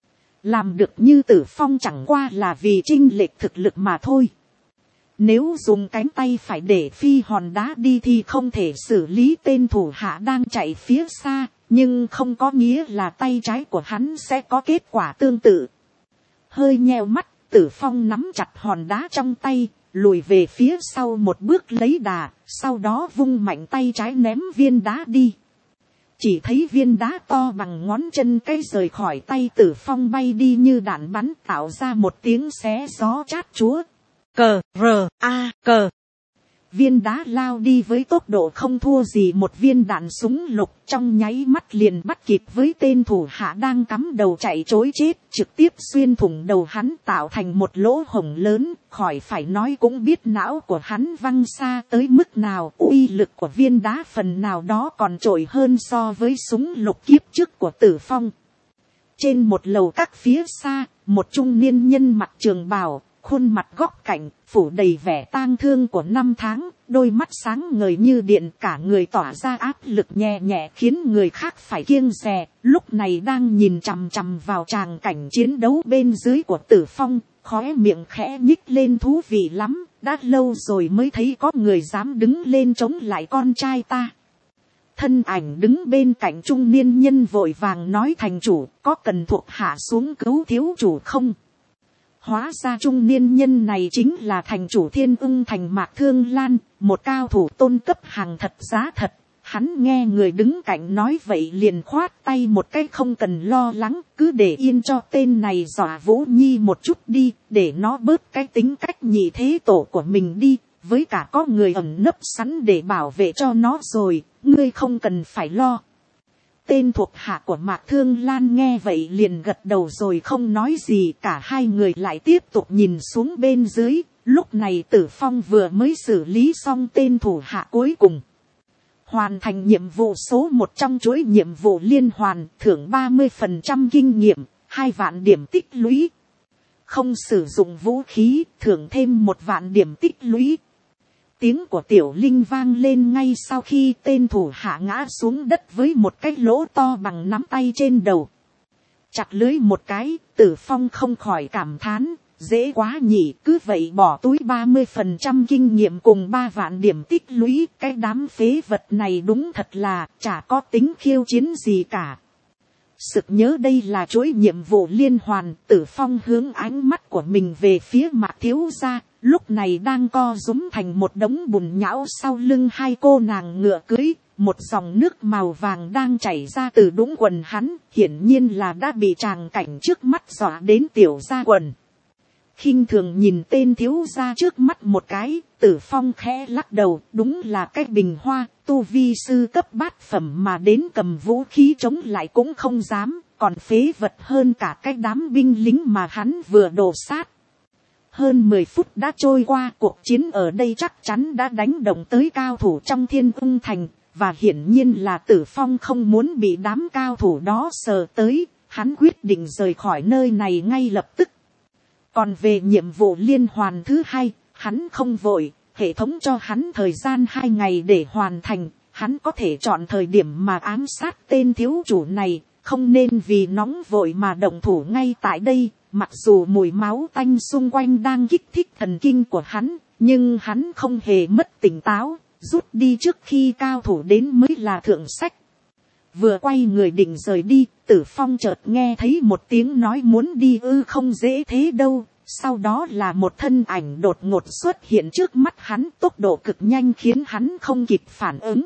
Làm được như Tử Phong chẳng qua là vì chênh lệch thực lực mà thôi. Nếu dùng cánh tay phải để phi hòn đá đi thì không thể xử lý tên thủ hạ đang chạy phía xa, nhưng không có nghĩa là tay trái của hắn sẽ có kết quả tương tự. Hơi nheo mắt, Tử Phong nắm chặt hòn đá trong tay, lùi về phía sau một bước lấy đà, sau đó vung mạnh tay trái ném viên đá đi. Chỉ thấy viên đá to bằng ngón chân cái rời khỏi tay Tử Phong bay đi như đạn bắn, tạo ra một tiếng xé gió chát chúa. Cờ, rờ, a, cờ. Viên đá lao đi với tốc độ không thua gì một viên đạn súng lục, trong nháy mắt liền bắt kịp với tên thủ hạ đang cắm đầu chạy trối chết, trực tiếp xuyên thủng đầu hắn tạo thành một lỗ hổng lớn, khỏi phải nói cũng biết não của hắn văng xa tới mức nào. Uy lực của viên đá phần nào đó còn trội hơn so với súng lục kiếp trước của Tử Phong. Trên một lầu các phía xa, một trung niên nhân mặc trường bào, khuôn mặt góc cạnh, phủ đầy vẻ tang thương của năm tháng, đôi mắt sáng ngời như điện, cả người tỏa ra áp lực nhẹ nhẹ khiến người khác phải kiêng dè. Lúc này đang nhìn chằm chằm vào tràng cảnh chiến đấu bên dưới của Tử Phong, khóe miệng khẽ nhích lên, thú vị lắm, đã lâu rồi mới thấy có người dám đứng lên chống lại con trai ta. Thân ảnh đứng bên cạnh trung niên nhân vội vàng nói, thành chủ, có cần thuộc hạ xuống cứu thiếu chủ không? Hóa ra trung niên nhân này chính là thành chủ Thiên Ưng Thành Mạc Thương Lan, một cao thủ tôn cấp hàng thật giá thật. Hắn nghe người đứng cạnh nói vậy liền khoát tay một cái, không cần lo lắng, cứ để yên cho tên này dọa Vũ Nhi một chút đi, để nó bớt cái tính cách nhị thế tổ của mình đi, với cả có người ẩn nấp sẵn để bảo vệ cho nó rồi, ngươi không cần phải lo. Tên thuộc hạ của Mạc Thương Lan nghe vậy liền gật đầu rồi không nói gì, cả hai người lại tiếp tục nhìn xuống bên dưới. Lúc này Tử Phong vừa mới xử lý xong tên thủ hạ cuối cùng. Hoàn thành nhiệm vụ số một trong chuỗi nhiệm vụ liên hoàn, thưởng ba mươi phần trăm kinh nghiệm, hai vạn điểm tích lũy. Không sử dụng vũ khí, thưởng thêm một vạn điểm tích lũy. Tiếng của Tiểu Linh vang lên ngay sau khi tên thủ hạ ngã xuống đất với một cái lỗ to bằng nắm tay trên đầu. Chặt lưới một cái, Tử Phong không khỏi cảm thán, dễ quá nhỉ, cứ vậy bỏ túi ba mươi phần trăm kinh nghiệm cùng ba vạn điểm tích lũy, cái đám phế vật này đúng thật là chả có tính khiêu chiến gì cả. sực nhớ đây là chuỗi nhiệm vụ liên hoàn, Tử Phong hướng ánh mắt của mình về phía Mạc thiếu gia, lúc này đang co rúm thành một đống bùn nhão sau lưng hai cô nàng ngựa cưới, một dòng nước màu vàng đang chảy ra từ đũng quần hắn, hiển nhiên là đã bị tràng cảnh trước mắt dọa đến tiểu ra quần. Khinh thường nhìn tên thiếu gia trước mắt một cái, Tử Phong khẽ lắc đầu, đúng là cái bình hoa, tu vi sư cấp bát phẩm mà đến cầm vũ khí chống lại cũng không dám, còn phế vật hơn cả cái đám binh lính mà hắn vừa đổ sát. Hơn mười phút đã trôi qua, cuộc chiến ở đây chắc chắn đã đánh động tới cao thủ trong Thiên Ung Thành, và hiển nhiên là Tử Phong không muốn bị đám cao thủ đó sờ tới, hắn quyết định rời khỏi nơi này ngay lập tức. Còn về nhiệm vụ liên hoàn thứ hai, hắn không vội, hệ thống cho hắn thời gian hai ngày để hoàn thành, hắn có thể chọn thời điểm mà ám sát tên thiếu chủ này, không nên vì nóng vội mà động thủ ngay tại đây. Mặc dù mùi máu tanh xung quanh đang kích thích thần kinh của hắn, nhưng hắn không hề mất tỉnh táo, rút đi trước khi cao thủ đến mới là thượng sách. Vừa quay người định rời đi, Tử Phong chợt nghe thấy một tiếng nói muốn đi ư không dễ thế đâu. Sau đó là một thân ảnh đột ngột xuất hiện trước mắt hắn, tốc độ cực nhanh khiến hắn không kịp phản ứng.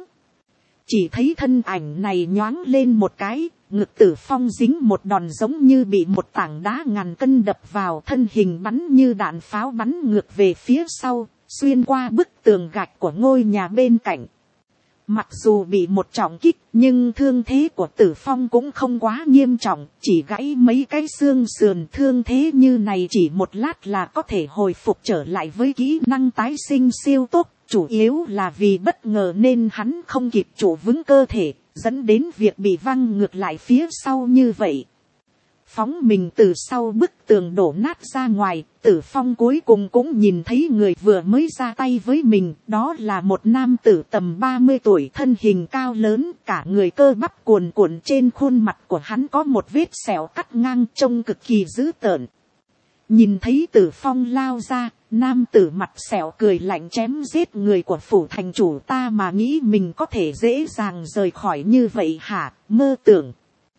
Chỉ thấy thân ảnh này nhoáng lên một cái, ngực Tử Phong dính một đòn giống như bị một tảng đá ngàn cân đập vào, thân hình bắn như đạn pháo bắn ngược về phía sau, xuyên qua bức tường gạch của ngôi nhà bên cạnh. Mặc dù bị một trọng kích, nhưng thương thế của Tử Phong cũng không quá nghiêm trọng, chỉ gãy mấy cái xương sườn. Thương thế như này chỉ một lát là có thể hồi phục trở lại với kỹ năng tái sinh siêu tốt, chủ yếu là vì bất ngờ nên hắn không kịp trụ vững cơ thể, dẫn đến việc bị văng ngược lại phía sau như vậy. Phóng mình từ sau bức tường đổ nát ra ngoài, Tử Phong cuối cùng cũng nhìn thấy người vừa mới ra tay với mình, đó là một nam tử tầm ba mươi tuổi, thân hình cao lớn, cả người cơ bắp cuồn cuộn, trên khuôn mặt của hắn có một vết sẹo cắt ngang trông cực kỳ dữ tợn. Nhìn thấy Tử Phong lao ra, nam tử mặt sẹo cười lạnh, chém giết người của phủ thành chủ ta mà nghĩ mình có thể dễ dàng rời khỏi như vậy hả, mơ tưởng.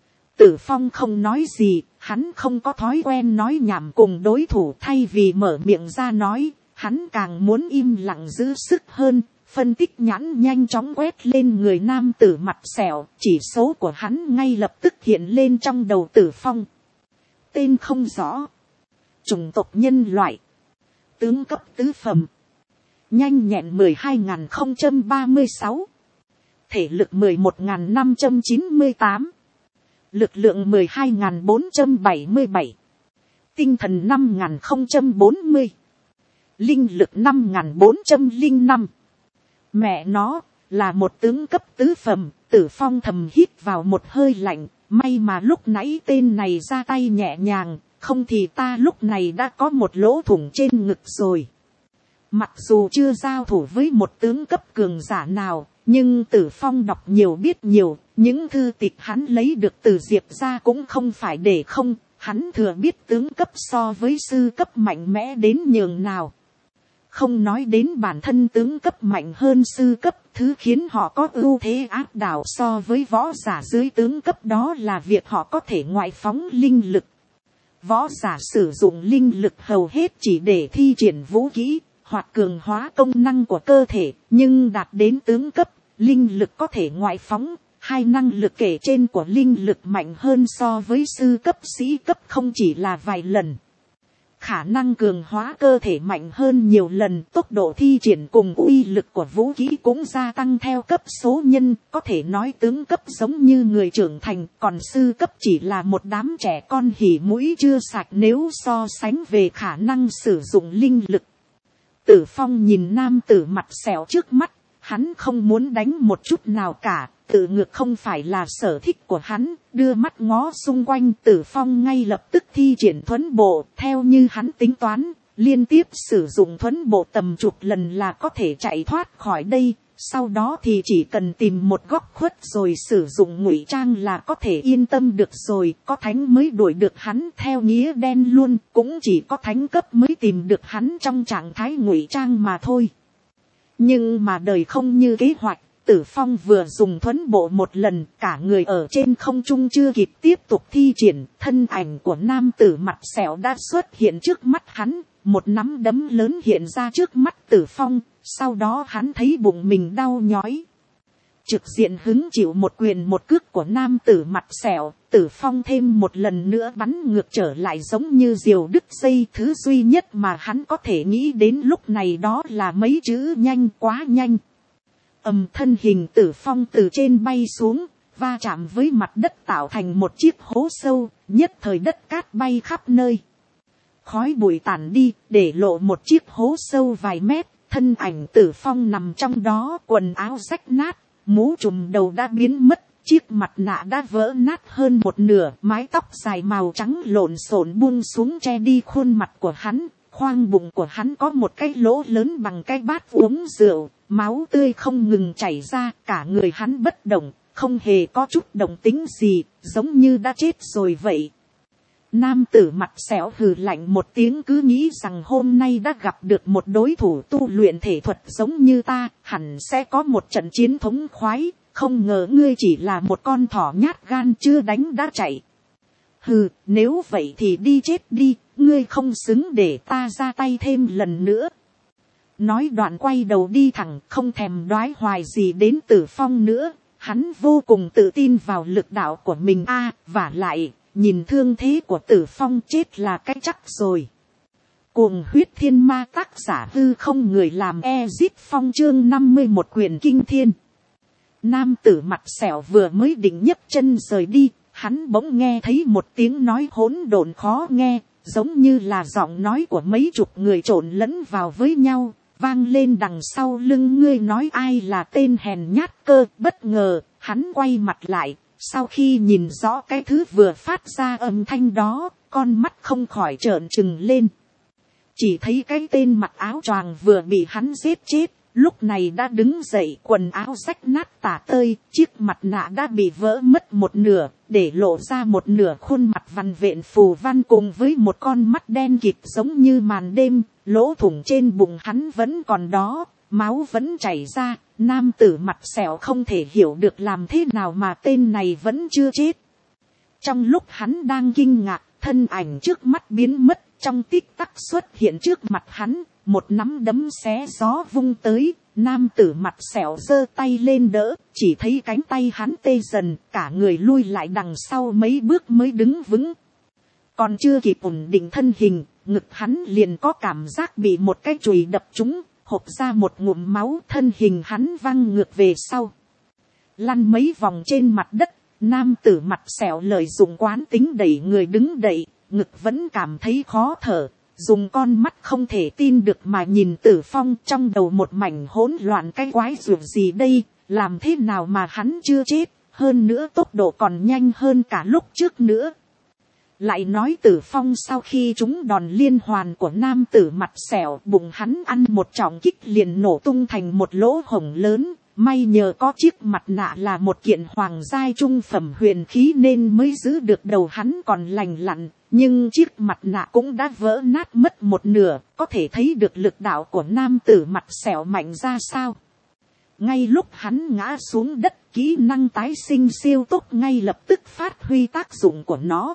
Tử Phong không nói gì, hắn không có thói quen nói nhảm cùng đối thủ, thay vì mở miệng ra nói, hắn càng muốn im lặng giữ sức hơn. Phân tích nhãn nhanh chóng quét lên người nam tử mặt sẹo, chỉ số của hắn ngay lập tức hiện lên trong đầu Tử Phong. Tên không rõ, chủng tộc nhân loại, tướng cấp tứ phẩm, nhanh nhẹn mười hai nghìn không trăm ba mươi sáu, thể lực mười một nghìn năm trăm chín mươi tám, lực lượng mười hai nghìn bốn trăm bảy mươi bảy, tinh thần năm nghìn không trăm bốn mươi, linh lực năm nghìn bốn trăm lẻ năm. Mẹ nó, là một tướng cấp tứ phẩm. Tử Phong thầm hít vào một hơi lạnh, may mà lúc nãy tên này ra tay nhẹ nhàng, không thì ta lúc này đã có một lỗ thủng trên ngực rồi. Mặc dù chưa giao thủ với một tướng cấp cường giả nào, nhưng Tử Phong đọc nhiều biết nhiều, những thư tịch hắn lấy được từ Diệp ra cũng không phải để không, hắn thừa biết tướng cấp so với sư cấp mạnh mẽ đến nhường nào. Không nói đến bản thân tướng cấp mạnh hơn sư cấp, thứ khiến họ có ưu thế áp đảo so với võ giả dưới tướng cấp đó là việc họ có thể ngoại phóng linh lực. Võ giả sử dụng linh lực hầu hết chỉ để thi triển vũ kỹ, hoặc cường hóa công năng của cơ thể, nhưng đạt đến tướng cấp, linh lực có thể ngoại phóng, hai năng lực kể trên của linh lực mạnh hơn so với sư cấp sĩ cấp không chỉ là vài lần. Khả năng cường hóa cơ thể mạnh hơn nhiều lần, tốc độ thi triển cùng uy lực của vũ khí cũng gia tăng theo cấp số nhân, có thể nói tướng cấp giống như người trưởng thành, còn sư cấp chỉ là một đám trẻ con hỉ mũi chưa sạch nếu so sánh về khả năng sử dụng linh lực. Tử Phong nhìn nam tử mặt sẹo trước mắt, hắn không muốn đánh một chút nào cả, tự ngược không phải là sở thích của hắn. Đưa mắt ngó xung quanh, Tử Phong ngay lập tức thi triển thuấn bộ, theo như hắn tính toán, liên tiếp sử dụng thuấn bộ tầm chục lần là có thể chạy thoát khỏi đây. Sau đó thì chỉ cần tìm một góc khuất rồi sử dụng ngụy trang là có thể yên tâm được rồi. Có thánh mới đuổi được hắn theo nghĩa đen luôn, cũng chỉ có thánh cấp mới tìm được hắn trong trạng thái ngụy trang mà thôi. Nhưng mà đời không như kế hoạch, Tử Phong vừa dùng thuẫn bộ một lần, cả người ở trên không trung chưa kịp tiếp tục thi triển, thân ảnh của nam tử mặt sẹo đã xuất hiện trước mắt hắn, một nắm đấm lớn hiện ra trước mắt Tử Phong, sau đó hắn thấy bụng mình đau nhói. Trực diện hứng chịu một quyền một cước của nam tử mặt sẹo, Tử Phong thêm một lần nữa bắn ngược trở lại giống như diều đứt dây. Thứ duy nhất mà hắn có thể nghĩ đến lúc này đó là mấy chữ nhanh, quá nhanh. Ầm, thân hình Tử Phong từ trên bay xuống, va chạm với mặt đất tạo thành một chiếc hố sâu, nhất thời đất cát bay khắp nơi. Khói bụi tản đi, để lộ một chiếc hố sâu vài mét, thân ảnh Tử Phong nằm trong đó, quần áo rách nát, mũ trùm đầu đã biến mất, chiếc mặt nạ đã vỡ nát hơn một nửa, mái tóc dài màu trắng lộn xộn buông xuống che đi khuôn mặt của hắn, khoang bụng của hắn có một cái lỗ lớn bằng cái bát uống rượu, máu tươi không ngừng chảy ra, cả người hắn bất động, không hề có chút động tính gì, giống như đã chết rồi vậy. Nam tử mặt sẹo hừ lạnh một tiếng, cứ nghĩ rằng hôm nay đã gặp được một đối thủ tu luyện thể thuật giống như ta, hẳn sẽ có một trận chiến thống khoái, không ngờ ngươi chỉ là một con thỏ nhát gan chưa đánh đã chạy. Hừ, nếu vậy thì đi chết đi, ngươi không xứng để ta ra tay thêm lần nữa. Nói đoạn quay đầu đi thẳng, không thèm đoái hoài gì đến Tử Phong nữa, hắn vô cùng tự tin vào lực đạo của mình. A, vả lại, nhìn thương thế của Tử Phong chết là cái chắc rồi. Cuồng huyết thiên ma, tác giả hư không, người làm Ezit Phong, chương năm mươi một quyền kinh thiên. Nam tử mặt sẹo vừa mới định nhấc chân rời đi, hắn bỗng nghe thấy một tiếng nói hỗn độn khó nghe, giống như là giọng nói của mấy chục người trộn lẫn vào với nhau, vang lên đằng sau lưng. Ngươi nói ai là tên hèn nhát cơ? Bất ngờ, hắn quay mặt lại, sau khi nhìn rõ cái thứ vừa phát ra âm thanh đó, con mắt không khỏi trợn trừng lên. Chỉ thấy cái tên mặc áo choàng vừa bị hắn giết chết, lúc này đã đứng dậy, quần áo rách nát tả tơi, chiếc mặt nạ đã bị vỡ mất một nửa, để lộ ra một nửa khuôn mặt vằn vện phù văn cùng với một con mắt đen kịt giống như màn đêm, lỗ thủng trên bụng hắn vẫn còn đó, máu vẫn chảy ra. Nam tử mặt sẹo không thể hiểu được làm thế nào mà tên này vẫn chưa chết. Trong lúc hắn đang kinh ngạc, thân ảnh trước mắt biến mất, trong tích tắc xuất hiện trước mặt hắn, một nắm đấm xé gió vung tới. Nam tử mặt sẹo giơ tay lên đỡ, chỉ thấy cánh tay hắn tê dần, cả người lui lại đằng sau mấy bước mới đứng vững. Còn chưa kịp ổn định thân hình, ngực hắn liền có cảm giác bị một cái chùy đập trúng, hộc ra một ngụm máu, thân hình hắn văng ngược về sau, lăn mấy vòng trên mặt đất. Nam tử mặt sẹo lợi dụng quán tính đẩy người đứng đậy, ngực vẫn cảm thấy khó thở, dùng con mắt không thể tin được mà nhìn Tử Phong, trong đầu một mảnh hỗn loạn. Cái quái ruột gì đây, làm thế nào mà hắn chưa chết, hơn nữa tốc độ còn nhanh hơn cả lúc trước nữa. Lại nói Tử Phong sau khi trúng đòn liên hoàn của nam tử mặt sẹo, bụng hắn ăn một trọng kích liền nổ tung thành một lỗ hổng lớn. May nhờ có chiếc mặt nạ là một kiện hoàng giai trung phẩm huyền khí nên mới giữ được đầu hắn còn lành lặn, nhưng chiếc mặt nạ cũng đã vỡ nát mất một nửa, có thể thấy được lực đạo của nam tử mặt sẹo mạnh ra sao. Ngay lúc hắn ngã xuống đất, kỹ năng tái sinh siêu tốc ngay lập tức phát huy tác dụng của nó.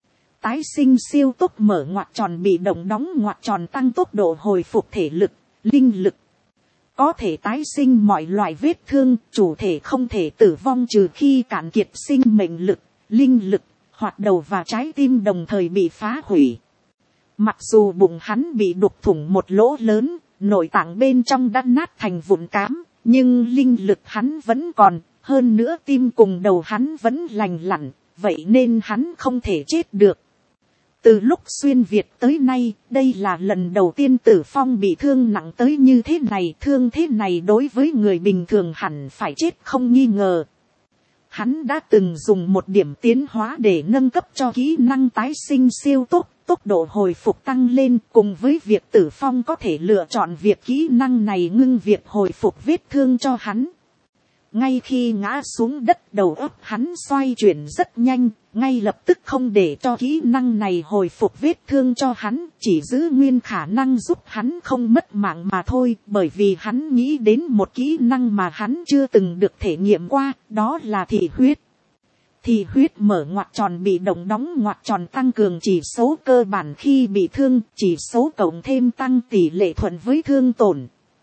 Tái sinh siêu tốc mở ngoặc tròn bị động đóng ngoặc tròn, tăng tốc độ hồi phục thể lực, linh lực. Có thể tái sinh mọi loại vết thương, chủ thể không thể tử vong trừ khi cạn kiệt sinh mệnh lực, linh lực, hoặc đầu và trái tim đồng thời bị phá hủy. Mặc dù bụng hắn bị đục thủng một lỗ lớn, nội tạng bên trong đã nát thành vụn cám, nhưng linh lực hắn vẫn còn, hơn nữa tim cùng đầu hắn vẫn lành lặn, vậy nên hắn không thể chết được. Từ lúc xuyên Việt tới nay, đây là lần đầu tiên Tử Phong bị thương nặng tới như thế này. Thương thế này đối với người bình thường hẳn phải chết không nghi ngờ. Hắn đã từng dùng một điểm tiến hóa để nâng cấp cho kỹ năng tái sinh siêu tốc, tốc độ hồi phục tăng lên, cùng với việc Tử Phong có thể lựa chọn việc kỹ năng này ngưng việc hồi phục vết thương cho hắn. Ngay khi ngã xuống đất, đầu óc hắn xoay chuyển rất nhanh, ngay lập tức không để cho kỹ năng này hồi phục vết thương cho hắn, chỉ giữ nguyên khả năng giúp hắn không mất mạng mà thôi, bởi vì hắn nghĩ đến một kỹ năng mà hắn chưa từng được thể nghiệm qua, đó là thị huyết. Thị huyết mở ngoặc tròn bị động đóng ngoặc tròn tăng cường chỉ số cơ bản khi bị thương, chỉ số cộng thêm tăng tỷ lệ thuận với thương tổn.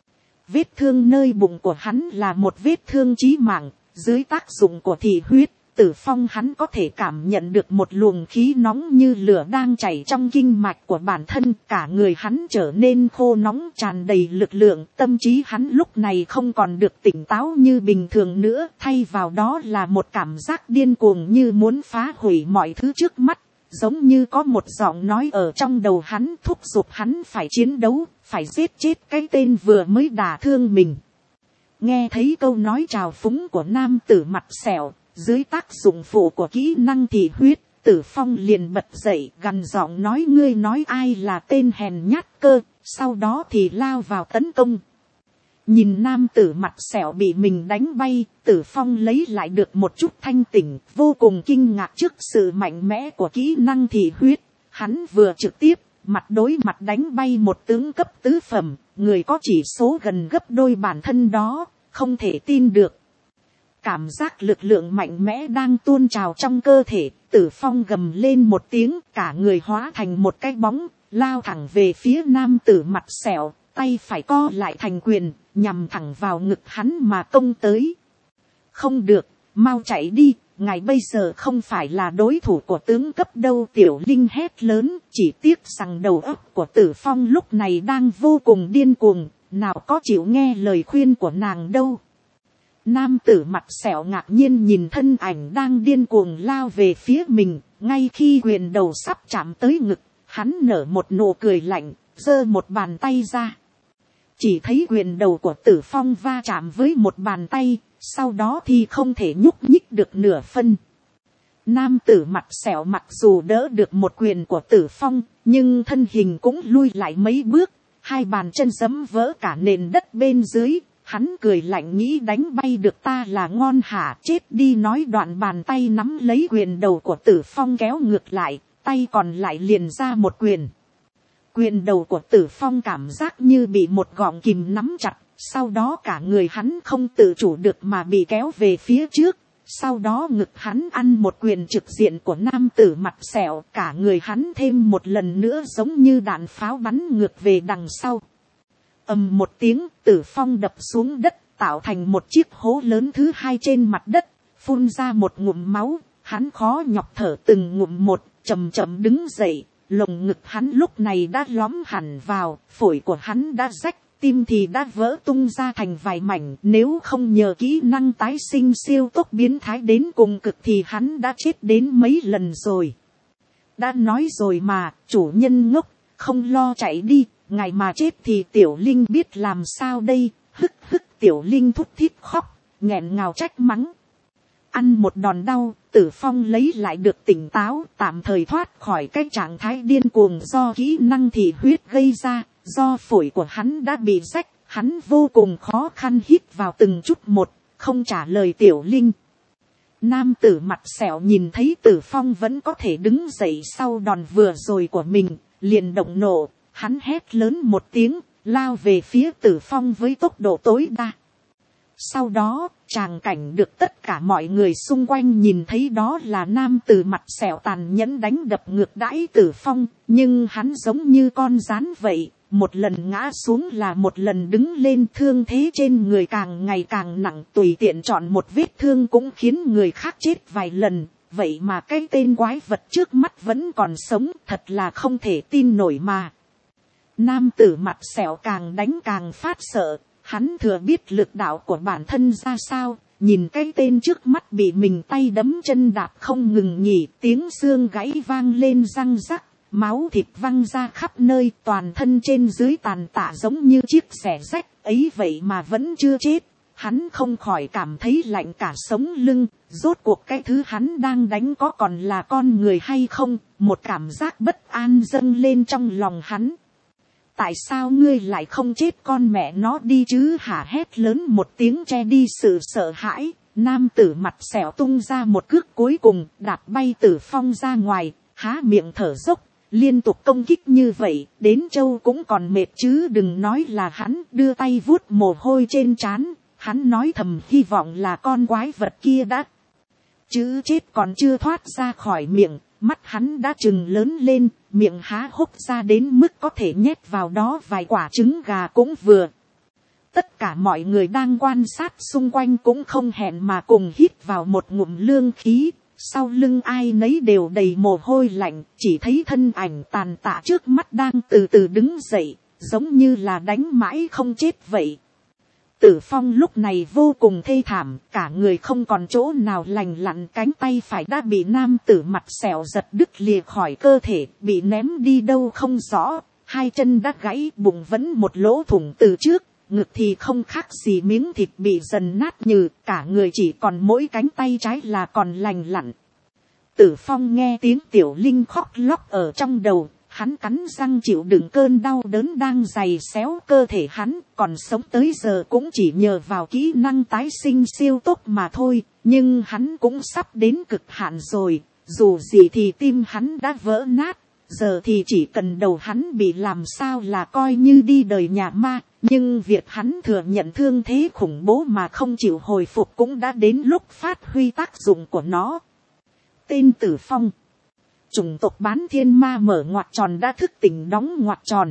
Vết thương nơi bụng của hắn là một vết thương chí mạng, dưới tác dụng của thị huyết, Tử Phong hắn có thể cảm nhận được một luồng khí nóng như lửa đang chảy trong kinh mạch của bản thân, cả người hắn trở nên khô nóng tràn đầy lực lượng, tâm trí hắn lúc này không còn được tỉnh táo như bình thường nữa, thay vào đó là một cảm giác điên cuồng như muốn phá hủy mọi thứ trước mắt, giống như có một giọng nói ở trong đầu hắn thúc giục hắn phải chiến đấu, phải giết chết cái tên vừa mới đả thương mình. Nghe thấy câu nói trào phúng của nam tử mặt sẹo, dưới tác dụng phụ của kỹ năng thị huyết, Tử Phong liền bật dậy gằn giọng nói ngươi nói ai là tên hèn nhát cơ, sau đó thì lao vào tấn công. Nhìn nam tử mặt sẹo bị mình đánh bay, Tử Phong lấy lại được một chút thanh tỉnh, vô cùng kinh ngạc trước sự mạnh mẽ của kỹ năng thị huyết. Hắn vừa trực tiếp, mặt đối mặt đánh bay một tướng cấp tứ phẩm, người có chỉ số gần gấp đôi bản thân đó, không thể tin được. Cảm giác lực lượng mạnh mẽ đang tuôn trào trong cơ thể, Tử Phong gầm lên một tiếng, cả người hóa thành một cái bóng, lao thẳng về phía nam tử mặt sẹo, tay phải co lại thành quyền, nhằm thẳng vào ngực hắn mà công tới. Không được, mau chạy đi, ngài bây giờ không phải là đối thủ của tướng cấp đâu. Tiểu Linh hét lớn, chỉ tiếc rằng đầu óc của Tử Phong lúc này đang vô cùng điên cuồng, nào có chịu nghe lời khuyên của nàng đâu. Nam tử mặt sẹo ngạc nhiên nhìn thân ảnh đang điên cuồng lao về phía mình, ngay khi quyền đầu sắp chạm tới ngực, hắn nở một nụ cười lạnh, giơ một bàn tay ra. Chỉ thấy quyền đầu của Tử Phong va chạm với một bàn tay, sau đó thì không thể nhúc nhích được nửa phân. Nam tử mặt sẹo mặc dù đỡ được một quyền của Tử Phong, nhưng thân hình cũng lui lại mấy bước, hai bàn chân giẫm vỡ cả nền đất bên dưới. Hắn cười lạnh nghĩ đánh bay được ta là ngon hả, chết đi, nói đoạn bàn tay nắm lấy quyền đầu của Tử Phong kéo ngược lại, tay còn lại liền ra một quyền. Quyền đầu của Tử Phong cảm giác như bị một gọng kìm nắm chặt, sau đó cả người hắn không tự chủ được mà bị kéo về phía trước, sau đó ngực hắn ăn một quyền trực diện của nam tử mặt sẹo, cả người hắn thêm một lần nữa giống như đạn pháo bắn ngược về đằng sau. Ầm một tiếng, Tử Phong đập xuống đất, tạo thành một chiếc hố lớn thứ hai trên mặt đất, phun ra một ngụm máu, hắn khó nhọc thở từng ngụm một, chậm chậm đứng dậy, lồng ngực hắn lúc này đã lõm hẳn vào, phổi của hắn đã rách, tim thì đã vỡ tung ra thành vài mảnh, nếu không nhờ kỹ năng tái sinh siêu tốc biến thái đến cùng cực thì hắn đã chết đến mấy lần rồi. Đã nói rồi mà, chủ nhân ngốc, không lo chạy đi. Ngày mà chết thì Tiểu Linh biết làm sao đây, hức hức. Tiểu Linh thút thít khóc, nghẹn ngào trách mắng. Ăn một đòn đau, Tử Phong lấy lại được tỉnh táo, tạm thời thoát khỏi cái trạng thái điên cuồng do kỹ năng thị huyết gây ra, do phổi của hắn đã bị rách, hắn vô cùng khó khăn hít vào từng chút một, không trả lời Tiểu Linh. Nam tử mặt sẹo nhìn thấy Tử Phong vẫn có thể đứng dậy sau đòn vừa rồi của mình, liền động nộ. Hắn hét lớn một tiếng, lao về phía Tử Phong với tốc độ tối đa. Sau đó, tràng cảnh được tất cả mọi người xung quanh nhìn thấy đó là nam tử mặt sẹo tàn nhẫn đánh đập ngược đãi Tử Phong, nhưng hắn giống như con rắn vậy, một lần ngã xuống là một lần đứng lên, thương thế trên người càng ngày càng nặng, tùy tiện chọn một vết thương cũng khiến người khác chết vài lần. Vậy mà cái tên quái vật trước mắt vẫn còn sống, thật là không thể tin nổi mà. Nam tử mặt sẹo càng đánh càng phát sợ, hắn thừa biết lực đạo của bản thân ra sao, nhìn cái tên trước mắt bị mình tay đấm chân đạp không ngừng nghỉ, tiếng xương gãy vang lên răng rắc, máu thịt văng ra khắp nơi, toàn thân trên dưới tàn tạ giống như chiếc xẻ rách, ấy vậy mà vẫn chưa chết. Hắn không khỏi cảm thấy lạnh cả sống lưng, rốt cuộc cái thứ hắn đang đánh có còn là con người hay không, một cảm giác bất an dâng lên trong lòng hắn. Tại sao ngươi lại không chết con mẹ nó đi chứ hả, hét lớn một tiếng che đi sự sợ hãi, nam tử mặt sẹo tung ra một cước cuối cùng, đạp bay Tử Phong ra ngoài, há miệng thở dốc, liên tục công kích như vậy, đến Châu cũng còn mệt chứ đừng nói là hắn. Đưa tay vuốt mồ hôi trên trán, hắn nói thầm hy vọng là con quái vật kia đã, chữ chết còn chưa thoát ra khỏi miệng, mắt hắn đã trừng lớn lên, miệng há hốc ra đến mức có thể nhét vào đó vài quả trứng gà cũng vừa. Tất cả mọi người đang quan sát xung quanh cũng không hẹn mà cùng hít vào một ngụm lương khí, sau lưng ai nấy đều đầy mồ hôi lạnh, chỉ thấy thân ảnh tàn tạ trước mắt đang từ từ đứng dậy, giống như là đánh mãi không chết vậy. Tử Phong lúc này vô cùng thê thảm, cả người không còn chỗ nào lành lặn, cánh tay phải đã bị nam tử mặt sẹo giật đứt lìa khỏi cơ thể, bị ném đi đâu không rõ, hai chân đã gãy, bụng vẫn một lỗ thủng từ trước, ngực thì không khác gì miếng thịt bị dần nát nhừ, cả người chỉ còn mỗi cánh tay trái là còn lành lặn. Tử Phong nghe tiếng Tiểu Linh khóc lóc ở trong đầu, hắn cắn răng chịu đựng cơn đau đớn đang giày xéo cơ thể hắn, còn sống tới giờ cũng chỉ nhờ vào kỹ năng tái sinh siêu tốc mà thôi, nhưng hắn cũng sắp đến cực hạn rồi, dù gì thì tim hắn đã vỡ nát, giờ thì chỉ cần đầu hắn bị làm sao là coi như đi đời nhà ma, nhưng việc hắn thừa nhận thương thế khủng bố mà không chịu hồi phục cũng đã đến lúc phát huy tác dụng của nó. Tên Tử Phong, chủng tộc bán thiên ma mở ngoặc tròn đã thức tỉnh đóng ngoặc tròn.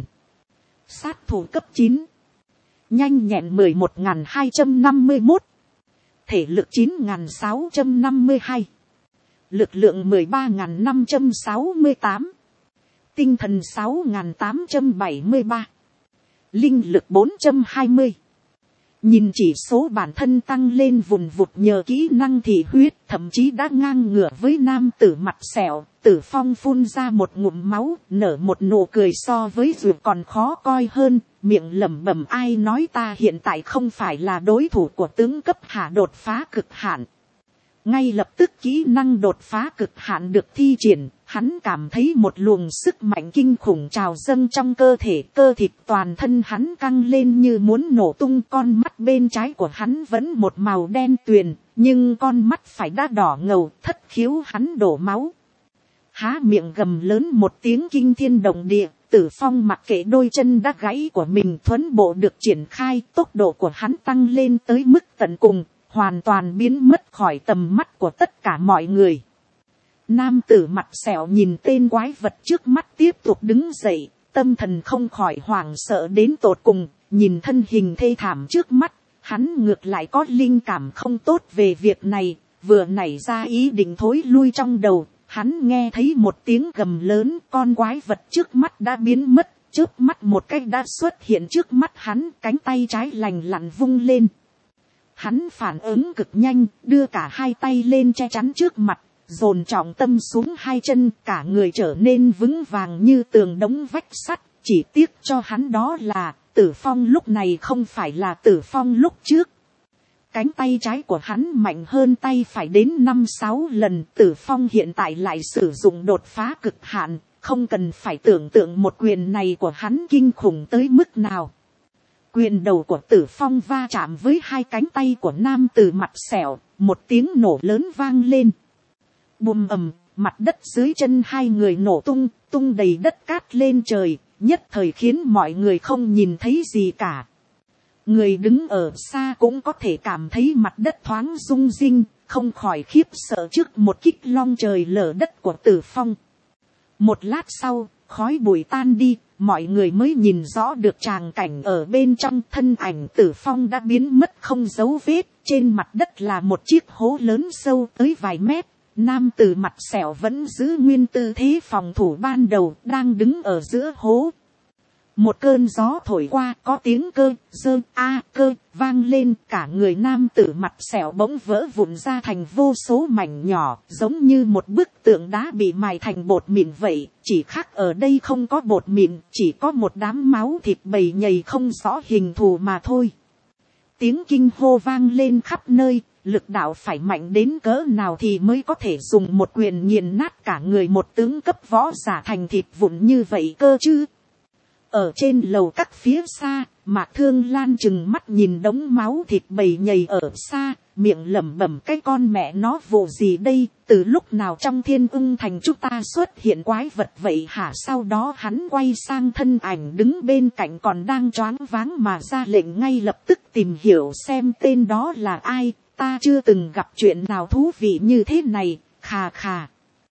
Sát thủ cấp chín. Nhanh nhẹn mười một nghìn hai trăm năm mươi mốt. Thể lực chín nghìn sáu trăm năm mươi hai. Lực lượng mười ba nghìn năm trăm sáu mươi tám. Tinh thần sáu nghìn tám trăm bảy mươi ba. Linh lực bốn trăm hai mươi. Nhìn chỉ số bản thân tăng lên vùn vụt nhờ kỹ năng thị huyết, thậm chí đã ngang ngửa với nam tử mặt sẹo. Tử Phong phun ra một ngụm máu, nở một nụ cười so với ruột còn khó coi hơn, miệng lẩm bẩm ai nói ta hiện tại không phải là đối thủ của tướng cấp hạ đột phá cực hạn. Ngay lập tức kỹ năng đột phá cực hạn được thi triển, hắn cảm thấy một luồng sức mạnh kinh khủng trào dâng trong cơ thể, cơ thịt toàn thân hắn căng lên như muốn nổ tung, con mắt bên trái của hắn vẫn một màu đen tuyền, nhưng con mắt phải đã đỏ ngầu, thất khiếu hắn đổ máu. Há miệng gầm lớn một tiếng kinh thiên động địa, Tử Phong mặc kệ đôi chân đã gãy của mình thuấn bộ được triển khai, tốc độ của hắn tăng lên tới mức tận cùng, hoàn toàn biến mất khỏi tầm mắt của tất cả mọi người. Nam tử mặt sẹo nhìn tên quái vật trước mắt tiếp tục đứng dậy, tâm thần không khỏi hoảng sợ đến tột cùng, nhìn thân hình thê thảm trước mắt, hắn ngược lại có linh cảm không tốt về việc này, vừa nảy ra ý định thối lui trong đầu, hắn nghe thấy một tiếng gầm lớn, con quái vật trước mắt đã biến mất, chớp mắt một cách đã xuất hiện trước mắt hắn, cánh tay trái lành lặn vung lên. Hắn phản ứng cực nhanh, đưa cả hai tay lên che chắn trước mặt, dồn trọng tâm xuống hai chân, cả người trở nên vững vàng như tường đống vách sắt, chỉ tiếc cho hắn đó là, Tử Phong lúc này không phải là Tử Phong lúc trước. Cánh tay trái của hắn mạnh hơn tay phải đến năm sáu lần, Tử Phong hiện tại lại sử dụng đột phá cực hạn, không cần phải tưởng tượng một quyền này của hắn kinh khủng tới mức nào. Quyền đầu của Tử Phong va chạm với hai cánh tay của nam tử mặt sẹo, một tiếng nổ lớn vang lên. Bùm ầm, mặt đất dưới chân hai người nổ tung, tung đầy đất cát lên trời, nhất thời khiến mọi người không nhìn thấy gì cả. Người đứng ở xa cũng có thể cảm thấy mặt đất thoáng rung rinh, không khỏi khiếp sợ trước một kích long trời lở đất của Tử Phong. Một lát sau, khói bụi tan đi, mọi người mới nhìn rõ được tràng cảnh ở bên trong, thân ảnh Tử Phong đã biến mất không dấu vết, trên mặt đất là một chiếc hố lớn sâu tới vài mét. Nam tử mặt sẹo vẫn giữ nguyên tư thế phòng thủ ban đầu, đang đứng ở giữa hố. Một cơn gió thổi qua, có tiếng cơ, dơ, a, cơ, vang lên, cả người nam tử mặt sẹo bỗng vỡ vụn ra thành vô số mảnh nhỏ, giống như một bức tượng đá bị mài thành bột mịn vậy, chỉ khác ở đây không có bột mịn, chỉ có một đám máu thịt bầy nhầy không rõ hình thù mà thôi. Tiếng kinh hô vang lên khắp nơi, lực đạo phải mạnh đến cỡ nào thì mới có thể dùng một quyền nghiền nát cả người một tướng cấp võ giả thành thịt vụn như vậy cơ chứ. Ở trên lầu các phía xa, Mạc Thương Lan chừng mắt nhìn đống máu thịt bầy nhầy ở xa, miệng lẩm bẩm cái con mẹ nó vụ gì đây, từ lúc nào trong thiên ưng thành chúng ta xuất hiện quái vật vậy hả. Sau đó hắn quay sang thân ảnh đứng bên cạnh còn đang choáng váng mà ra lệnh ngay lập tức tìm hiểu xem tên đó là ai, ta chưa từng gặp chuyện nào thú vị như thế này, khà khà.